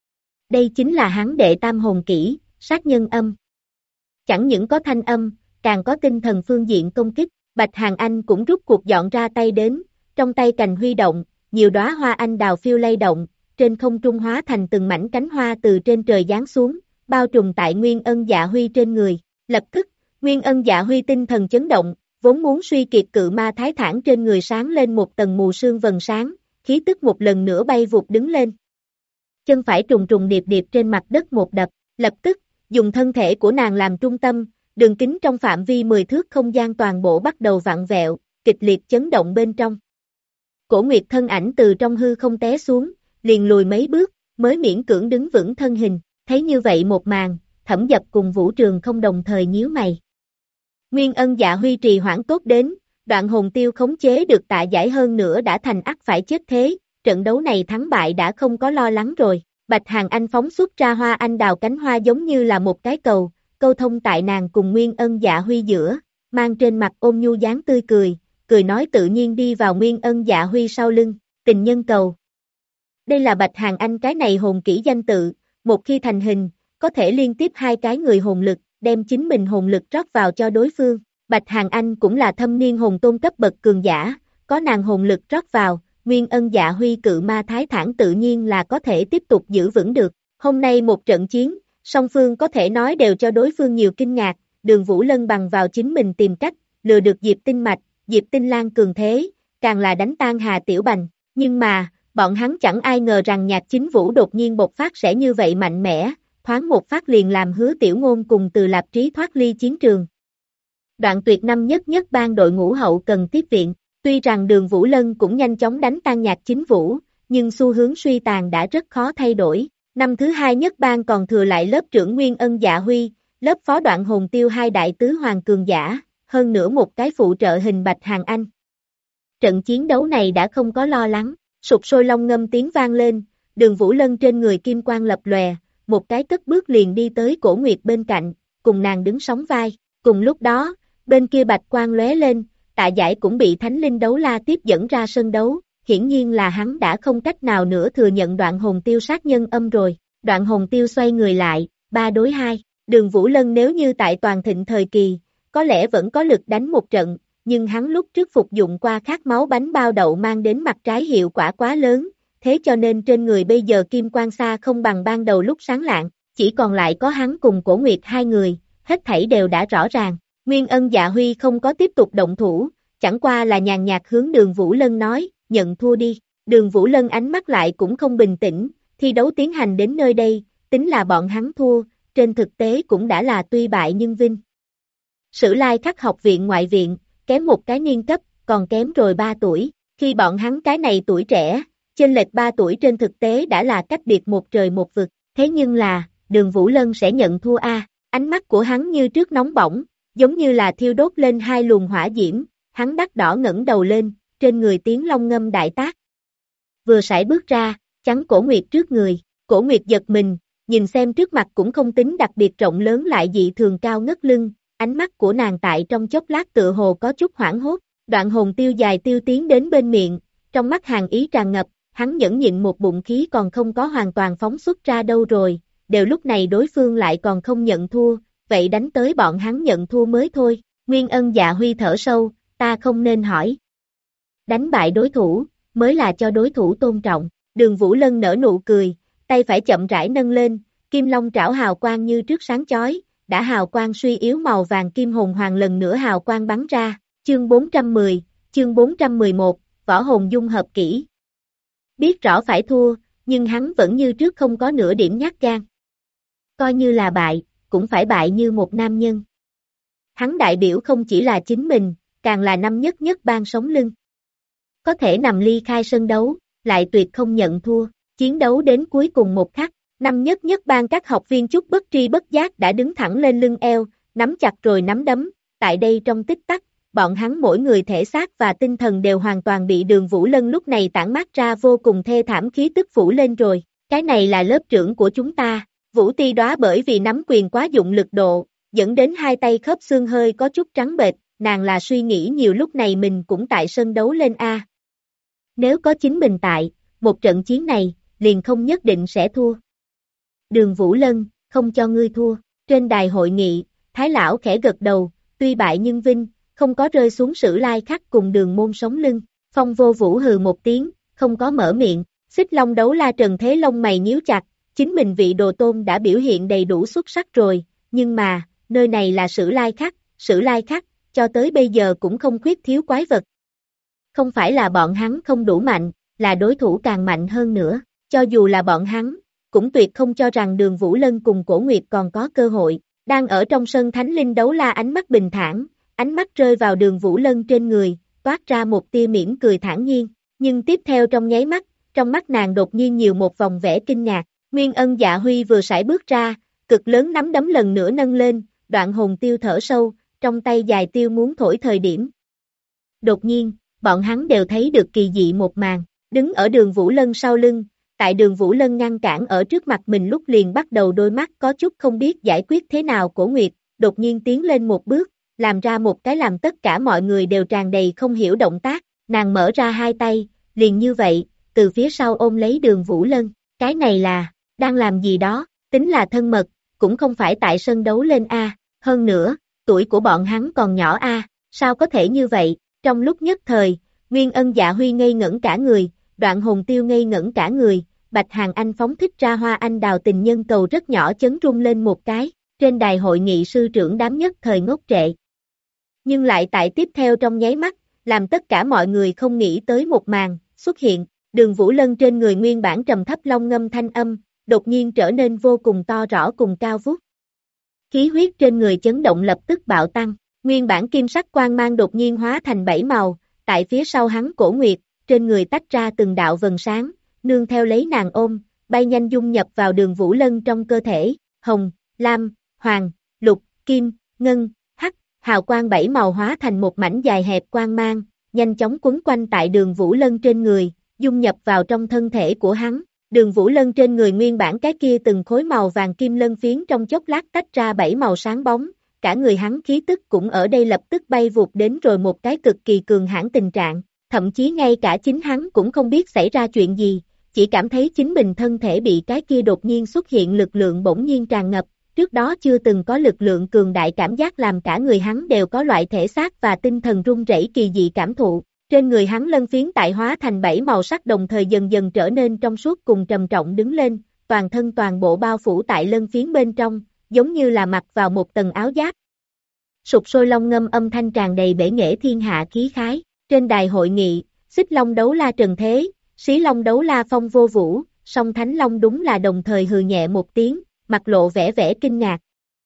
Đây chính là hắn đệ tam hồn kỹ, sát nhân âm. Chẳng những có thanh âm, càng có tinh thần phương diện công kích, Bạch Hàn Anh cũng rút cuộc dọn ra tay đến, trong tay cành huy động, nhiều đóa hoa anh đào phiêu lay động, trên không trung hóa thành từng mảnh cánh hoa từ trên trời giáng xuống, bao trùm tại Nguyên Ân Dạ Huy trên người. Lập tức, Nguyên Ân Dạ Huy tinh thần chấn động, vốn muốn suy kiệt cự ma thái thản trên người sáng lên một tầng mù sương vầng sáng, khí tức một lần nữa bay vụt đứng lên. Chân phải trùng trùng điệp điệp trên mặt đất một đập, lập tức, dùng thân thể của nàng làm trung tâm, đường kính trong phạm vi 10 thước không gian toàn bộ bắt đầu vặn vẹo, kịch liệt chấn động bên trong. Cổ Nguyệt thân ảnh từ trong hư không té xuống, liền lùi mấy bước, mới miễn cưỡng đứng vững thân hình, thấy như vậy một màn, Thẩm Dập cùng Vũ Trường không đồng thời nhíu mày. Nguyên Ân Dạ Huy trì hoãn tốt đến, Đoạn Hồn Tiêu khống chế được Tạ Giải hơn nữa đã thành ắt phải chết thế, trận đấu này thắng bại đã không có lo lắng rồi. Bạch Hàn Anh phóng xuất ra hoa anh đào cánh hoa giống như là một cái cầu, câu thông tại nàng cùng Nguyên Ân Dạ Huy giữa, mang trên mặt ôn nhu dáng tươi cười, cười nói tự nhiên đi vào Nguyên Ân Dạ Huy sau lưng, tình nhân cầu. Đây là Bạch Hàn Anh cái này hồn kỹ danh tự, một khi thành hình, có thể liên tiếp hai cái người hồn lực, đem chính mình hồn lực rót vào cho đối phương. Bạch Hàn Anh cũng là thâm niên hồn tôn cấp bậc cường giả, có nàng hồn lực rót vào, Nguyên Ân Dạ Huy cự ma thái thản tự nhiên là có thể tiếp tục giữ vững được. Hôm nay một trận chiến, song phương có thể nói đều cho đối phương nhiều kinh ngạc, Đường Vũ Lân bằng vào chính mình tìm cách, lừa được Diệp Tinh Mạch, Diệp Tinh Lan cường thế, càng là đánh tan Hà Tiểu Bành, nhưng mà, bọn hắn chẳng ai ngờ rằng Nhạc Chính Vũ đột nhiên bộc phát sẽ như vậy mạnh mẽ, thoáng một phát liền làm Hứa Tiểu Ngôn cùng Từ Lạp Trí thoát ly chiến trường. Đoạn Tuyệt năm nhất ban đội ngũ hậu cần tiếp viện, tuy rằng Đường Vũ Lân cũng nhanh chóng đánh tan Nhạc Chính Vũ, nhưng xu hướng suy tàn đã rất khó thay đổi. Năm thứ hai nhất ban còn thừa lại lớp trưởng Nguyên Ân Dạ Huy, lớp phó Đoạn Hồn Tiêu hai đại tứ hoàng cường giả, hơn nữa một cái phụ trợ hình Bạch Hàn Anh. Trận chiến đấu này đã không có lo lắng, sục sôi long ngâm tiếng vang lên, Đường Vũ Lân trên người kim quang lập lòe, một cái cất bước liền đi tới Cổ Nguyệt bên cạnh, cùng nàng đứng sóng vai. Cùng lúc đó, bên kia bạch quang lóe lên, Tạ Giải cũng bị Thánh Linh Đấu La tiếp dẫn ra sân đấu, hiển nhiên là hắn đã không cách nào nữa thừa nhận Đoạn Hồn Tiêu sát nhân âm rồi. Đoạn Hồn Tiêu xoay người lại, 3 đối 2, Đường Vũ Lân nếu như tại toàn thịnh thời kỳ, có lẽ vẫn có lực đánh một trận, nhưng hắn lúc trước phục dụng qua khát máu bánh bao đậu mang đến mặt trái hiệu quả quá lớn, thế cho nên trên người bây giờ kim quang xa không bằng ban đầu lúc sáng lạng, chỉ còn lại có hắn cùng Cổ Nguyệt hai người, hết thảy đều đã rõ ràng. Nguyên Ân Dạ Huy không có tiếp tục động thủ, chẳng qua là nhàn nhạt hướng Đường Vũ Lân nói, nhận thua đi. Đường Vũ Lân ánh mắt lại cũng không bình tĩnh, thi đấu tiến hành đến nơi đây, tính là bọn hắn thua, trên thực tế cũng đã là tuy bại nhưng vinh. Sử Lai Khắc học viện ngoại viện, kém một cái niên cấp, còn kém rồi 3 tuổi, khi bọn hắn cái này tuổi trẻ, chênh lệch 3 tuổi trên thực tế đã là cách biệt một trời một vực, thế nhưng là, Đường Vũ Lân sẽ nhận thua ánh mắt của hắn như trước nóng bỏng, giống như là thiêu đốt lên hai luồng hỏa diễm, hắn đắt đỏ ngẩng đầu lên, trên người tiếng long ngâm đại tác. Vừa sải bước ra, chắn Cổ Nguyệt trước người, Cổ Nguyệt giật mình, nhìn xem trước mặt cũng không tính đặc biệt rộng lớn lại dị thường cao ngất lưng, ánh mắt của nàng tại trong chốc lát tựa hồ có chút hoảng hốt, Đoạn Hồn Tiêu dài tiêu tiến đến bên miệng, trong mắt hàn ý tràn ngập, hắn nhẫn nhịn một bụng khí còn không có hoàn toàn phóng xuất ra đâu rồi, đều lúc này đối phương lại còn không nhận thua, vậy đánh tới bọn hắn nhận thua mới thôi. Nguyên Ân Dạ Huy thở sâu, ta không nên hỏi. Đánh bại đối thủ, mới là cho đối thủ tôn trọng. Đường Vũ Lân nở nụ cười, tay phải chậm rãi nâng lên, kim long trảo hào quang như trước sáng chói, đã hào quang suy yếu màu vàng kim hồn hoàng lần nữa hào quang bắn ra. Chương 410, chương 411, võ hồn dung hợp kỹ. Biết rõ phải thua, nhưng hắn vẫn như trước không có nửa điểm nhát gan. Coi như là bại, cũng phải bại như một nam nhân. Hắn đại biểu không chỉ là chính mình, càng là năm nhất nhất bang sống lưng. Có thể nằm ly khai sân đấu, lại tuyệt không nhận thua, chiến đấu đến cuối cùng một khắc, năm nhất nhất bang các học viên chút bất tri bất giác đã đứng thẳng lên lưng eo, nắm chặt rồi nắm đấm, tại đây trong tích tắc, bọn hắn mỗi người thể xác và tinh thần đều hoàn toàn bị Đường Vũ Lân lúc này tản mát ra vô cùng thê thảm khí tức phủ lên rồi, cái này là lớp trưởng của chúng ta, Vũ Ti Đóa bởi vì nắm quyền quá dụng lực độ, dẫn đến hai tay khớp xương hơi có chút trắng bệch, nàng là suy nghĩ nhiều lúc này mình cũng tại sân đấu lên A. Nếu có chính mình tại, một trận chiến này, liền không nhất định sẽ thua. Đường Vũ Lân, không cho ngươi thua, trên đài hội nghị, Thái Lão khẽ gật đầu, tuy bại nhưng vinh, không có rơi xuống Sử Lai Khắc cùng Đường Môn sống lưng, Phong Vô Vũ hừ một tiếng, không có mở miệng, Xích Long Đấu La Trần Thế lông mày nhíu chặt, chính mình vị đồ tôn đã biểu hiện đầy đủ xuất sắc rồi, nhưng mà, nơi này là Sử Lai Khắc, cho tới bây giờ cũng không khuyết thiếu quái vật. Không phải là bọn hắn không đủ mạnh, là đối thủ càng mạnh hơn nữa, cho dù là bọn hắn, cũng tuyệt không cho rằng Đường Vũ Lân cùng Cổ Nguyệt còn có cơ hội, đang ở trong sân Thánh Linh Đấu La ánh mắt bình thản, ánh mắt rơi vào Đường Vũ Lân trên người, toát ra một tia mỉm cười thản nhiên, nhưng tiếp theo trong nháy mắt, trong mắt nàng đột nhiên nhiều một vòng vẻ kinh ngạc, Nguyên Ân Dạ Huy vừa sải bước ra, cực lớn nắm đấm lần nữa nâng lên, Đoạn Hồn Tiêu thở sâu, trong tay dài tiêu muốn thổi thời điểm. Đột nhiên, bọn hắn đều thấy được kỳ dị một màn, đứng ở Đường Vũ Lân sau lưng, tại Đường Vũ Lân ngăn cản ở trước mặt mình lúc liền bắt đầu đôi mắt có chút không biết giải quyết thế nào Cổ Nguyệt, đột nhiên tiến lên một bước, làm ra một cái làm tất cả mọi người đều tràn đầy không hiểu động tác, nàng mở ra hai tay, liền như vậy, từ phía sau ôm lấy Đường Vũ Lân, cái này là, đang làm gì đó, tính là thân mật, cũng không phải tại sân đấu lên A, hơn nữa, tuổi của bọn hắn còn nhỏ A, sao có thể như vậy, trong lúc nhất thời, Nguyên Ân Dạ Huy ngây ngẩn cả người, Đoạn Hồn Tiêu ngây ngẩn cả người, Bạch Hàn Anh phóng thích ra hoa anh đào tình nhân cầu rất nhỏ chấn rung lên một cái, trên đài hội nghị sư trưởng đám nhất thời ngốc trệ. Nhưng lại tại tiếp theo trong nháy mắt, làm tất cả mọi người không nghĩ tới một màn, xuất hiện, Đường Vũ Lân trên người nguyên bản trầm thấp long ngâm thanh âm, đột nhiên trở nên vô cùng to rõ cùng cao vút. Khí huyết trên người chấn động lập tức bạo tăng, nguyên bản kim sắc quang mang đột nhiên hóa thành 7 màu, tại phía sau hắn Cổ Nguyệt, trên người tách ra từng đạo vầng sáng, nương theo lấy nàng ôm, bay nhanh dung nhập vào Đường Vũ Lân trong cơ thể, hồng, lam, hoàng, lục, kim, ngân, hắc, hào quang 7 màu hóa thành một mảnh dài hẹp quang mang, nhanh chóng quấn quanh tại Đường Vũ Lân trên người, dung nhập vào trong thân thể của hắn. Đường Vũ Lân trên người nguyên bản cái kia từng khối màu vàng kim lân phiến trong chốc lát tách ra 7 màu sáng bóng, cả người hắn khí tức cũng ở đây lập tức bay vụt đến rồi một cái cực kỳ cường hãn tình trạng, thậm chí ngay cả chính hắn cũng không biết xảy ra chuyện gì, chỉ cảm thấy chính mình thân thể bị cái kia đột nhiên xuất hiện lực lượng bỗng nhiên tràn ngập, trước đó chưa từng có lực lượng cường đại cảm giác làm cả người hắn đều có loại thể xác và tinh thần run rẩy kỳ dị cảm thụ. Trên người hắn lân phiến tại hóa thành 7 màu sắc đồng thời dần dần trở nên trong suốt cùng trầm trọng đứng lên, toàn thân toàn bộ bao phủ tại lân phiến bên trong, giống như là mặc vào một tầng áo giáp. Sục sôi long ngâm âm thanh tràn đầy bể nghệ thiên hạ khí khái, trên đài hội nghị, Xích Long Đấu La Trần Thế, Xí Long Đấu La Phong Vô Vũ, song Thánh Long đúng là đồng thời hừ nhẹ một tiếng, mặt lộ vẻ vẻ kinh ngạc.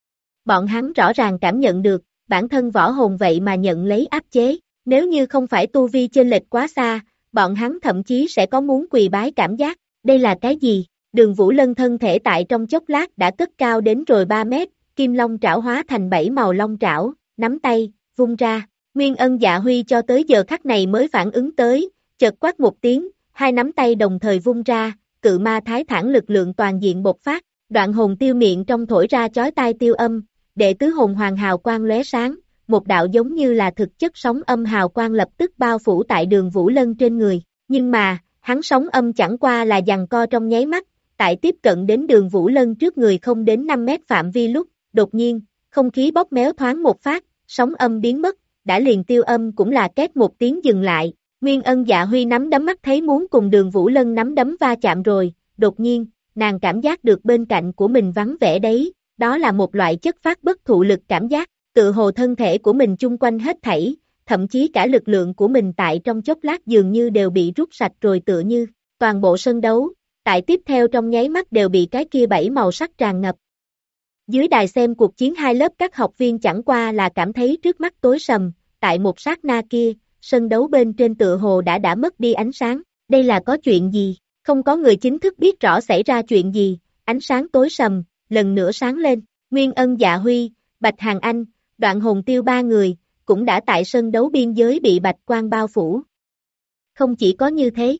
Bọn hắn rõ ràng cảm nhận được, bản thân võ hồn vậy mà nhận lấy áp chế. Nếu như không phải tu vi chênh lệch quá xa, bọn hắn thậm chí sẽ có muốn quỳ bái cảm giác, đây là cái gì? Đường Vũ Lân thân thể tại trong chốc lát đã cất cao đến rồi 3 mét, kim long trảo hóa thành 7 màu long trảo, nắm tay, vung ra, Nguyên Ân Dạ Huy cho tới giờ khắc này mới phản ứng tới, chợt quát một tiếng, hai nắm tay đồng thời vung ra, cự ma thái thản lực lượng toàn diện bộc phát, Đoạn Hồn Tiêu miệng trong thổi ra chói tai tiêu âm, đệ tứ hồn hoàng hào quang lóe sáng. Một đạo giống như là thực chất sóng âm hào quang lập tức bao phủ tại Đường Vũ Lân trên người, nhưng mà, hắn sóng âm chẳng qua là giằng co trong nháy mắt, tại tiếp cận đến Đường Vũ Lân trước người không đến 5 mét phạm vi lúc, đột nhiên, không khí bóp méo thoáng một phát, sóng âm biến mất, đã liền tiêu âm cũng là két một tiếng dừng lại, Nguyên Ân Dạ Huy nắm đấm mắt thấy muốn cùng Đường Vũ Lân nắm đấm va chạm rồi, đột nhiên, nàng cảm giác được bên cạnh của mình vắng vẻ đấy, đó là một loại chất phát bất thụ lực cảm giác. Tự hồ thân thể của mình chung quanh hết thảy, thậm chí cả lực lượng của mình tại trong chốc lát dường như đều bị rút sạch rồi tựa như, toàn bộ sân đấu, tại tiếp theo trong nháy mắt đều bị cái kia 7 màu sắc tràn ngập. Dưới đài xem cuộc chiến hai lớp các học viên chẳng qua là cảm thấy trước mắt tối sầm, tại một sát na kia, sân đấu bên trên tựa hồ đã mất đi ánh sáng. Đây là có chuyện gì? Không có người chính thức biết rõ xảy ra chuyện gì, ánh sáng tối sầm, lần nữa sáng lên. Nguyên Ân, Dạ Huy, Bạch Hàn Anh, Đoạn Hồn Tiêu ba người, cũng đã tại sân đấu biên giới bị bạch quang bao phủ. Không chỉ có như thế.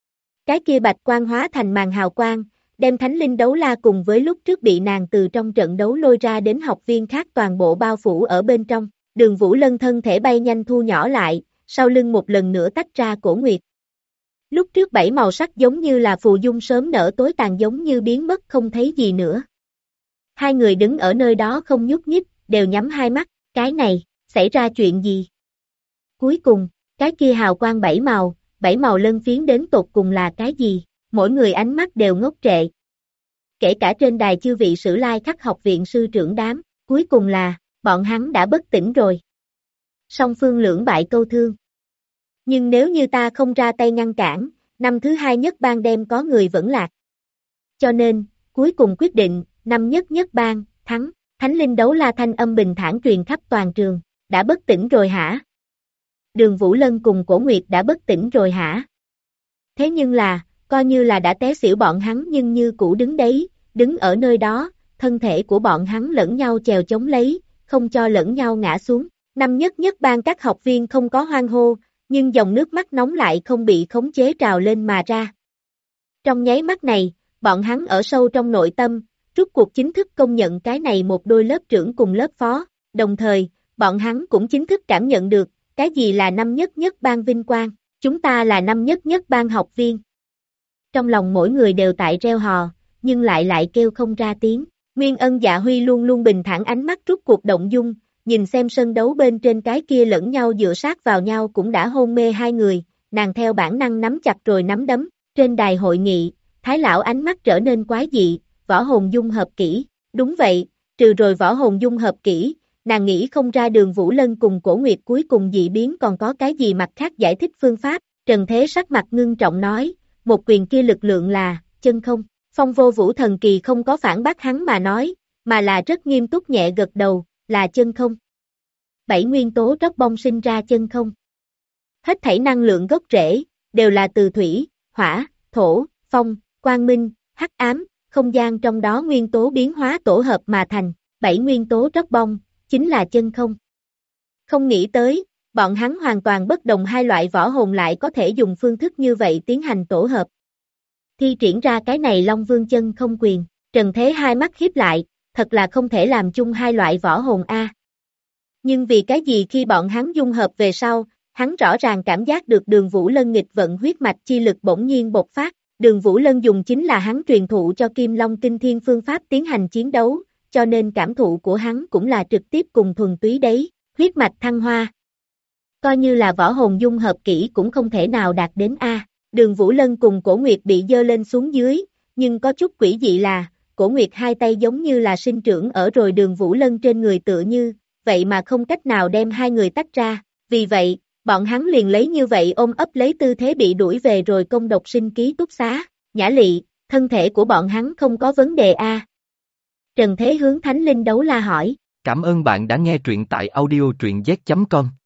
Cái kia bạch quang hóa thành màn hào quang, đem Thánh Linh Đấu La cùng với lúc trước bị nàng từ trong trận đấu lôi ra đến học viên khác toàn bộ bao phủ ở bên trong. Đường Vũ Lân thân thể bay nhanh thu nhỏ lại, sau lưng một lần nữa tách ra Cổ Nguyệt. Lúc trước 7 màu sắc giống như là phù dung sớm nở tối tàn giống như biến mất không thấy gì nữa. Hai người đứng ở nơi đó không nhúc nhích, đều nhắm hai mắt, cái này, xảy ra chuyện gì? Cuối cùng, cái kia hào quang 7 màu lân phiến đến tột cùng là cái gì? Mỗi người ánh mắt đều ngốc trệ. Kể cả trên đài chư vị Sử Lai Khắc học viện sư trưởng đám, cuối cùng là, bọn hắn đã bất tỉnh rồi. Song phương lưỡng bại câu thương. Nhưng nếu như ta không ra tay ngăn cản, năm thứ hai nhất bang đem có người vẫn lạc. Cho nên, cuối cùng quyết định, năm nhất bang, thắng. Thánh Linh Đấu La thanh âm bình thản truyền khắp toàn trường. Đã bất tỉnh rồi hả? Đường Vũ Lân cùng Cổ Nguyệt đã bất tỉnh rồi hả? Thế nhưng là, coi như là đã té xỉu bọn hắn nhưng như cũ đứng đấy, đứng ở nơi đó, thân thể của bọn hắn lẫn nhau chèo chống lấy, không cho lẫn nhau ngã xuống. Năm nhất bang các học viên không có hoan hô, nhưng dòng nước mắt nóng lại không bị khống chế trào lên mà ra. Trong nháy mắt này, bọn hắn ở sâu trong nội tâm, rút cuộc chính thức công nhận cái này một đôi lớp trưởng cùng lớp phó, đồng thời, bọn hắn cũng chính thức cảm nhận được, cái gì là năm nhất bang vinh quang, chúng ta là năm nhất bang học viên. Trong lòng mỗi người đều tại reo hò, nhưng lại kêu không ra tiếng. Nguyên Ân, Dạ Huy luôn luôn bình thản ánh mắt rút cuộc động dung, nhìn xem sân đấu bên trên cái kia lẫn nhau dựa sát vào nhau cũng đã hôn mê hai người, nàng theo bản năng nắm chặt rồi nắm đấm. Trên đài hội nghị, Thái lão ánh mắt trở nên quái dị, võ hồn dung hợp kỹ. Đúng vậy, trừ rồi võ hồn dung hợp kỹ, nàng nghĩ không ra Đường Vũ Lân cùng Cổ Nguyệt cuối cùng dị biến còn có cái gì mặt khác giải thích phương pháp. Trần Thế sắc mặt ngưng trọng nói, một quyền kia lực lượng là chân không. Phong Vô Vũ thần kỳ không có phản bác hắn mà nói, mà là rất nghiêm túc nhẹ gật đầu, là chân không. 7 nguyên tố tróc bông sinh ra chân không. Hết thảy năng lượng gốc rễ, đều là từ thủy, hỏa, thổ, phong, quang minh, hắc ám, không gian trong đó nguyên tố biến hóa tổ hợp mà thành, 7 nguyên tố tróc bông, chính là chân không. Không nghĩ tới, bọn hắn hoàn toàn bất đồng hai loại võ hồn lại có thể dùng phương thức như vậy tiến hành tổ hợp. Thi triển ra cái này Long Vương chân không quyền, Trần Thế hai mắt híp lại, thật là không thể làm chung hai loại võ hồn a. Nhưng vì cái gì khi bọn hắn dung hợp về sau, hắn rõ ràng cảm giác được Đường Vũ Lân nghịch vận huyết mạch chi lực bỗng nhiên bộc phát. Đường Vũ Lân dùng chính là hắn truyền thụ cho Kim Long Kinh Thiên phương pháp tiến hành chiến đấu, cho nên cảm thụ của hắn cũng là trực tiếp cùng thuần túy đấy, huyết mạch thăng hoa. Coi như là võ hồn dung hợp kỹ cũng không thể nào đạt đến a. Đường Vũ Lân cùng Cổ Nguyệt bị dơ lên xuống dưới, nhưng có chút quỷ dị là, Cổ Nguyệt hai tay giống như là sinh trưởng ở rồi Đường Vũ Lân trên người tựa như, vậy mà không cách nào đem hai người tách ra, vì vậy, bọn hắn liền lấy như vậy ôm ấp lấy tư thế bị đuổi về rồi công độc sinh ký túc xá. Nhã Lị, thân thể của bọn hắn không có vấn đề a? Trần Thế hướng Thánh Linh Đấu La hỏi. Cảm ơn bạn đã nghe truyện tại audio truyện z.com.